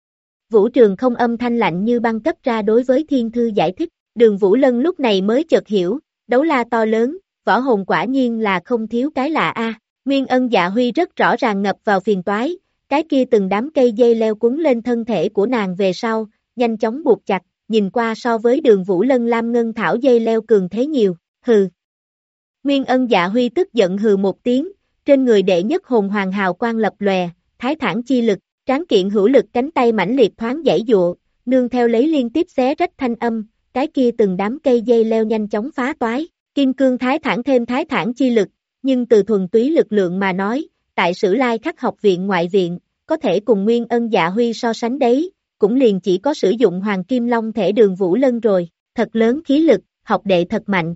Vũ Trường không âm thanh lạnh như băng cấp ra đối với thiên thư giải thích, Đường Vũ Lân lúc này mới chợt hiểu, đấu la to lớn, võ hồn quả nhiên là không thiếu cái lạ a. Nguyên Ân Dạ Huy rất rõ ràng ngập vào phiền toái, cái kia từng đám cây dây leo cuốn lên thân thể của nàng về sau, nhanh chóng buộc chặt, nhìn qua so với Đường Vũ Lân lam ngân thảo dây leo cường thế nhiều, hừ. Nguyên Ân Dạ Huy tức giận hừ một tiếng, trên người đệ nhất hồn hoàng hào quang lập lòe, thái thản chi lực, tráng kiện hữu lực cánh tay mãnh liệt thoáng giãy dụa, nương theo lấy liên tiếp xé rách thanh âm, cái kia từng đám cây dây leo nhanh chóng phá toái, kim cương thái thản thêm thái thản chi lực, nhưng từ thuần túy lực lượng mà nói, tại Sử Lai Khắc học viện ngoại viện, có thể cùng Nguyên Ân Dạ Huy so sánh đấy, cũng liền chỉ có sử dụng Hoàng Kim Long thể Đường Vũ Lân rồi, thật lớn khí lực, học đệ thật mạnh.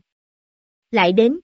Lại đến,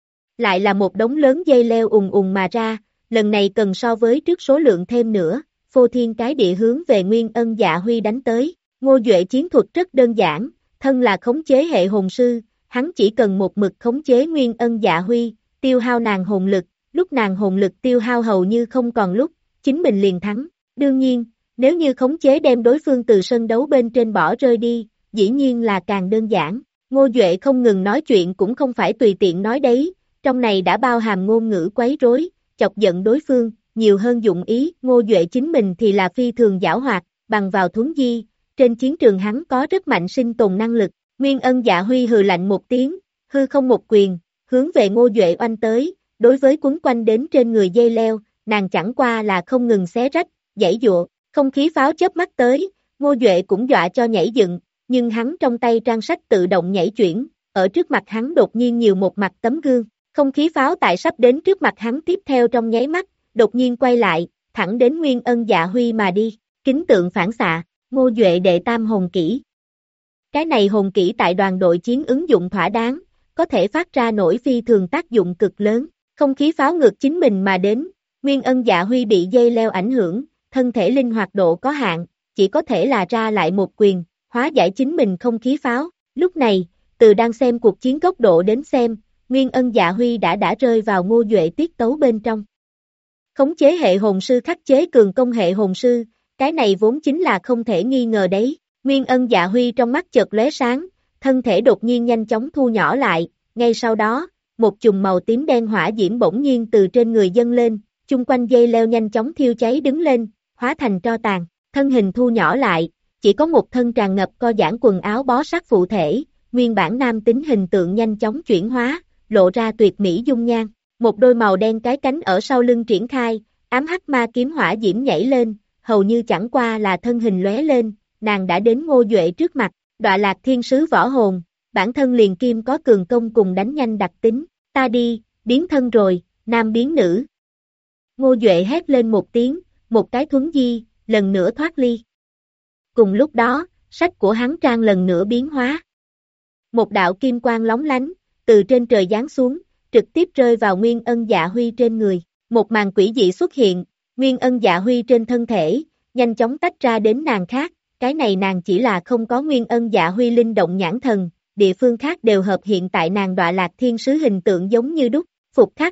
lại là một đống lớn dây leo mà ra, lần này cần so với trước số lượng thêm nữa, phô thiên cái địa hướng về Nguyên Ân Dạ Huy đánh tới, Ngô Duệ chiến thuật rất đơn giản, thân là khống chế hệ hồn sư, hắn chỉ cần một mực khống chế Nguyên Ân Dạ Huy, tiêu hao nàng hồn lực, lúc nàng hồn lực tiêu hao hầu như không còn lúc, chính mình liền thắng, đương nhiên, nếu như khống chế đem đối phương từ sân đấu bên trên bỏ rơi đi, dĩ nhiên là càng đơn giản, Ngô Duệ không ngừng nói chuyện cũng không phải tùy tiện nói đấy, trong này đã bao hàm ngôn ngữ quấy rối, chọc giận đối phương, nhiều hơn dụng ý, Ngô Duệ chính mình thì là phi thường giảo hoạt, bằng vào thuấn di, trên chiến trường hắn có rất mạnh sinh tồn năng lực, Nguyên Ân Dạ Huy hừ lạnh một tiếng, hư không một quyền, hướng về Ngô Duệ oanh tới, đối với quấn quanh đến trên người dây leo, nàng chẳng qua là không ngừng xé rách, giãy giụa, không khí pháo chớp mắt tới, Ngô Duệ cũng dọa cho nhảy dựng, nhưng hắn trong tay trang sách tự động nhảy chuyển, ở trước mặt hắn đột nhiên nhiều một mặt tấm gương, không khí pháo tại sắp đến trước mặt hắn tiếp theo trong nháy mắt, đột nhiên quay lại, thẳng đến Nguyên Ân Dạ Huy mà đi, kính tượng phản xạ, Ngô Duệ đệ tam hồn kỹ. Cái này hồn kỹ tại đoàn đội chiến ứng dụng thỏa đáng, có thể phát ra nổi phi thường tác dụng cực lớn, không khí pháo ngược chính mình mà đến, Nguyên Ân Dạ Huy bị dây leo ảnh hưởng, thân thể linh hoạt độ có hạn, chỉ có thể là ra lại một quyền, hóa giải chính mình không khí pháo, lúc này, từ đang xem cuộc chiến góc độ đến xem, Nguyên Ân Dạ Huy đã rơi vào Ngô Duệ tiết tấu bên trong. Khống chế hệ hồn sư khắc chế cường công hệ hồn sư, cái này vốn chính là không thể nghi ngờ đấy. Nguyên Ân Dạ Huy trong mắt chợt lóe sáng, thân thể đột nhiên nhanh chóng thu nhỏ lại, ngay sau đó, một chùm màu tím đen hỏa diễm bỗng nhiên từ trên người dâng lên, chung quanh dây leo nhanh chóng thiêu cháy đứng lên, hóa thành tro tàn, thân hình thu nhỏ lại, chỉ có một thân tràn ngập co giãn quần áo bó sát phụ thể, nguyên bản nam tính hình tượng nhanh chóng chuyển hóa, lộ ra tuyệt mỹ dung nhan, một đôi màu đen cái cánh ở sau lưng triển khai, ám hắc ma kiếm hỏa diễm nhảy lên, hầu như chẳng qua là thân hình lóe lên, nàng đã đến Ngô Duệ trước mặt, Đọa Lạc Thiên Sứ võ hồn, bản thân liền kim có cường công cùng đánh nhanh đặc tính, ta đi, biến thân rồi, nam biến nữ. Ngô Duệ hét lên một tiếng, một cái thuấn di, lần nữa thoát ly. Cùng lúc đó, sách của hắn trang lần nữa biến hóa. Một đạo kim quang lóng lánh, từ trên trời giáng xuống, trực tiếp rơi vào Nguyên Ân Dạ Huy trên người. Một màn quỷ dị xuất hiện, Nguyên Ân Dạ Huy trên thân thể, nhanh chóng tách ra đến nàng khác, cái này nàng chỉ là không có Nguyên Ân Dạ Huy linh động nhãn thần, địa phương khác đều hợp hiện tại nàng Đọa Lạc Thiên Sứ hình tượng giống như đúc, phục khắc.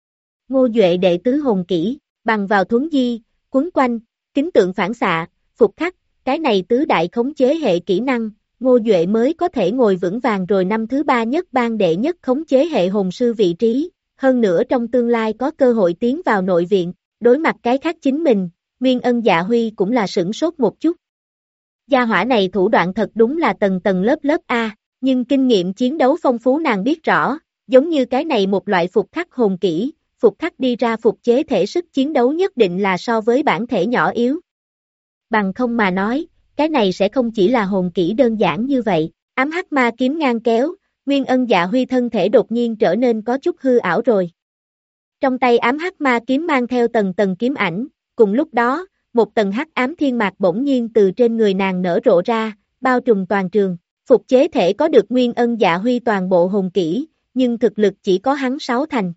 Ngô Duệ đệ tứ hồn kỹ, bằng vào thuấn di, quấn quanh, kính tượng phản xạ, phục khắc, cái này tứ đại khống chế hệ kỹ năng, Ngô Duệ mới có thể ngồi vững vàng rồi năm thứ ba nhất ban đệ nhất khống chế hệ hồn sư vị trí, hơn nữa trong tương lai có cơ hội tiến vào nội viện, đối mặt cái khác chính mình, Nguyên Ân Dạ Huy cũng là sửng sốt một chút. Gia hỏa này thủ đoạn thật đúng là tầng tầng lớp lớp A, nhưng kinh nghiệm chiến đấu phong phú nàng biết rõ, giống như cái này một loại phục khắc hồn kỹ, phục khắc đi ra phục chế thể sức chiến đấu nhất định là so với bản thể nhỏ yếu. Bằng không mà nói, cái này sẽ không chỉ là hồn kỹ đơn giản như vậy, ám hắc ma kiếm ngang kéo, Nguyên Ân Dạ Huy thân thể đột nhiên trở nên có chút hư ảo rồi. Trong tay ám hắc ma kiếm mang theo tầng tầng kiếm ảnh, cùng lúc đó, một tầng hắc ám thiên mạc bỗng nhiên từ trên người nàng nở rộ ra, bao trùm toàn trường, phục chế thể có được Nguyên Ân Dạ Huy toàn bộ hồn kỹ, nhưng thực lực chỉ có hắn 6 thành.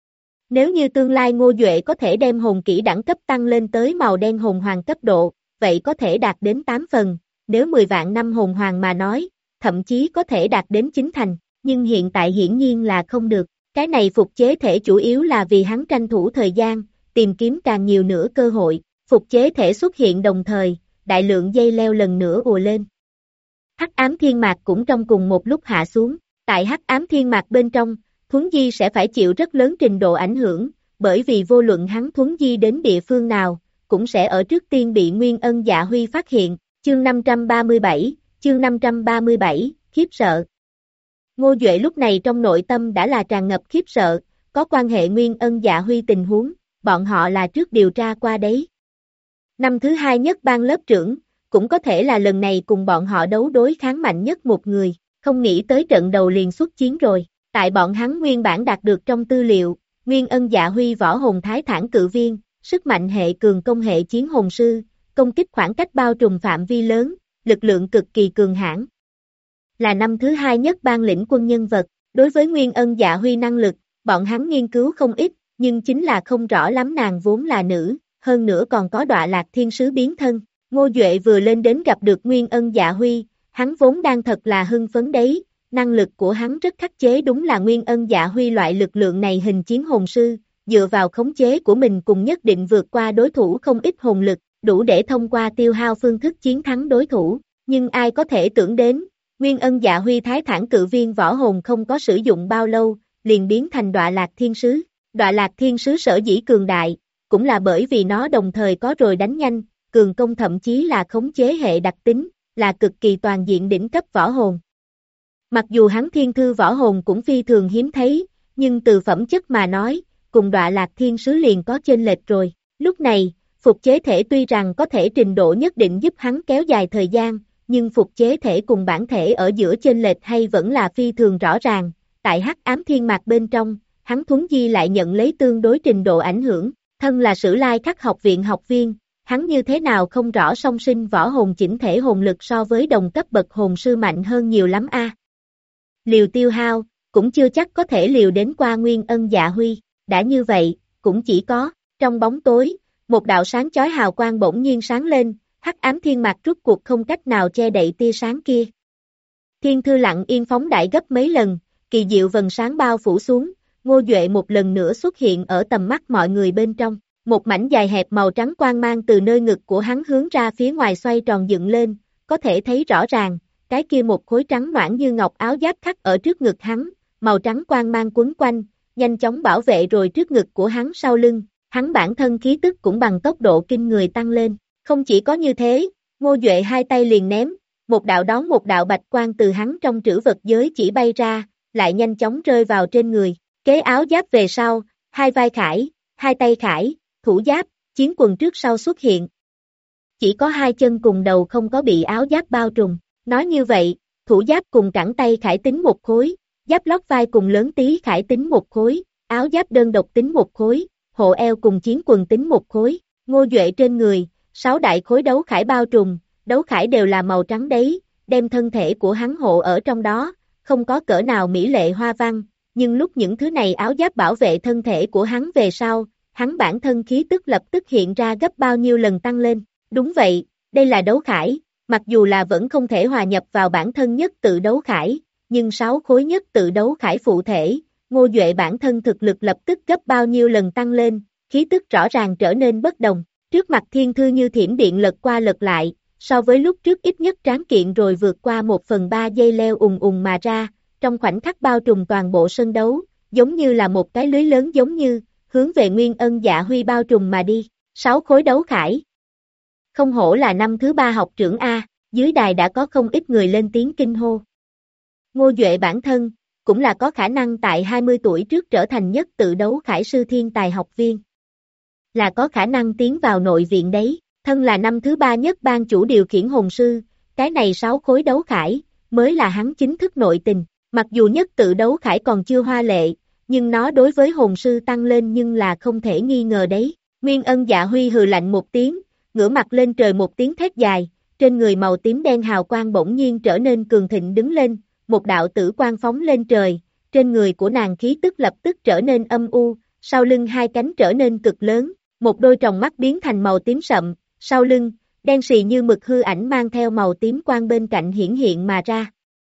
Nếu như tương lai Ngô Duệ có thể đem hồn kỹ đẳng cấp tăng lên tới màu đen hồn hoàng cấp độ, vậy có thể đạt đến 8 phần, nếu 10 vạn năm hồn hoàng mà nói, thậm chí có thể đạt đến 9 thành, nhưng hiện tại hiển nhiên là không được, cái này phục chế thể chủ yếu là vì hắn tranh thủ thời gian, tìm kiếm càng nhiều nữa cơ hội, phục chế thể xuất hiện đồng thời, đại lượng dây leo lần nữa ùa lên. Hắc ám thiên mạc cũng trong cùng một lúc hạ xuống, tại hắc ám thiên mạc bên trong, thuấn di sẽ phải chịu rất lớn trình độ ảnh hưởng, bởi vì vô luận hắn thuấn di đến địa phương nào, cũng sẽ ở trước tiên bị Nguyên Ân Dạ Huy phát hiện, chương 537, khiếp sợ. Ngô Duệ lúc này trong nội tâm đã là tràn ngập khiếp sợ, có quan hệ Nguyên Ân Dạ Huy tình huống, bọn họ là trước điều tra qua đấy. Năm thứ hai nhất ban lớp trưởng, cũng có thể là lần này cùng bọn họ đấu đối kháng mạnh nhất một người, không nghĩ tới trận đầu liền xuất chiến rồi, tại bọn hắn nguyên bản đạt được trong tư liệu, Nguyên Ân Dạ Huy võ hồn thái thản cự viên, sức mạnh hệ cường công hệ chiến hồn sư, công kích khoảng cách bao trùm phạm vi lớn, lực lượng cực kỳ cường hãn. Là năm thứ hai nhất ban lĩnh quân nhân vật, đối với Nguyên Ân Dạ Huy năng lực, bọn hắn nghiên cứu không ít, nhưng chính là không rõ lắm nàng vốn là nữ, hơn nữa còn có Đọa Lạc Thiên Sứ biến thân. Ngô Duệ vừa lên đến gặp được Nguyên Ân Dạ Huy, hắn vốn đang thật là hưng phấn đấy, năng lực của hắn rất khắc chế đúng là Nguyên Ân Dạ Huy loại lực lượng này hình chiến hồn sư, dựa vào khống chế của mình cùng nhất định vượt qua đối thủ không ít hồn lực, đủ để thông qua tiêu hao phương thức chiến thắng đối thủ, nhưng ai có thể tưởng đến, Nguyên Ân Dạ Huy thái thản cự viên võ hồn không có sử dụng bao lâu, liền biến thành Đọa Lạc Thiên Sứ. Đọa Lạc Thiên Sứ sở dĩ cường đại, cũng là bởi vì nó đồng thời có rồi đánh nhanh, cường công thậm chí là khống chế hệ đặc tính, là cực kỳ toàn diện đỉnh cấp võ hồn. Mặc dù hắn thiên thư võ hồn cũng phi thường hiếm thấy, nhưng từ phẩm chất mà nói, cùng Đọa Lạc Thiên Sứ liền có chênh lệch rồi. Lúc này, phục chế thể tuy rằng có thể trình độ nhất định giúp hắn kéo dài thời gian, nhưng phục chế thể cùng bản thể ở giữa chênh lệch hay vẫn là phi thường rõ ràng, tại hắc ám thiên mạc bên trong, hắn thuấn di lại nhận lấy tương đối trình độ ảnh hưởng, thân là Sử Lai Khắc học viện học viên, hắn như thế nào không rõ song sinh võ hồn chỉnh thể hồn lực so với đồng cấp bậc hồn sư mạnh hơn nhiều lắm a. Liều tiêu hao, cũng chưa chắc có thể liều đến qua Nguyên Ân Dạ Huy, đã như vậy, cũng chỉ có, trong bóng tối, một đạo sáng chói hào quang bỗng nhiên sáng lên, hắc ám thiên mạc rút cuộc không cách nào che đậy tia sáng kia. Thiên thư lặng yên phóng đại gấp mấy lần, kỳ diệu vầng sáng bao phủ xuống, Ngô Duệ một lần nữa xuất hiện ở tầm mắt mọi người bên trong. Một mảnh dài hẹp màu trắng quang mang từ nơi ngực của hắn hướng ra phía ngoài xoay tròn dựng lên, có thể thấy rõ ràng, cái kia một khối trắng noãn như ngọc áo giáp khắc ở trước ngực hắn, màu trắng quang mang quấn quanh, nhanh chóng bảo vệ rồi trước ngực của hắn sau lưng, hắn bản thân khí tức cũng bằng tốc độ kinh người tăng lên. Không chỉ có như thế, Ngô Duệ hai tay liền ném, một đạo đón một đạo bạch quang từ hắn trong trữ vật giới chỉ bay ra, lại nhanh chóng rơi vào trên người, kế áo giáp về sau, hai vai khải, hai tay khải, thủ giáp, chiến quần trước sau xuất hiện. Chỉ có hai chân cùng đầu không có bị áo giáp bao trùm, nói như vậy, thủ giáp cùng cẳng tay khải tính một khối, giáp lót vai cùng lớn tí khải tính một khối, áo giáp đơn độc tính một khối, hộ eo cùng chiến quần tính một khối, Ngô Duệ trên người, 6 đại khối đấu khải bao trùm, đấu khải đều là màu trắng đấy, đem thân thể của hắn hộ ở trong đó, không có cỡ nào mỹ lệ hoa văn, nhưng lúc những thứ này áo giáp bảo vệ thân thể của hắn về sau, hắn bản thân khí tức lập tức hiện ra gấp bao nhiêu lần tăng lên. Đúng vậy, đây là đấu khải, mặc dù là vẫn không thể hòa nhập vào bản thân nhất tự đấu khải, nhưng 6 khối nhất tự đấu khải phụ thể, Ngô Duệ bản thân thực lực lập tức gấp bao nhiêu lần tăng lên, khí tức rõ ràng trở nên bất đồng. Trước mặt thiên thư như thiểm điện lật qua lật lại, so với lúc trước ít nhất tráng kiện rồi vượt qua 1/3 dây leo ùng ùng mà ra, trong khoảnh khắc bao trùm toàn bộ sân đấu, giống như là một cái lưới lớn giống như, hướng về Nguyên Ân Dạ Huy bao trùm mà đi, 6 khối đấu khải. Không hổ là năm thứ 3 học trưởng A, dưới đài đã có không ít người lên tiếng kinh hô. Ngô Duệ bản thân, cũng là có khả năng tại 20 tuổi trước trở thành nhất tự đấu khải sư thiên tài học viên. Là có khả năng tiến vào nội viện đấy, thân là năm thứ 3 nhất ban chủ điều khiển hồn sư, cái này 6 khối đấu khải, mới là hắn chính thức nội tình, mặc dù nhất tự đấu khải còn chưa hoa lệ, nhưng nó đối với hồn sư tăng lên nhưng là không thể nghi ngờ đấy. Nguyên Ân Dạ Huy hừ lạnh một tiếng, ngửa mặt lên trời một tiếng thét dài, trên người màu tím đen hào quang bỗng nhiên trở nên cường thịnh đứng lên, một đạo tử quang phóng lên trời, trên người của nàng khí tức lập tức trở nên âm u, sau lưng hai cánh trở nên cực lớn, một đôi tròng mắt biến thành màu tím sậm, sau lưng, đen xì như mực hư ảnh mang theo màu tím quang bên cạnh hiển hiện mà ra.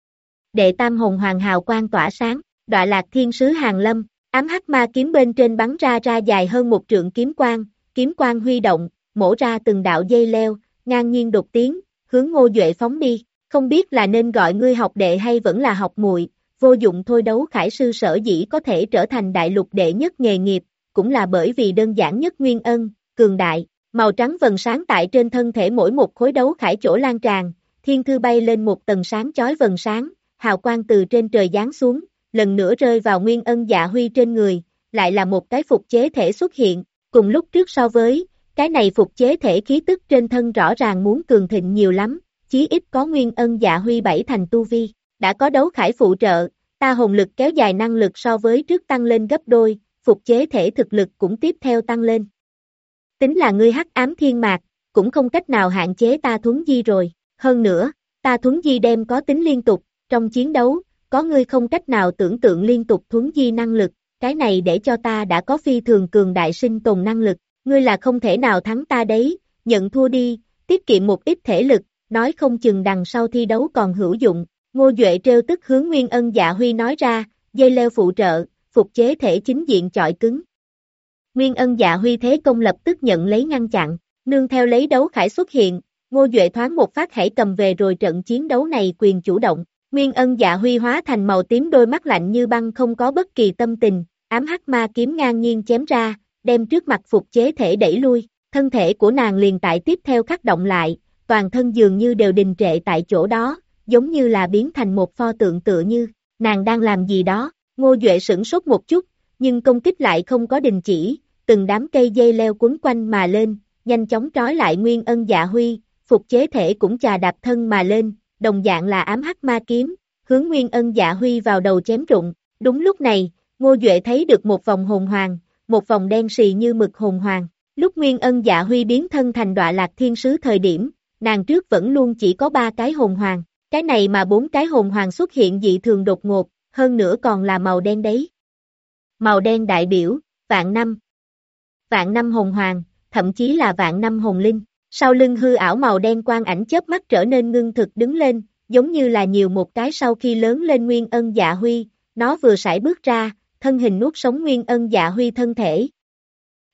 Đệ tam hồn hoàng hào quang tỏa sáng, Đọa Lạc Thiên Sứ Hàn Lâm, ám hắc ma kiếm bên trên bắn ra dài hơn một trượng kiếm quang huy động, mổ ra từng đạo dây leo, ngang nhiên đột tiến, hướng Ngô Duệ phóng đi, không biết là nên gọi ngươi học đệ hay vẫn là học muội, vô dụng thôi. Đấu khải sư sở dĩ có thể trở thành đại lục đệ nhất nghề nghiệp, cũng là bởi vì đơn giản nhất nguyên ân, cường đại, màu trắng vầng sáng tại trên thân thể mỗi một khối đấu khải chỗ lan tràn, thiên thư bay lên một tầng sáng chói vầng sáng, hào quang từ trên trời giáng xuống, lần nữa rơi vào Nguyên Ân Dạ Huy trên người, lại là một cái phục chế thể xuất hiện, cùng lúc trước so với, cái này phục chế thể khí tức trên thân rõ ràng muốn cường thịnh nhiều lắm, chí ít có Nguyên Ân Dạ Huy 7 thành tu vi, đã có đấu khải phụ trợ, ta hồn lực kéo dài năng lực so với trước tăng lên gấp đôi, phục chế thể thực lực cũng tiếp theo tăng lên. Tính là ngươi hắc ám thiên mạc, cũng không cách nào hạn chế ta thuấn di rồi, hơn nữa, ta thuấn di đem có tính liên tục, trong chiến đấu, có ngươi không cách nào tưởng tượng liên tục thuấn di năng lực, cái này để cho ta đã có phi thường cường đại sinh tồn năng lực, ngươi là không thể nào thắng ta đấy, nhận thua đi, tiết kiệm một ít thể lực, nói không chừng đằng sau thi đấu còn hữu dụng. Ngô Duệ trêu tức hướng Nguyên Ân Dạ Huy nói ra, dây leo phụ trợ, phục chế thể chính diện chọi cứng. Nguyên Ân Dạ Huy thế công lập tức nhận lấy ngăn chặn, nương theo lấy đấu khải xuất hiện, Ngô Duệ thoáng một phát hãy cầm về rồi trận chiến đấu này quyền chủ động. Nguyên Ân Dạ Huy hóa thành màu tím đôi mắt lạnh như băng không có bất kỳ tâm tình, ám hắc ma kiếm ngang nhiên chém ra, đem trước mặt phục chế thể đẩy lui, thân thể của nàng liền tại tiếp theo khắc động lại, toàn thân dường như đều đình trệ tại chỗ đó, giống như là biến thành một pho tượng tựa như, nàng đang làm gì đó. Ngô Duệ sửng sốt một chút, nhưng công kích lại không có đình chỉ, từng đám cây dây leo quấn quanh mà lên, nhanh chóng trói lại Nguyên Ân Dạ Huy, phục chế thể cũng chà đạp thân mà lên, đồng dạng là ám hắc ma kiếm, hướng Nguyên Ân Dạ Huy vào đầu chém rụng. Đúng lúc này, Ngô Duệ thấy được một vòng hồn hoàng, một vòng đen xì như mực hồn hoàng. Lúc Nguyên Ân Dạ Huy biến thân thành Đọa Lạc Thiên Sứ thời điểm, nàng trước vẫn luôn chỉ có 3 cái hồn hoàng, cái này mà 4 cái hồn hoàng xuất hiện dị thường đột ngột, hơn nữa còn là màu đen đấy. Màu đen đại biểu, vạn năm hồn hoàng, thậm chí là vạn năm hồn linh. Sau lưng hư ảo màu đen quang ảnh chớp mắt trở nên ngưng thực đứng lên, giống như là nhiều một cái sau khi lớn lên Nguyên Ân Dạ Huy, nó vừa sải bước ra, thân hình nuốt sống Nguyên Ân Dạ Huy thân thể.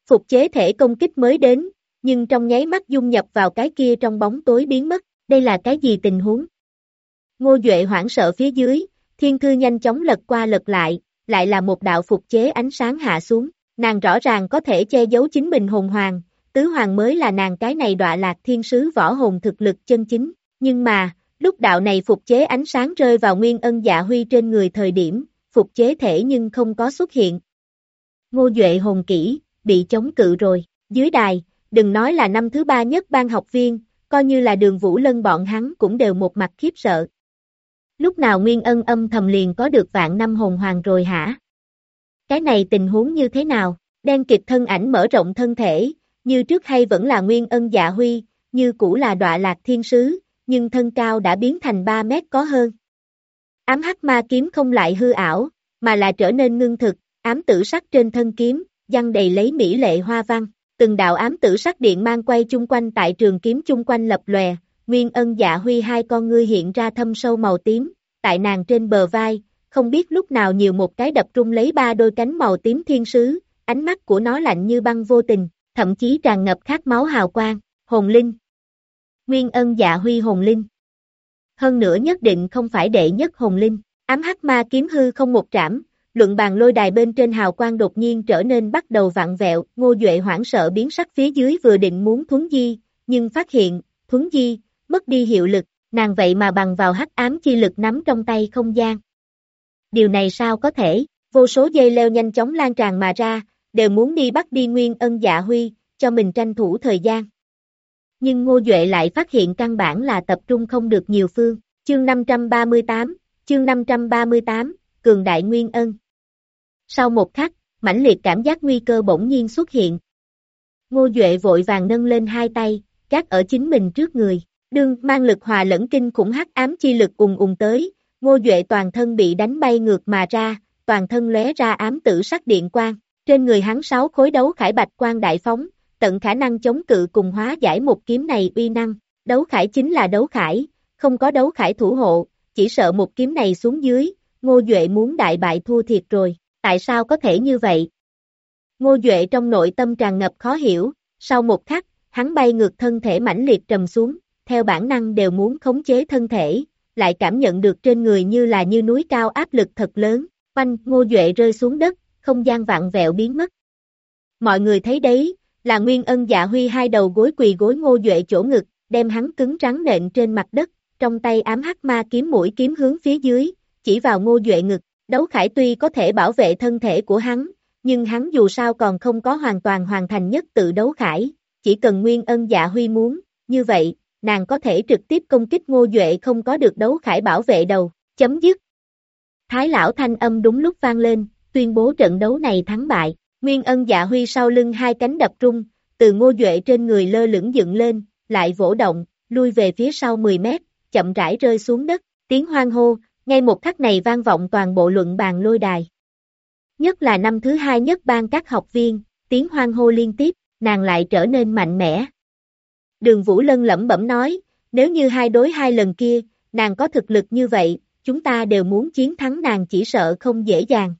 Phục chế thể công kích mới đến, nhưng trong nháy mắt dung nhập vào cái kia trong bóng tối biến mất, đây là cái gì tình huống? Ngô Duệ hoảng sợ phía dưới, thiên thư nhanh chóng lật qua lật lại là một đạo phục chế ánh sáng hạ xuống, nàng rõ ràng có thể che giấu chính mình hồn hoàng, tứ hoàng mới là nàng cái này đọa lạc thiên sứ võ hồn thực lực chân chính, nhưng mà, lúc đạo này phục chế ánh sáng rơi vào Nguyên Ân Dạ Huy trên người thời điểm, phục chế thể nhưng không có xuất hiện. Ngô Duệ hồn kỹ, bị chống cự rồi, dưới đài, đừng nói là năm thứ ba nhất ban học viên, coi như là Đường Vũ Lân bọn hắn cũng đều một mặt khiếp sợ. Lúc nào Nguyên Ân âm thầm liền có được vạn năm hồn hoàng rồi hả? Cái này tình huống như thế nào? Đen kịt thân ảnh mở rộng thân thể, như trước hay vẫn là Nguyên Ân Dạ Huy, như cũ là đọa lạc thiên sứ, nhưng thân cao đã biến thành 3 mét có hơn. Ám hắc ma kiếm không lại hư ảo, mà là trở nên ngưng thực, ám tử sắc trên thân kiếm, giăng đầy lấy mỹ lệ hoa văn, từng đạo ám tử sắc điện mang quay chung quanh tại trường kiếm chung quanh lập lòe, Nguyên Ân Dạ Huy hai con ngươi hiện ra thâm sâu màu tím, tại nàng trên bờ vai, không biết lúc nào nhiều một cái đập rung lấy ba đôi cánh màu tím thiên sứ, ánh mắt của nó lạnh như băng vô tình, thậm chí tràn ngập khát máu hào quang, hồn linh. Nguyên Ân Dạ Huy hồn linh. Hơn nữa nhất định không phải đệ nhất hồn linh, ám hắc ma kiếm hư không một trảm, luận bàn lôi đài bên trên hào quang đột nhiên trở nên bắt đầu vặn vẹo, Ngô Duệ hoảng sợ biến sắc phía dưới vừa định muốn thuấn di, nhưng phát hiện, thuấn di, mất đi hiệu lực, nàng vậy mà bằng vào hắc ám chi lực nắm trong tay không gian. Điều này sao có thể, vô số dây leo nhanh chóng lan tràn mà ra, đều muốn đi bắt đi Nguyên Ân Dạ Huy, cho mình tranh thủ thời gian. Nhưng Ngô Duệ lại phát hiện căn bản là tập trung không được nhiều phương, chương 538, Cường Đại Nguyên Ân. Sau một khắc, mãnh liệt cảm giác nguy cơ bỗng nhiên xuất hiện. Ngô Duệ vội vàng nâng lên hai tay, gác ở chính mình trước người, đương mang lực hòa lẫn kinh khủng hắc ám chi lực ùn tới, Ngô Duệ toàn thân bị đánh bay ngược mà ra, toàn thân lóe ra ám tử sắc điện quang, trên người hắn 6 khối đấu khải bạch quang đại phóng, tận khả năng chống cự cùng hóa giải một kiếm này uy năng, đấu khải chính là đấu khải, không có đấu khải thủ hộ, chỉ sợ một kiếm này xuống dưới, Ngô Duệ muốn đại bại thua thiệt rồi, tại sao có thể như vậy? Ngô Duệ trong nội tâm tràn ngập khó hiểu, sau một khắc, hắn bay ngược thân thể mãnh liệt trầm xuống, theo bản năng đều muốn khống chế thân thể, lại cảm nhận được trên người như là như núi cao áp lực thật lớn, quanh Ngô Duệ rơi xuống đất, không gian vặn vẹo biến mất. Mọi người thấy đấy, là Nguyên Ân Dạ Huy hai đầu gối quỳ gối Ngô Duệ chỗ ngực, đem hắn cứng rắn nện trên mặt đất, trong tay ám hắc ma kiếm mũi kiếm hướng phía dưới, chỉ vào Ngô Duệ ngực, đấu khải tuy có thể bảo vệ thân thể của hắn, nhưng hắn dù sao còn không có hoàn toàn hoàn thành nhất tự đấu khải, chỉ cần Nguyên Ân Dạ Huy muốn, như vậy, nàng có thể trực tiếp công kích Ngô Duệ không có được đấu khải bảo vệ đầu, chấm dứt. Thái lão thanh âm đúng lúc vang lên, tuyên bố trận đấu này thắng bại, Nguyên Ân Dạ Huy sau lưng hai cánh đập rung, từ Ngô Duệ trên người lơ lửng dựng lên, lại vỗ động, lui về phía sau 10 mét, chậm rãi rơi xuống đất, tiếng hoan hô, ngay một khắc này vang vọng toàn bộ luận bàn lôi đài. Nhất là năm thứ hai nhất ban các học viên, tiếng hoan hô liên tiếp, nàng lại trở nên mạnh mẽ. Đường Vũ Lân lẩm bẩm nói, nếu như 2 đối 2 lần kia, nàng có thực lực như vậy, chúng ta đều muốn chiến thắng nàng chỉ sợ không dễ dàng.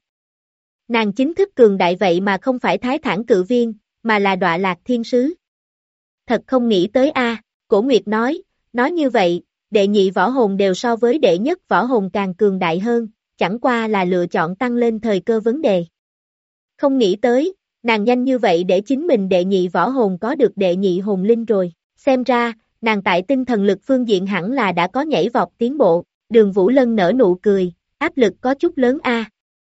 Nàng chính thức cường đại vậy mà không phải Thái Thản Cự Viên, mà là đọa lạc thiên sứ. Thật không nghĩ tới a, Cổ Nguyệt nói như vậy, đệ nhị võ hồn đều so với đệ nhất võ hồn càng cường đại hơn, chẳng qua là lựa chọn tăng lên thời cơ vấn đề. Không nghĩ tới, nàng nhanh như vậy để chính mình đệ nhị võ hồn có được đệ nhị hồn linh rồi, xem ra, nàng tại tinh thần lực phương diện hẳn là đã có nhảy vọt tiến bộ, Đường Vũ Lân nở nụ cười, áp lực có chút lớn a.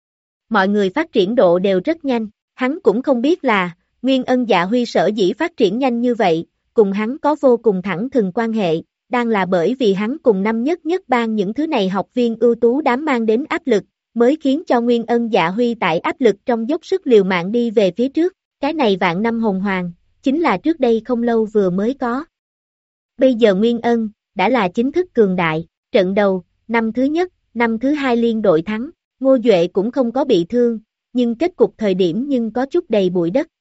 Mọi người phát triển độ đều rất nhanh, hắn cũng không biết là, Nguyên Ân Dạ Huy sở dĩ phát triển nhanh như vậy, cùng hắn có vô cùng thẳng thừng quan hệ, đang là bởi vì hắn cùng năm nhất ban những thứ này học viên ưu tú đám mang đến áp lực, mới khiến cho Nguyên Ân Dạ Huy tại áp lực trong dốc sức liều mạng đi về phía trước, cái này vạn năm hồn hoàng, chính là trước đây không lâu vừa mới có. Bây giờ Nguyên Ân, đã là chính thức cường đại, trận đầu, năm thứ nhất, năm thứ hai liên đội thắng, Ngô Duệ cũng không có bị thương, nhưng kết cục thời điểm nhưng có chút đầy bụi đất.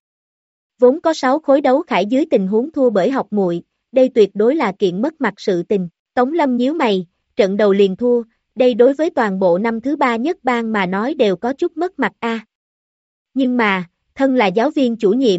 Vốn có 6 khối đấu khải dưới tình huống thua bởi học muội, đây tuyệt đối là kiện mất mặt sự tình, Tống Lâm nhíu mày, trận đầu liền thua, đây đối với toàn bộ năm thứ ba nhất ban mà nói đều có chút mất mặt a. Nhưng mà, thân là giáo viên chủ nhiệm,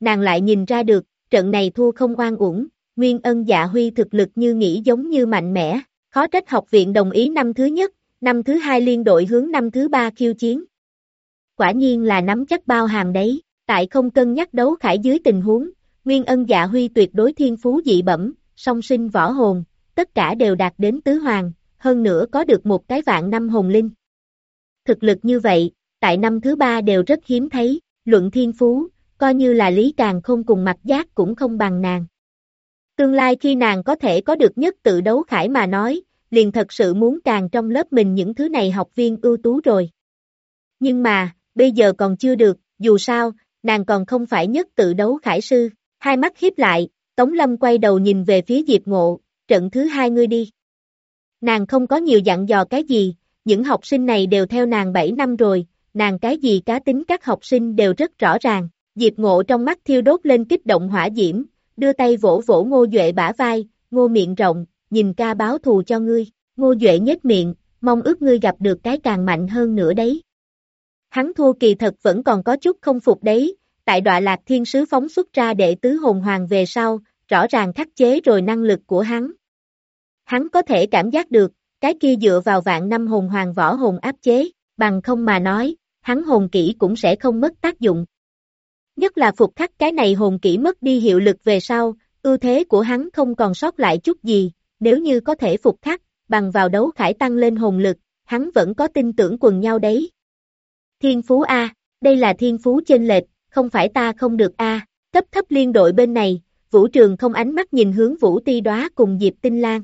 nàng lại nhìn ra được, trận này thua không oan uổng, Nguyên Ân Dạ Huy thực lực như nghĩ giống như mạnh mẽ, khó trách học viện đồng ý năm thứ nhất, năm thứ hai liên đội hướng năm thứ ba khiêu chiến. Quả nhiên là nắm chắc bao hàm đấy, tại không cân nhắc đấu khải dưới tình huống, Nguyên Ân Dạ Huy tuyệt đối thiên phú dị bẩm, song sinh võ hồn, tất cả đều đạt đến tứ hoàng, hơn nữa có được một cái vạn năm hồn linh. Thực lực như vậy, tại năm thứ ba đều rất hiếm thấy, luận thiên phú, coi như là Lý Càng không cùng Mặc Giác cũng không bằng nàng. Tương lai khi nàng có thể có được nhất tự đấu khải mà nói, liền thật sự muốn càng trong lớp mình những thứ này học viên ưu tú rồi. Nhưng mà, bây giờ còn chưa được, dù sao, nàng còn không phải nhất tự đấu khải sư, hai mắt híp lại, Tống Lâm quay đầu nhìn về phía Diệp Ngộ, trận thứ hai ngươi đi. Nàng không có nhiều dặn dò cái gì, những học sinh này đều theo nàng 7 năm rồi, nàng cái gì cá tính các học sinh đều rất rõ ràng, Diệp Ngộ trong mắt thiêu đốt lên kích động hỏa diễm, đưa tay vỗ vỗ Ngô Duệ bả vai, Ngô miệng rộng, nhìn ca báo thù cho ngươi, Ngô Duệ nhếch miệng, mong ước ngươi gặp được cái càng mạnh hơn nữa đấy. Hắn thua kỳ thật vẫn còn có chút không phục đấy, tại Đọa Lạc Thiên Sứ phóng xuất ra đệ tứ hồn hoàng về sau, rõ ràng khắc chế rồi năng lực của hắn. Hắn có thể cảm giác được, cái kia dựa vào vạn năm hồn hoàng võ hồn áp chế, bằng không mà nói, hắn hồn kỹ cũng sẽ không mất tác dụng. Nhất là phục khắc cái này hồn kỹ mất đi hiệu lực về sau, ưu thế của hắn không còn sót lại chút gì, nếu như có thể phục khắc, bằng vào đấu khải tăng lên hồn lực, hắn vẫn có tin tưởng quần nhau đấy. Thiên phú A, đây là thiên phú chênh lệch, không phải ta không được A, cấp thấp liên đội bên này, Vũ Trường không ánh mắt nhìn hướng Vũ Ti Đóa cùng Diệp Tinh Lan.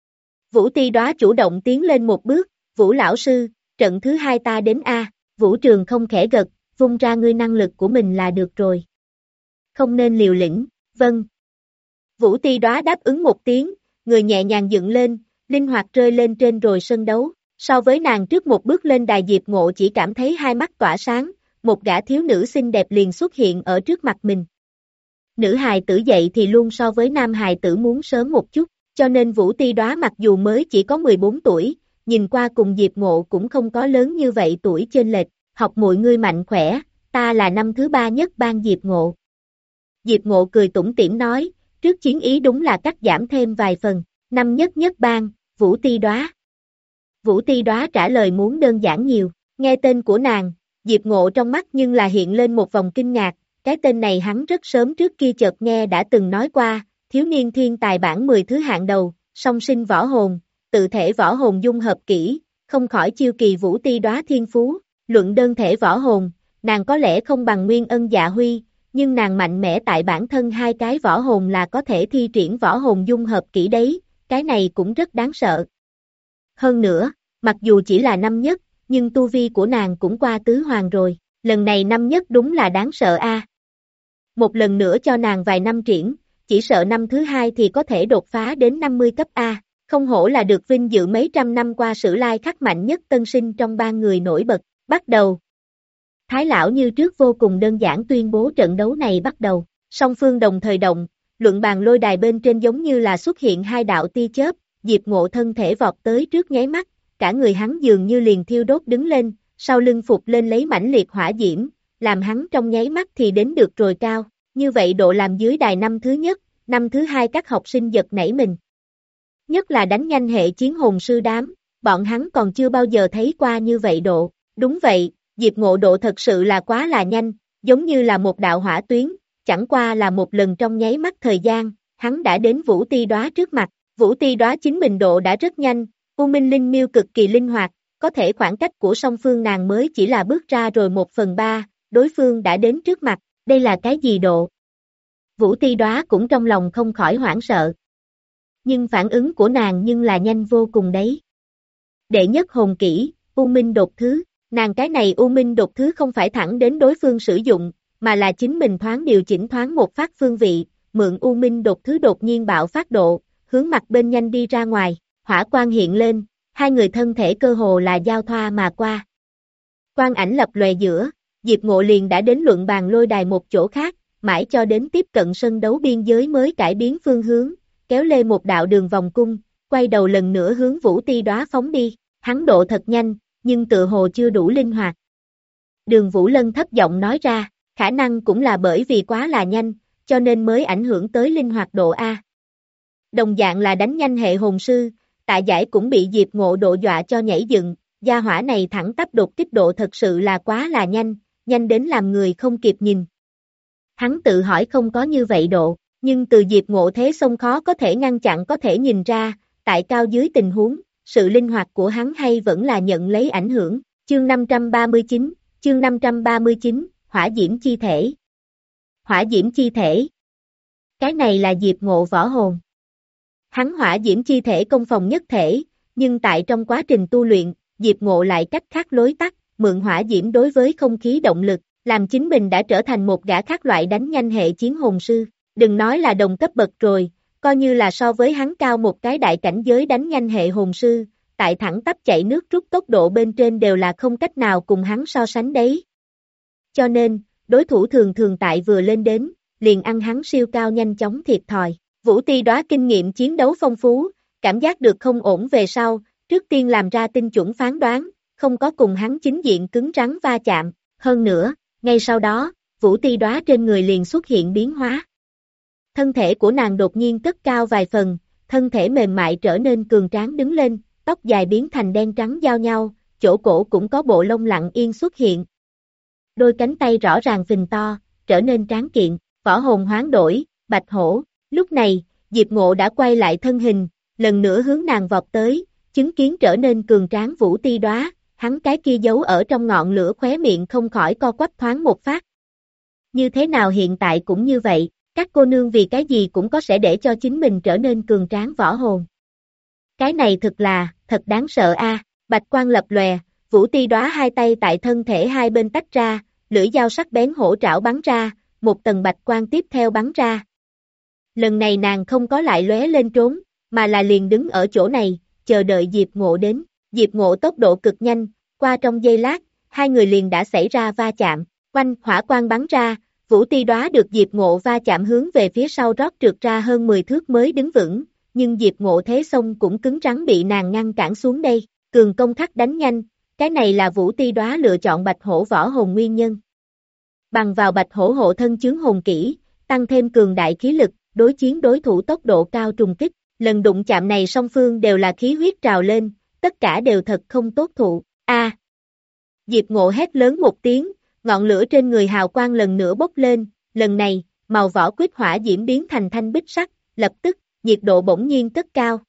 Vũ Ti Đóa chủ động tiến lên một bước, Vũ lão sư, trận thứ hai ta đến A, Vũ Trường không khẽ gật, vung ra ngươi năng lực của mình là được rồi. Không nên liều lĩnh, vâng. Vũ Ti Đóa đáp ứng một tiếng, người nhẹ nhàng dựng lên, linh hoạt rơi lên trên rồi sân đấu. So với nàng trước một bước lên đài Diệp Ngộ chỉ cảm thấy hai mắt tỏa sáng, một gã thiếu nữ xinh đẹp liền xuất hiện ở trước mặt mình. Nữ hài tử dậy thì luôn so với nam hài tử muốn sớm một chút, cho nên Vũ Ti Đóa mặc dù mới chỉ có 14 tuổi, nhìn qua cùng Diệp Ngộ cũng không có lớn như vậy tuổi chênh lệch, học muội ngươi mạnh khỏe, ta là năm thứ ba nhất ban Diệp Ngộ. Diệp Ngộ cười tủm tỉm nói, trước chiến ý đúng là cắt giảm thêm vài phần, năm nhất nhất ban, Vũ Ti Đóa. Vũ Ti Đóa trả lời muốn đơn giản nhiều, nghe tên của nàng, Diệp Ngộ trong mắt nhưng là hiện lên một vòng kinh ngạc, cái tên này hắn rất sớm trước kia chợt nghe đã từng nói qua, thiếu niên thiên tài bảng 10 thứ hạng đầu, song sinh võ hồn, tự thể võ hồn dung hợp kỹ, không khỏi chiêu kỳ Vũ Ti Đóa thiên phú, luận đơn thể võ hồn, nàng có lẽ không bằng Nguyên Ân Dạ Huy, nhưng nàng mạnh mẽ tại bản thân hai cái võ hồn là có thể thi triển võ hồn dung hợp kỹ đấy, cái này cũng rất đáng sợ. Hơn nữa, mặc dù chỉ là năm nhất, nhưng tu vi của nàng cũng qua tứ hoàng rồi, lần này năm nhất đúng là đáng sợ a. Một lần nữa cho nàng vài năm triển, chỉ sợ năm thứ hai thì có thể đột phá đến 50 cấp A, không hổ là được vinh dự mấy trăm năm qua sử lai khắc mạnh nhất tân sinh trong ba người nổi bật, bắt đầu. Thái lão như trước vô cùng đơn giản tuyên bố trận đấu này bắt đầu, song phương đồng thời động, luận bàn lôi đài bên trên giống như là xuất hiện hai đạo tia chớp, Diệp Ngộ thân thể vọt tới trước nháy mắt, cả người hắn dường như liền thiêu đốt đứng lên, sau lưng phục lên lấy mãnh liệt hỏa diễm, làm hắn trong nháy mắt thì đến được rồi cao, như vậy độ làm dưới đài năm thứ nhất, năm thứ hai các học sinh giật nảy mình. Nhất là đánh nhanh hệ chiến hồn sư đám, bọn hắn còn chưa bao giờ thấy qua như vậy độ, đúng vậy, Diệp Ngộ độ thật sự là quá là nhanh, giống như là một đạo hỏa tuyến, chẳng qua là một lần trong nháy mắt thời gian, hắn đã đến Vũ Ti Đóa trước mặt, Vũ Ti Đóa chính mình độ đã rất nhanh, U Minh Linh Miêu cực kỳ linh hoạt, có thể khoảng cách của song phương nàng mới chỉ là bước ra rồi 1/3, đối phương đã đến trước mặt, đây là cái gì độ? Vũ Ti Đóa cũng trong lòng không khỏi hoảng sợ. Nhưng phản ứng của nàng nhưng là nhanh vô cùng đấy. Đệ nhất hồn kỹ, U Minh đột thứ, nàng cái này U Minh đột thứ không phải thẳng đến đối phương sử dụng, mà là chính mình thoáng điều chỉnh thoáng một phát phương vị, mượn U Minh đột thứ đột nhiên bạo phát độ, hướng mặt bên nhanh đi ra ngoài, hỏa quang hiện lên, hai người thân thể cơ hồ là giao thoa mà qua. Quang ảnh lập lòe giữa, Diệp Ngộ liền đã đến luận bàn lôi đài một chỗ khác, mãi cho đến tiếp cận sân đấu biên giới mới cải biến phương hướng, kéo lê một đạo đường vòng cung, quay đầu lần nữa hướng Vũ Ti Đóa phóng đi, hắn độ thật nhanh, nhưng tựa hồ chưa đủ linh hoạt. Đường Vũ Lân thấp giọng nói ra, Khả năng cũng là bởi vì quá là nhanh, cho nên mới ảnh hưởng tới linh hoạt độ A. Đồng dạng là đánh nhanh hệ hồn sư, Tạ Giải cũng bị Diệp Ngộ độ dọa cho nhảy dựng, gia hỏa này thẳng tắp đột kích độ thật sự là quá là nhanh, nhanh đến làm người không kịp nhìn. Hắn tự hỏi không có như vậy độ, nhưng từ Diệp Ngộ thế xông khó có thể ngăn chặn có thể nhìn ra, tại cao dưới tình huống, sự linh hoạt của hắn hay vẫn là nhận lấy ảnh hưởng. Chương 539, Hỏa Diễm Chi Thể. Hỏa Diễm Chi Thể. Cái này là Diệp Ngộ võ hồn. Hắn Hỏa Diễm Chi Thể công phòng nhất thể, nhưng tại trong quá trình tu luyện, Diệp Ngộ lại cách khác lối tắt, mượn hỏa diễm đối với không khí động lực, làm chính mình đã trở thành một gã khác loại đánh nhanh hệ chiến hồn sư. Đừng nói là đồng cấp bậc rồi, coi như là so với hắn cao một cái đại cảnh giới đánh nhanh hệ hồn sư, tại thẳng tắp chạy nước rút tốc độ bên trên đều là không cách nào cùng hắn so sánh đấy. Cho nên, đối thủ thường thường tại vừa lên đến, liền ăn hắn siêu cao nhanh chóng thiệt thòi. Vũ Ti Đóa kinh nghiệm chiến đấu phong phú, cảm giác được không ổn về sau, trước tiên làm ra tinh chuẩn phán đoán, không có cùng hắn chính diện cứng rắn va chạm. Hơn nữa, ngay sau đó, Vũ Ti Đóa trên người liền xuất hiện biến hóa. Thân thể của nàng đột nhiên cất cao vài phần, thân thể mềm mại trở nên cường tráng đứng lên, tóc dài biến thành đen trắng giao nhau, chỗ cổ cũng có bộ lông lặng yên xuất hiện. Đôi cánh tay rõ ràng phình to, trở nên tráng kiện, võ hồn hoán đổi, bạch hổ. Lúc này, Diệp Ngộ đã quay lại thân hình, lần nữa hướng nàng vọt tới, chứng kiến trở nên cường tráng Vũ Ti Đóa, hắn cái kia giấu ở trong ngọn lửa khóe miệng không khỏi co quắp thoáng một phát. Như thế nào hiện tại cũng như vậy, các cô nương vì cái gì cũng có sẽ để cho chính mình trở nên cường tráng võ hồn. Cái này thật đáng sợ a. Bạch quang lập lòe, Vũ Ti Đóa hai tay tại thân thể hai bên tách ra, lưỡi dao sắc bén hổ trảo bắn ra, một tầng bạch quang tiếp theo bắn ra. Lần này nàng không có lại lóe lên trốn, mà là liền đứng ở chỗ này, chờ đợi Diệp Ngộ đến. Diệp Ngộ tốc độ cực nhanh, qua trong giây lát, hai người liền đã xảy ra va chạm, quanh hỏa quang bắn ra, Vũ Ti Đóa được Diệp Ngộ va chạm hướng về phía sau rót trượt ra hơn 10 thước mới đứng vững, nhưng Diệp Ngộ thế xông cũng cứng rắn bị nàng ngăn cản xuống đây, cường công khắc đánh nhanh, cái này là Vũ Ti Đóa lựa chọn bạch hổ võ hồn nguyên nhân. Bằng vào bạch hổ hộ thân chướng hồn kỹ, tăng thêm cường đại khí lực, đối chiến đối thủ tốc độ cao trùng kích, lần đụng chạm này song phương đều là khí huyết trào lên, tất cả đều thật không tốt thụ. A! Diệp Ngộ hét lớn một tiếng, ngọn lửa trên người hào quang lần nữa bốc lên, lần này, màu vỏ quýt hỏa diễm biến thành thanh bích sắc, lập tức, nhiệt độ bỗng nhiên cất cao.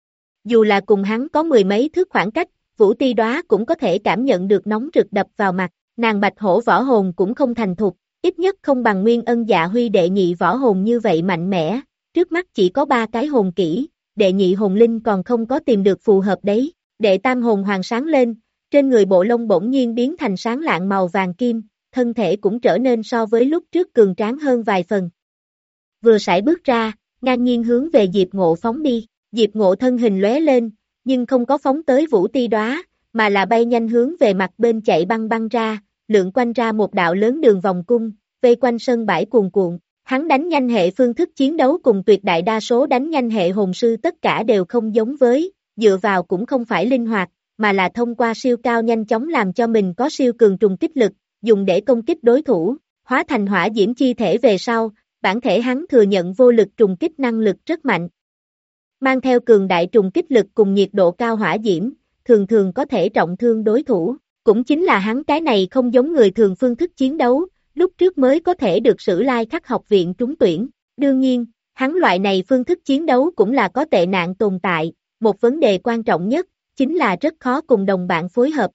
Dù là cùng hắn có mười mấy thước khoảng cách, Vũ Ti Đóa cũng có thể cảm nhận được nóng rực đập vào mặt, nàng bạch hổ võ hồn cũng không thành thục, ít nhất không bằng Nguyên Ân Dạ Huy đệ nhị võ hồn như vậy mạnh mẽ, trước mắt chỉ có 3 cái hồn kỹ, đệ nhị hồn linh còn không có tìm được phù hợp đấy, đệ tam hồn hoàng sáng lên, trên người bộ lông bỗng nhiên biến thành sáng lạng màu vàng kim, thân thể cũng trở nên so với lúc trước cường tráng hơn vài phần. Vừa sải bước ra, ngang nhiên hướng về Diệp Ngộ phóng đi, Diệp Ngộ thân hình lóe lên, nhưng không có phóng tới Vũ Ti Đóa, mà là bay nhanh hướng về mặt bên chạy băng băng ra, lượn quanh ra một đạo lớn đường vòng cung, vây quanh sân bãi cuồn cuộn. Hắn đánh nhanh hệ phương thức chiến đấu cùng tuyệt đại đa số đánh nhanh hệ hồn sư tất cả đều không giống với, dựa vào cũng không phải linh hoạt, mà là thông qua siêu cao nhanh chóng làm cho mình có siêu cường trùng kích lực, dùng để công kích đối thủ, hóa thành hỏa diễm chi thể về sau, bản thể hắn thừa nhận vô lực trùng kích năng lực rất mạnh. Mang theo cường đại trùng kích lực cùng nhiệt độ cao hỏa diễm, thường thường có thể trọng thương đối thủ, cũng chính là hắn cái này không giống người thường phương thức chiến đấu, lúc trước mới có thể được Sử Lai Khắc học viện trúng tuyển. Đương nhiên, hắn loại này phương thức chiến đấu cũng là có tệ nạn tồn tại, một vấn đề quan trọng nhất, chính là rất khó cùng đồng bạn phối hợp.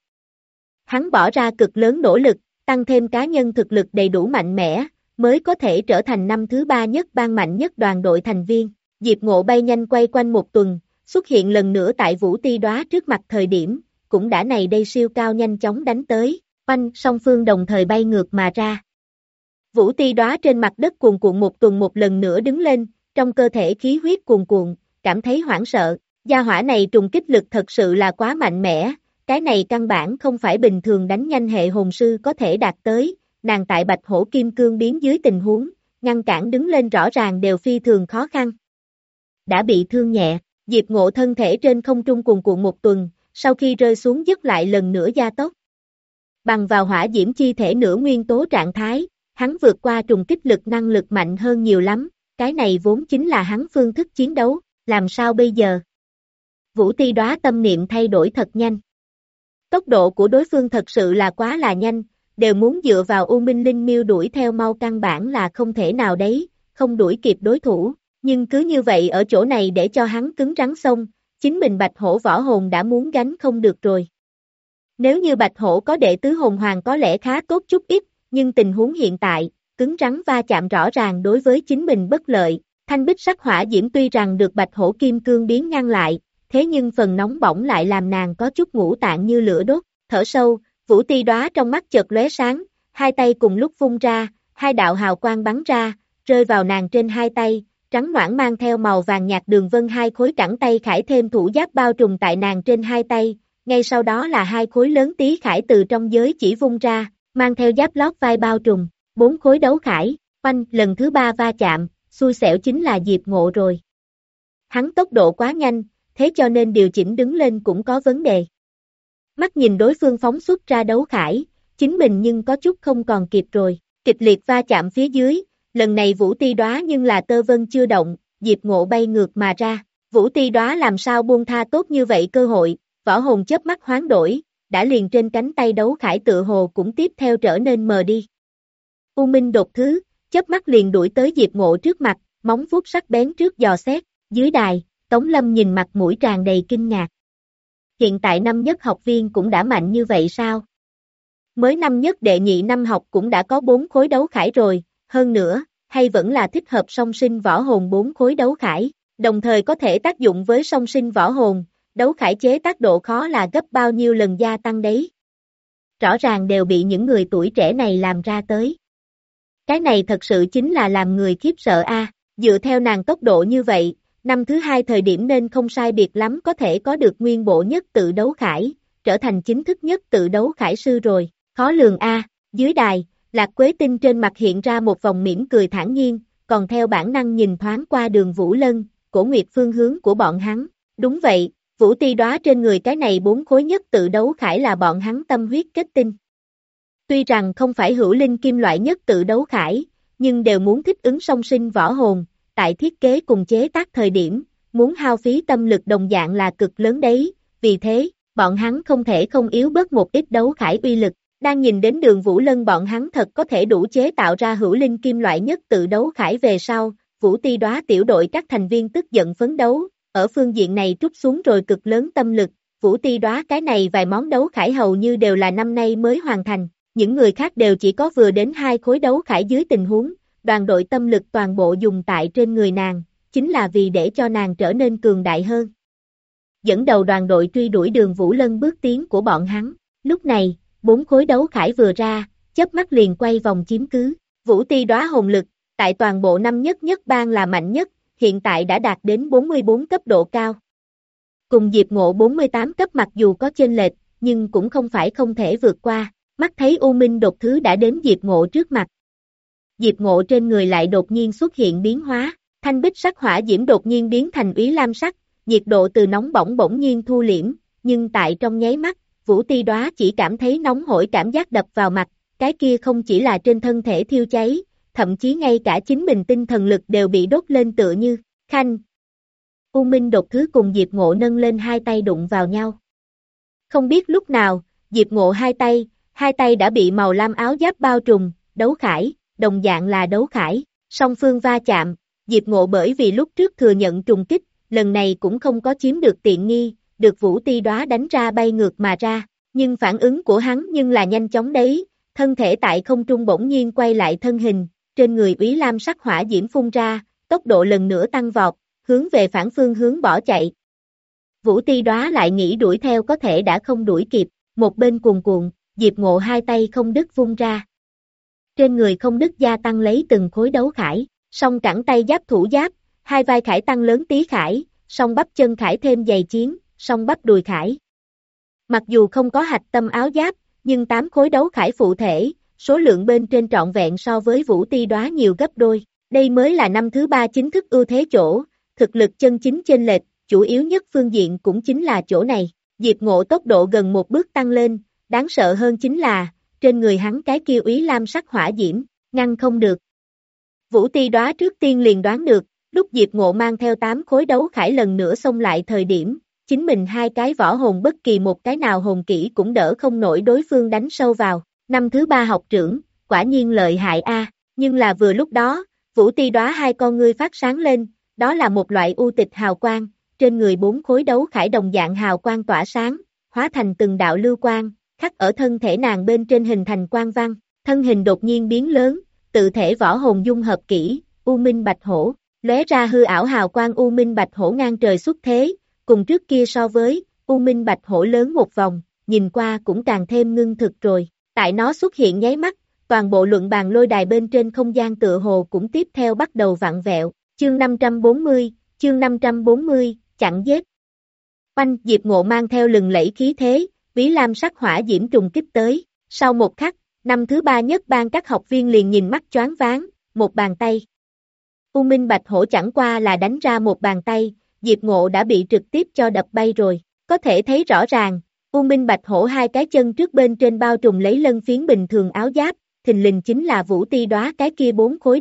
Hắn bỏ ra cực lớn nỗ lực, tăng thêm cá nhân thực lực đầy đủ mạnh mẽ, mới có thể trở thành năm thứ 3 nhất ban mạnh nhất đoàn đội thành viên. Diệp Ngộ bay nhanh quay quanh một tuần, xuất hiện lần nữa tại Vũ Ti Đóa trước mặt thời điểm, cũng đã này đây siêu cao nhanh chóng đánh tới, quanh song phương đồng thời bay ngược mà ra. Vũ Ti Đóa trên mặt đất cuồn cuộn một tuần một lần nữa đứng lên, trong cơ thể khí huyết cuồn cuộn, cảm thấy hoảng sợ, gia hỏa này trùng kích lực thật sự là quá mạnh mẽ, cái này căn bản không phải bình thường đánh nhanh hệ hồn sư có thể đạt tới, nàng tại bạch hổ kim cương biến dưới tình huống, ngăn cản đứng lên rõ ràng đều phi thường khó khăn. Đã bị thương nhẹ, Diệp Ngộ thân thể trên không trung cuồn cuộn một tuần, sau khi rơi xuống dứt lại lần nữa gia tốc. Bằng vào hỏa diễm chi thể nửa nguyên tố trạng thái, hắn vượt qua trùng kích lực năng lực mạnh hơn nhiều lắm, cái này vốn chính là hắn phương thức chiến đấu, làm sao bây giờ? Vũ Ti Đóa tâm niệm thay đổi thật nhanh. Tốc độ của đối phương thật sự là quá là nhanh, đều muốn dựa vào U Minh Linh Miêu đuổi theo mau căn bản là không thể nào đấy, không đuổi kịp đối thủ, nhưng cứ như vậy ở chỗ này để cho hắn cứng rắn xông, chính mình Bạch Hổ võ hồn đã muốn gánh không được rồi. Nếu như Bạch Hổ có đệ tứ hồn hoàng có lẽ khá tốt chút ít, nhưng tình huống hiện tại, cứng rắn va chạm rõ ràng đối với chính mình bất lợi, thanh bích sắc hỏa diễm tuy rằng được Bạch Hổ kim cương biến ngăn lại, thế nhưng phần nóng bỏng lại làm nàng có chút ngũ tạng như lửa đốt, thở sâu, Vũ Ti Đóa trong mắt chợt lóe sáng, hai tay cùng lúc vung ra, hai đạo hào quang bắn ra, rơi vào nàng trên hai tay, trắng noãn mang theo màu vàng nhạt đường vân hai khối cẳng tay khải thêm thủ giáp bao trùm tại nàng trên hai tay, ngay sau đó là hai khối lớn tí khải từ trong giới chỉ vung ra, mang theo giáp lót vai bao trùm, bốn khối đấu khải, oanh, lần thứ ba va chạm, xui xẻo chính là Diệp Ngộ rồi. Hắn tốc độ quá nhanh, thế cho nên điều chỉnh đứng lên cũng có vấn đề. Mắt nhìn đối phương phóng xuất ra đấu khải, chính mình nhưng có chút không còn kịp rồi, kịch liệt va chạm phía dưới, lần này Vũ Ti Đóa nhưng là tơ vân chưa động, Diệp Ngộ bay ngược mà ra, Vũ Ti Đóa làm sao buông tha tốt như vậy cơ hội, võ hồn chớp mắt hoán đổi, đã liền trên cánh tay đấu khải tựa hồ cũng tiếp theo trở nên mờ đi. U Minh đột thứ, chớp mắt liền đuổi tới Diệp Ngộ trước mặt, móng vuốt sắc bén trước dò xét, dưới đài, Tống Lâm nhìn mặt mũi tràn đầy kinh ngạc. Hiện tại năm nhất học viên cũng đã mạnh như vậy sao? Mới năm nhất đệ nhị năm học cũng đã có 4 khối đấu khải rồi, hơn nữa, hay vẫn là thích hợp song sinh võ hồn 4 khối đấu khải, đồng thời có thể tác dụng với song sinh võ hồn, đấu khải chế tác độ khó là gấp bao nhiêu lần gia tăng đấy. Rõ ràng đều bị những người tuổi trẻ này làm ra tới. Cái này thật sự chính là làm người khiếp sợ a. Dựa theo nàng tốc độ như vậy, năm thứ hai thời điểm nên không sai biệt lắm có thể có được nguyên bộ nhất tự đấu khải, trở thành chính thức nhất tự đấu khải sư rồi, khó lường a. Dưới đài, Lạc Quế Tinh trên mặt hiện ra một vòng mỉm cười thản nhiên, còn theo bản năng nhìn thoáng qua Đường Vũ Lân, Cổ Nguyệt phương hướng của bọn hắn, đúng vậy, Vũ Ti Đóa trên người cái này 4 khối nhất tự đấu khải là bọn hắn tâm huyết kết tinh. Tuy rằng không phải hữu linh kim loại nhất tự đấu khải, nhưng đều muốn thích ứng song sinh võ hồn, tại thiết kế cùng chế tác thời điểm, muốn hao phí tâm lực đồng dạng là cực lớn đấy, vì thế, bọn hắn không thể không yếu bớt một ít đấu khải uy lực. Đang nhìn đến Đường Vũ Lân bọn hắn thật có thể đủ chế tạo ra hữu linh kim loại nhất tự đấu khải về sau, Vũ Ti Đóa tiểu đội các thành viên tức giận phấn đấu, ở phương diện này trút xuống rồi cực lớn tâm lực, Vũ Ti Đóa cái này vài món đấu khải hầu như đều là năm nay mới hoàn thành, những người khác đều chỉ có vừa đến 2 khối đấu khải dưới tình huống, đoàn đội tâm lực toàn bộ dùng tại trên người nàng, chính là vì để cho nàng trở nên cường đại hơn. Dẫn đầu đoàn đội truy đuổi Đường Vũ Lân bước tiến của bọn hắn, lúc này, 4 khối đấu khải vừa ra, chớp mắt liền quay vòng chiếm cứ, Vũ Ti Đóa hồn lực, tại toàn bộ năm nhất nhất bang là mạnh nhất, hiện tại đã đạt đến 44 cấp độ cao. Cùng Diệp Ngộ 48 cấp mặc dù có chênh lệch, nhưng cũng không phải không thể vượt qua, mắt thấy U Minh đột thứ đã đến Diệp Ngộ trước mặt. Diệp Ngộ trên người lại đột nhiên xuất hiện biến hóa, thanh bích sắc hỏa diễm đột nhiên biến thành úy lam sắc, nhiệt độ từ nóng bỏng bỗng nhiên thu liễm, nhưng tại trong nháy mắt, Vũ Ti Đóa chỉ cảm thấy nóng hổi cảm giác đập vào mặt, cái kia không chỉ là trên thân thể thiêu cháy, thậm chí ngay cả chính mình tinh thần lực đều bị đốt lên tựa như, khanh. U Minh đột thứ cùng Diệp Ngộ nâng lên hai tay đụng vào nhau. Không biết lúc nào, Diệp Ngộ hai tay đã bị màu lam áo giáp bao trùm, đấu khải, đồng dạng là đấu khải, song phương va chạm, Diệp Ngộ bởi vì lúc trước thừa nhận trùng kích, lần này cũng không có chiếm được tiện nghi, được Vũ Ti Đóa đánh ra bay ngược mà ra, nhưng phản ứng của hắn nhưng là nhanh chóng đấy, thân thể tại không trung bỗng nhiên quay lại thân hình, trên người úy lam sắc hỏa diễm phun ra, tốc độ lần nữa tăng vọt, hướng về phản phương hướng bỏ chạy. Vũ Ti Đóa lại nghĩ đuổi theo có thể đã không đuổi kịp, một bên cuồn cuộn, Diệp Ngộ hai tay không đứt vung ra. Trên người không đứt gia tăng lấy từng khối đấu khải, song cẳng tay giáp thủ giáp, hai vai khải tăng lớn tí khải, song bắp chân khải thêm dày chiến, song bắp đùi khải. Mặc dù không có hạch tâm áo giáp, nhưng 8 khối đấu khải phụ thể, số lượng bên trên trọn vẹn so với Vũ Ti Đóa nhiều gấp đôi. Đây mới là năm thứ 3 chính thức ưu thế chỗ, thực lực chân chính chênh lệch, chủ yếu nhất phương diện cũng chính là chỗ này. Diệp Ngộ tốc độ gần một bước tăng lên, đáng sợ hơn chính là, trên người hắn cái kia úy lam sắc hỏa diễm, ngăn không được. Vũ Ti Đóa trước tiên liền đoán được, lúc Diệp Ngộ mang theo 8 khối đấu khải lần nữa xông lại thời điểm, chính mình 2 cái võ hồn bất kỳ một cái nào hồn kỹ cũng đỡ không nổi đối phương đánh sâu vào. Năm thứ 3 học trưởng, quả nhiên lợi hại a. Nhưng là vừa lúc đó, Vũ Ti Đóa 2 con ngươi phát sáng lên, đó là một loại u tịch hào quang, trên người 4 khối đấu khải đồng dạng hào quang tỏa sáng, hóa thành từng đạo lưu quang, khắc ở thân thể nàng bên trên hình thành quang văn, thân hình đột nhiên biến lớn, tự thể võ hồn dung hợp kỹ, U Minh Bạch Hổ, lóe ra hư ảo hào quang U Minh Bạch Hổ ngang trời xuất thế, cùng trước kia so với, U Minh Bạch Hổ lớn một vòng, nhìn qua cũng càng thêm ngưng thực rồi, tại nó xuất hiện nháy mắt, toàn bộ luận bàn lôi đài bên trên không gian tựa hồ cũng tiếp theo bắt đầu vặn vẹo, chương 540, chặn giết. Oanh, Diệp Ngộ mang theo lừng lẫy khí thế, Bí Lam sắc hỏa diễm trùng kích tới, sau một khắc, năm thứ 3 nhất ban các học viên liền nhìn mắt choáng váng, một bàn tay. U Minh Bạch Hổ chẳng qua là đánh ra một bàn tay, Diệp Ngộ đã bị trực tiếp cho đập bay rồi, có thể thấy rõ ràng, U Minh Bạch Hổ 2 cái chân trước bên trên bao trùm lấy lân phiến bình thường áo giáp, thình lình chính là Vũ Ti Đóa cái kia 4 khối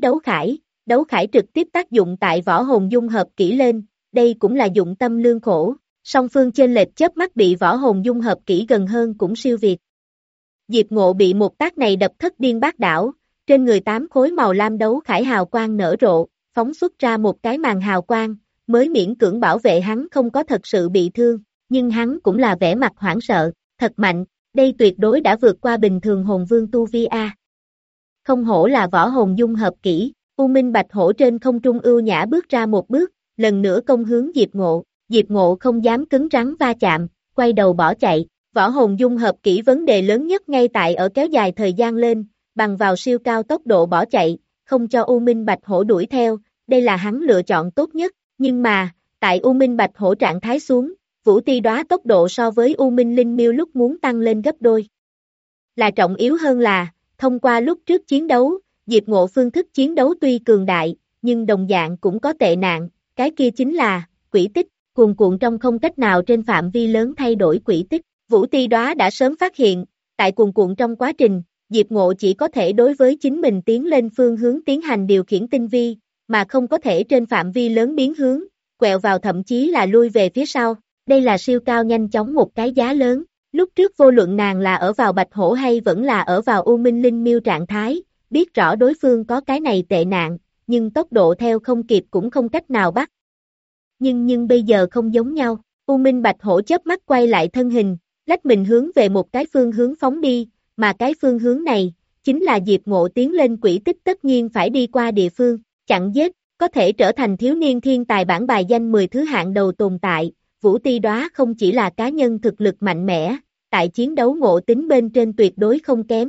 đấu khải trực tiếp tác dụng tại võ hồn dung hợp kỹ lên, đây cũng là dụng tâm lương khổ, song phương chênh lệch chớp mắt bị võ hồn dung hợp kỹ gần hơn cũng siêu việt. Diệp Ngộ bị một tác này đập thất điên bát đảo, trên người 8 khối màu lam đấu khải hào quang nở rộ, phóng xuất ra một cái màn hào quang, mới miễn cưỡng bảo vệ hắn không có thật sự bị thương, nhưng hắn cũng là vẻ mặt hoảng sợ, thật mạnh, đây tuyệt đối đã vượt qua bình thường hồn vương tu vi a. Không hổ là võ hồn dung hợp kỹ, U Minh Bạch Hổ trên không trung ưu nhã bước ra một bước, lần nữa công hướng Diệp Ngộ không dám cứng rắn va chạm, quay đầu bỏ chạy, võ hồn dung hợp kỹ vấn đề lớn nhất ngay tại ở kéo dài thời gian lên, bằng vào siêu cao tốc độ bỏ chạy, không cho U Minh Bạch Hổ đuổi theo, đây là hắn lựa chọn tốt nhất, nhưng mà, tại U Minh Bạch Hổ trạng thái xuống, Vũ Ti Đóa tốc độ so với U Minh Linh Miêu lúc muốn tăng lên gấp đôi. Là trọng yếu hơn là, thông qua lúc trước chiến đấu, Diệp Ngộ phương thức chiến đấu tuy cường đại, nhưng đồng dạng cũng có tệ nạn, cái kia chính là, quỹ tích, cuồn cuộn trong không cách nào trên phạm vi lớn thay đổi quỹ tích. Vũ Ti Đóa đã sớm phát hiện, tại cuồn cuộn trong quá trình, Diệp Ngộ chỉ có thể đối với chính mình tiến lên phương hướng tiến hành điều khiển tinh vi, mà không có thể trên phạm vi lớn biến hướng, quẹo vào thậm chí là lui về phía sau. Đây là siêu cao nhanh chóng một cái giá lớn. Lúc trước vô luận nàng là ở vào Bạch Hổ hay vẫn là ở vào U Minh Linh Miêu trạng thái, biết rõ đối phương có cái này tệ nạn, nhưng tốc độ theo không kịp cũng không cách nào bắt. Nhưng bây giờ không giống nhau, U Minh Bạch Hổ chớp mắt quay lại thân hình, lách mình hướng về một cái phương hướng phóng đi, mà cái phương hướng này, chính là Diệp Ngộ tiến lên quỹ tích tất nhiên phải đi qua địa phương, chặn giết, có thể trở thành thiếu niên thiên tài bảng bài danh 10 thứ hạng đầu tồn tại, Vũ Ti Đóa không chỉ là cá nhân thực lực mạnh mẽ, tại chiến đấu ngộ tính bên trên tuyệt đối không kém.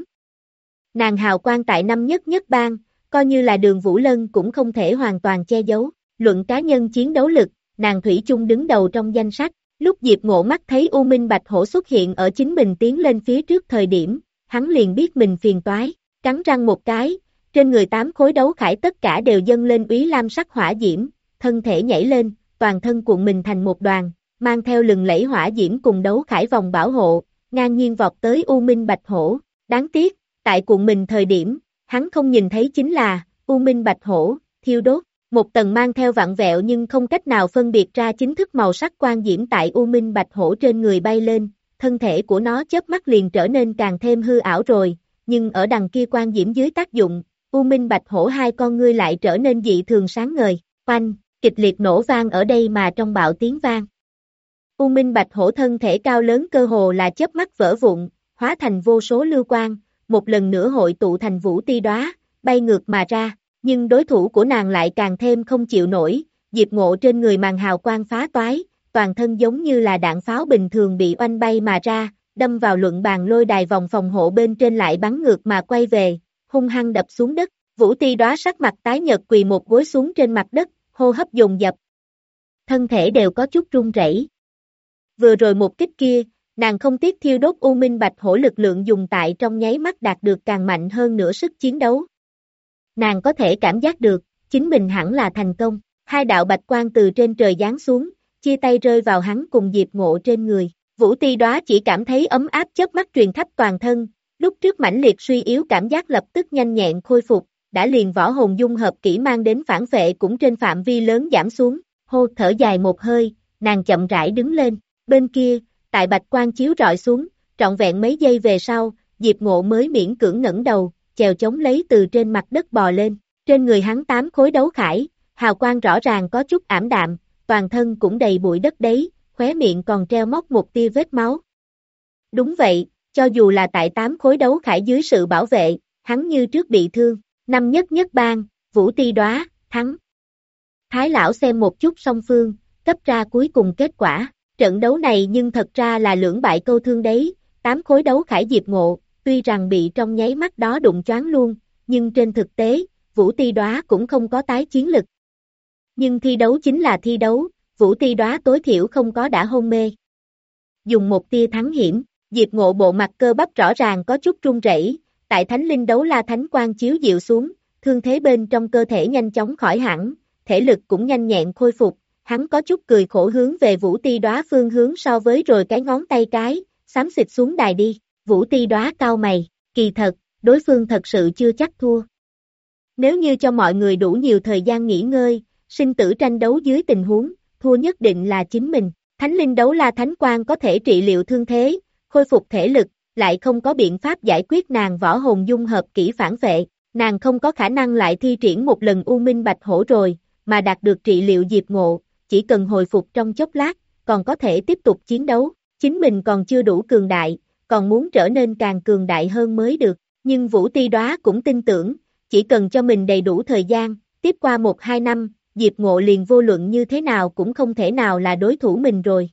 Nàng hào quang tại năm nhất bang, coi như là Đường Vũ Lân cũng không thể hoàn toàn che giấu, luận cá nhân chiến đấu lực, nàng thủy chung đứng đầu trong danh sách. Lúc Diệp Ngộ mắt thấy U Minh Bạch Hổ xuất hiện ở chính mình tiến lên phía trước thời điểm, hắn liền biết mình phiền toái, cắn răng một cái, trên người 8 khối đấu khải tất cả đều dâng lên úy lam sắc hỏa diễm, thân thể nhảy lên, toàn thân cuộn mình thành một đoàn, mang theo lừng lẫy hỏa diễm cùng đấu khải vòng bảo hộ, ngang nhiên vọt tới U Minh Bạch Hổ. Đáng tiếc, tại cuộn mình thời điểm, hắn không nhìn thấy chính là U Minh Bạch Hổ thiêu đốt. Một tầng mang theo vặn vẹo nhưng không cách nào phân biệt ra chính thức màu sắc quang diễm tại U Minh Bạch Hổ trên người bay lên, thân thể của nó chớp mắt liền trở nên càng thêm hư ảo rồi, nhưng ở đằng kia quang diễm dưới tác dụng, U Minh Bạch Hổ 2 con ngươi lại trở nên dị thường sáng ngời, oanh, kịch liệt nổ vang ở đây mà trong bạo tiếng vang. U Minh Bạch Hổ thân thể cao lớn cơ hồ là chớp mắt vỡ vụn, hóa thành vô số lưu quang, một lần nữa hội tụ thành Vũ Ti Đóa, bay ngược mà ra. Nhưng đối thủ của nàng lại càng thêm không chịu nổi, Diệp Ngộ trên người màn hào quang phá toái, toàn thân giống như là đạn pháo bình thường bị oanh bay mà ra, đâm vào luận bàn lôi đài vòng phòng hộ bên trên lại bắn ngược mà quay về, hung hăng đập xuống đất, Vũ Ti Đóa sắc mặt tái nhợt quỳ một gối xuống trên mặt đất, hô hấp dồn dập. Thân thể đều có chút run rẩy. Vừa rồi một kích kia, nàng không tiếc thiêu đốt U Minh Bạch Hổ lực lượng dùng tại trong nháy mắt đạt được càng mạnh hơn nữa sức chiến đấu. Nàng có thể cảm giác được, chính mình hẳn là thành công, 2 đạo bạch quang từ trên trời giáng xuống, chia tay rơi vào hắn cùng Diệp Ngộ trên người, Vũ Ti Đóa chỉ cảm thấy ấm áp chớp mắt truyền khắp toàn thân, lúc trước mãnh liệt suy yếu cảm giác lập tức nhanh nhẹn khôi phục, đã liền võ hồn dung hợp kỹ mang đến phản vệ cũng trên phạm vi lớn giảm xuống, hô thở dài một hơi, nàng chậm rãi đứng lên, bên kia, tại bạch quang chiếu rọi xuống, trọn vẹn mấy giây về sau, Diệp Ngộ mới miễn cưỡng ngẩng đầu, chèo chống lấy từ trên mặt đất bò lên, trên người hắn 8 khối đấu khải, hào quang rõ ràng có chút ảm đạm, toàn thân cũng đầy bụi đất đấy, khóe miệng còn treo móc một tia vết máu. Đúng vậy, cho dù là tại 8 khối đấu khải dưới sự bảo vệ, hắn như trước bị thương, năm nhất nhất bang, Vũ Ti Đóa, thắng. Thái lão xem một chút song phương, cấp ra cuối cùng kết quả, trận đấu này nhưng thật ra là lưỡng bại câu thương đấy, 8 khối đấu khải Diệp Ngộ, tuy rằng bị trong nháy mắt đó đụng choáng luôn, nhưng trên thực tế, Vũ Ti Đóa cũng không có tái chiến lực. Nhưng thi đấu chính là thi đấu, Vũ Ti Đóa tối thiểu không có đã hôn mê. Dùng một tia thắng hiểm, Diệp Ngộ bộ mặt cơ bắp rõ ràng có chút run rẩy, tại Thánh Linh Đấu La Thánh Quang chiếu dịu xuống, thương thế bên trong cơ thể nhanh chóng khỏi hẳn, thể lực cũng nhanh nhẹn khôi phục, hắn có chút cười khổ hướng về Vũ Ti Đóa phương hướng so với rồi cái ngón tay cái, xám xịt xuống đài đi, Vũ Ti Đóa cau mày, kỳ thật, đối phương thật sự chưa chắc thua. Nếu như cho mọi người đủ nhiều thời gian nghỉ ngơi, sinh tử tranh đấu dưới tình huống, thua nhất định là chính mình. Thánh Linh Đấu La Thánh Quang có thể trị liệu thương thế, khôi phục thể lực, lại không có biện pháp giải quyết nàng võ hồn dung hợp kỹ phản vệ, nàng không có khả năng lại thi triển một lần U Minh Bạch Hổ rồi, mà đạt được trị liệu Diệp Ngộ, chỉ cần hồi phục trong chốc lát, còn có thể tiếp tục chiến đấu, chính mình còn chưa đủ cường đại, còn muốn trở nên càng cường đại hơn mới được, nhưng Vũ Ti Đóa cũng tin tưởng, chỉ cần cho mình đầy đủ thời gian, tiếp qua 1-2 năm, Diệp Ngộ liền vô luận như thế nào cũng không thể nào là đối thủ mình rồi.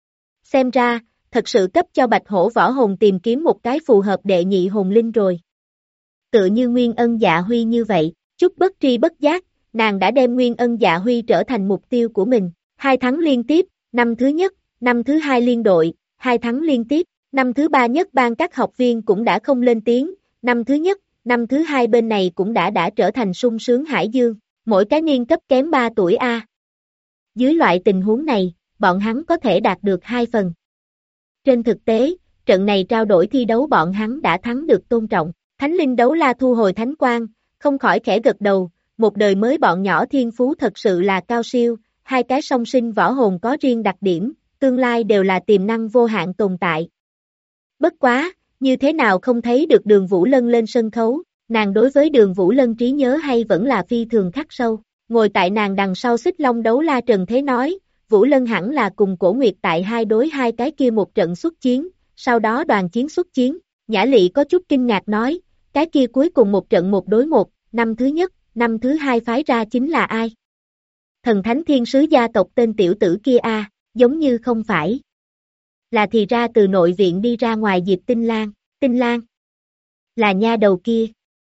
Xem ra, thật sự cấp cho Bạch Hổ võ hồn tìm kiếm một cái phù hợp đệ nhị hồn linh rồi. Tựa như Nguyên Ân Dạ Huy như vậy, chút bất tri bất giác, nàng đã đem Nguyên Ân Dạ Huy trở thành mục tiêu của mình. 2 thắng liên tiếp, năm thứ nhất, năm thứ hai liên đội, 2 thắng liên tiếp, năm thứ ba nhất ban các học viên cũng đã không lên tiếng, năm thứ nhất, năm thứ hai bên này cũng đã trở thành sung sướng hải dương, mỗi cái niên cấp kém 3 tuổi A. Dưới loại tình huống này, bọn hắn có thể đạt được 2 phần. Trên thực tế, trận này trao đổi thi đấu bọn hắn đã thắng được tôn trọng, Thánh Linh Đấu La thu hồi thánh quang, không khỏi khẽ gật đầu, một đời mới bọn nhỏ thiên phú thật sự là cao siêu, 2 cái song sinh võ hồn có riêng đặc điểm, tương lai đều là tiềm năng vô hạn tồn tại. Bất quá, như thế nào không thấy được Đường Vũ Lân lên sân khấu, nàng đối với Đường Vũ Lân trí nhớ hay vẫn là phi thường khắc sâu, ngồi tại nàng đằng sau Xích Long Đấu La Trần Thế nói, Vũ Lân hẳn là cùng Cổ Nguyệt tại 2 đối 2 cái kia một trận xuất chiến, sau đó đoàn chiến xuất chiến, Nhã Lị có chút kinh ngạc nói, cái kia cuối cùng một trận 1 đối 1, năm thứ nhất, năm thứ hai phái ra chính là ai? Thần Thánh Thiên Sứ gia tộc tên tiểu tử kia a, giống như không phải. Là thì ra từ nội viện đi ra ngoài Diệp Tinh Lan. Là nha đầu kia.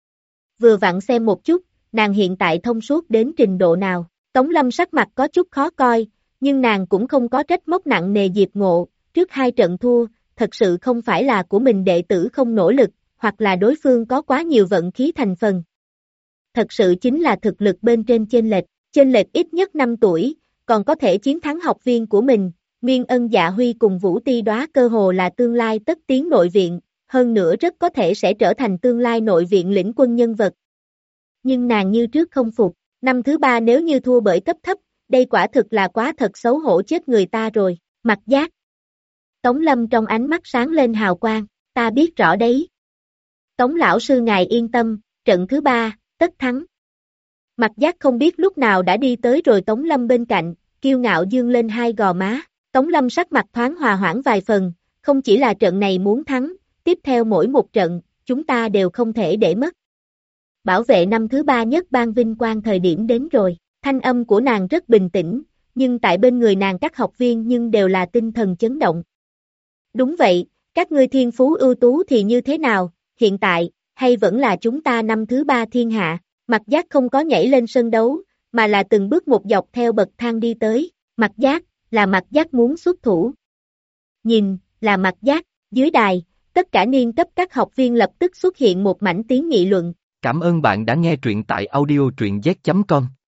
Vừa vặn xem một chút, nàng hiện tại thông suốt đến trình độ nào, Tống Lâm sắc mặt có chút khó coi, nhưng nàng cũng không có trách móc nặng nề Diệp Ngộ, trước 2 trận thua, thật sự không phải là của mình đệ tử không nỗ lực, hoặc là đối phương có quá nhiều vận khí thành phần. Thật sự chính là thực lực bên trên chênh lệch ít nhất 5 tuổi, còn có thể chiến thắng học viên của mình, Nguyên Ân Dạ Huy cùng Vũ Ti Đóa cơ hồ là tương lai tất tiến nội viện, hơn nữa rất có thể sẽ trở thành tương lai nội viện lĩnh quân nhân vật. Nhưng nàng như trước không phục, năm thứ 3 nếu như thua bởi cấp thấp, đây quả thực là quá thật xấu hổ chết người ta rồi, Mặc Giác. Tống Lâm trong ánh mắt sáng lên hào quang, ta biết rõ đấy. Tống lão sư ngài yên tâm, trận thứ 3, tất thắng. Mặc Giác không biết lúc nào đã đi tới rồi Tống Lâm bên cạnh, kiêu ngạo dương lên 2 gò má, Tống Lâm sắc mặt thoáng hòa hoãn vài phần, không chỉ là trận này muốn thắng, tiếp theo mỗi một trận, chúng ta đều không thể để mất. Bảo vệ năm thứ 3 nhất ban vinh quang thời điểm đến rồi, thanh âm của nàng rất bình tĩnh, nhưng tại bên người nàng các học viên nhưng đều là tinh thần chấn động. Đúng vậy, các ngươi thiên phú ưu tú thì như thế nào, hiện tại, hay vẫn là chúng ta năm thứ 3 thiên hạ, Mặc Giác không có nhảy lên sân đấu, mà là từng bước một dọc theo bậc thang đi tới, Mặc Giác, là Mặc Giác muốn xuất thủ. Nhìn, là Mặc Giác, dưới đài, tất cả niên cấp các học viên lập tức xuất hiện một mảnh tiếng nghị luận. Cảm ơn bạn đã nghe truyện tại audio truyện z.com.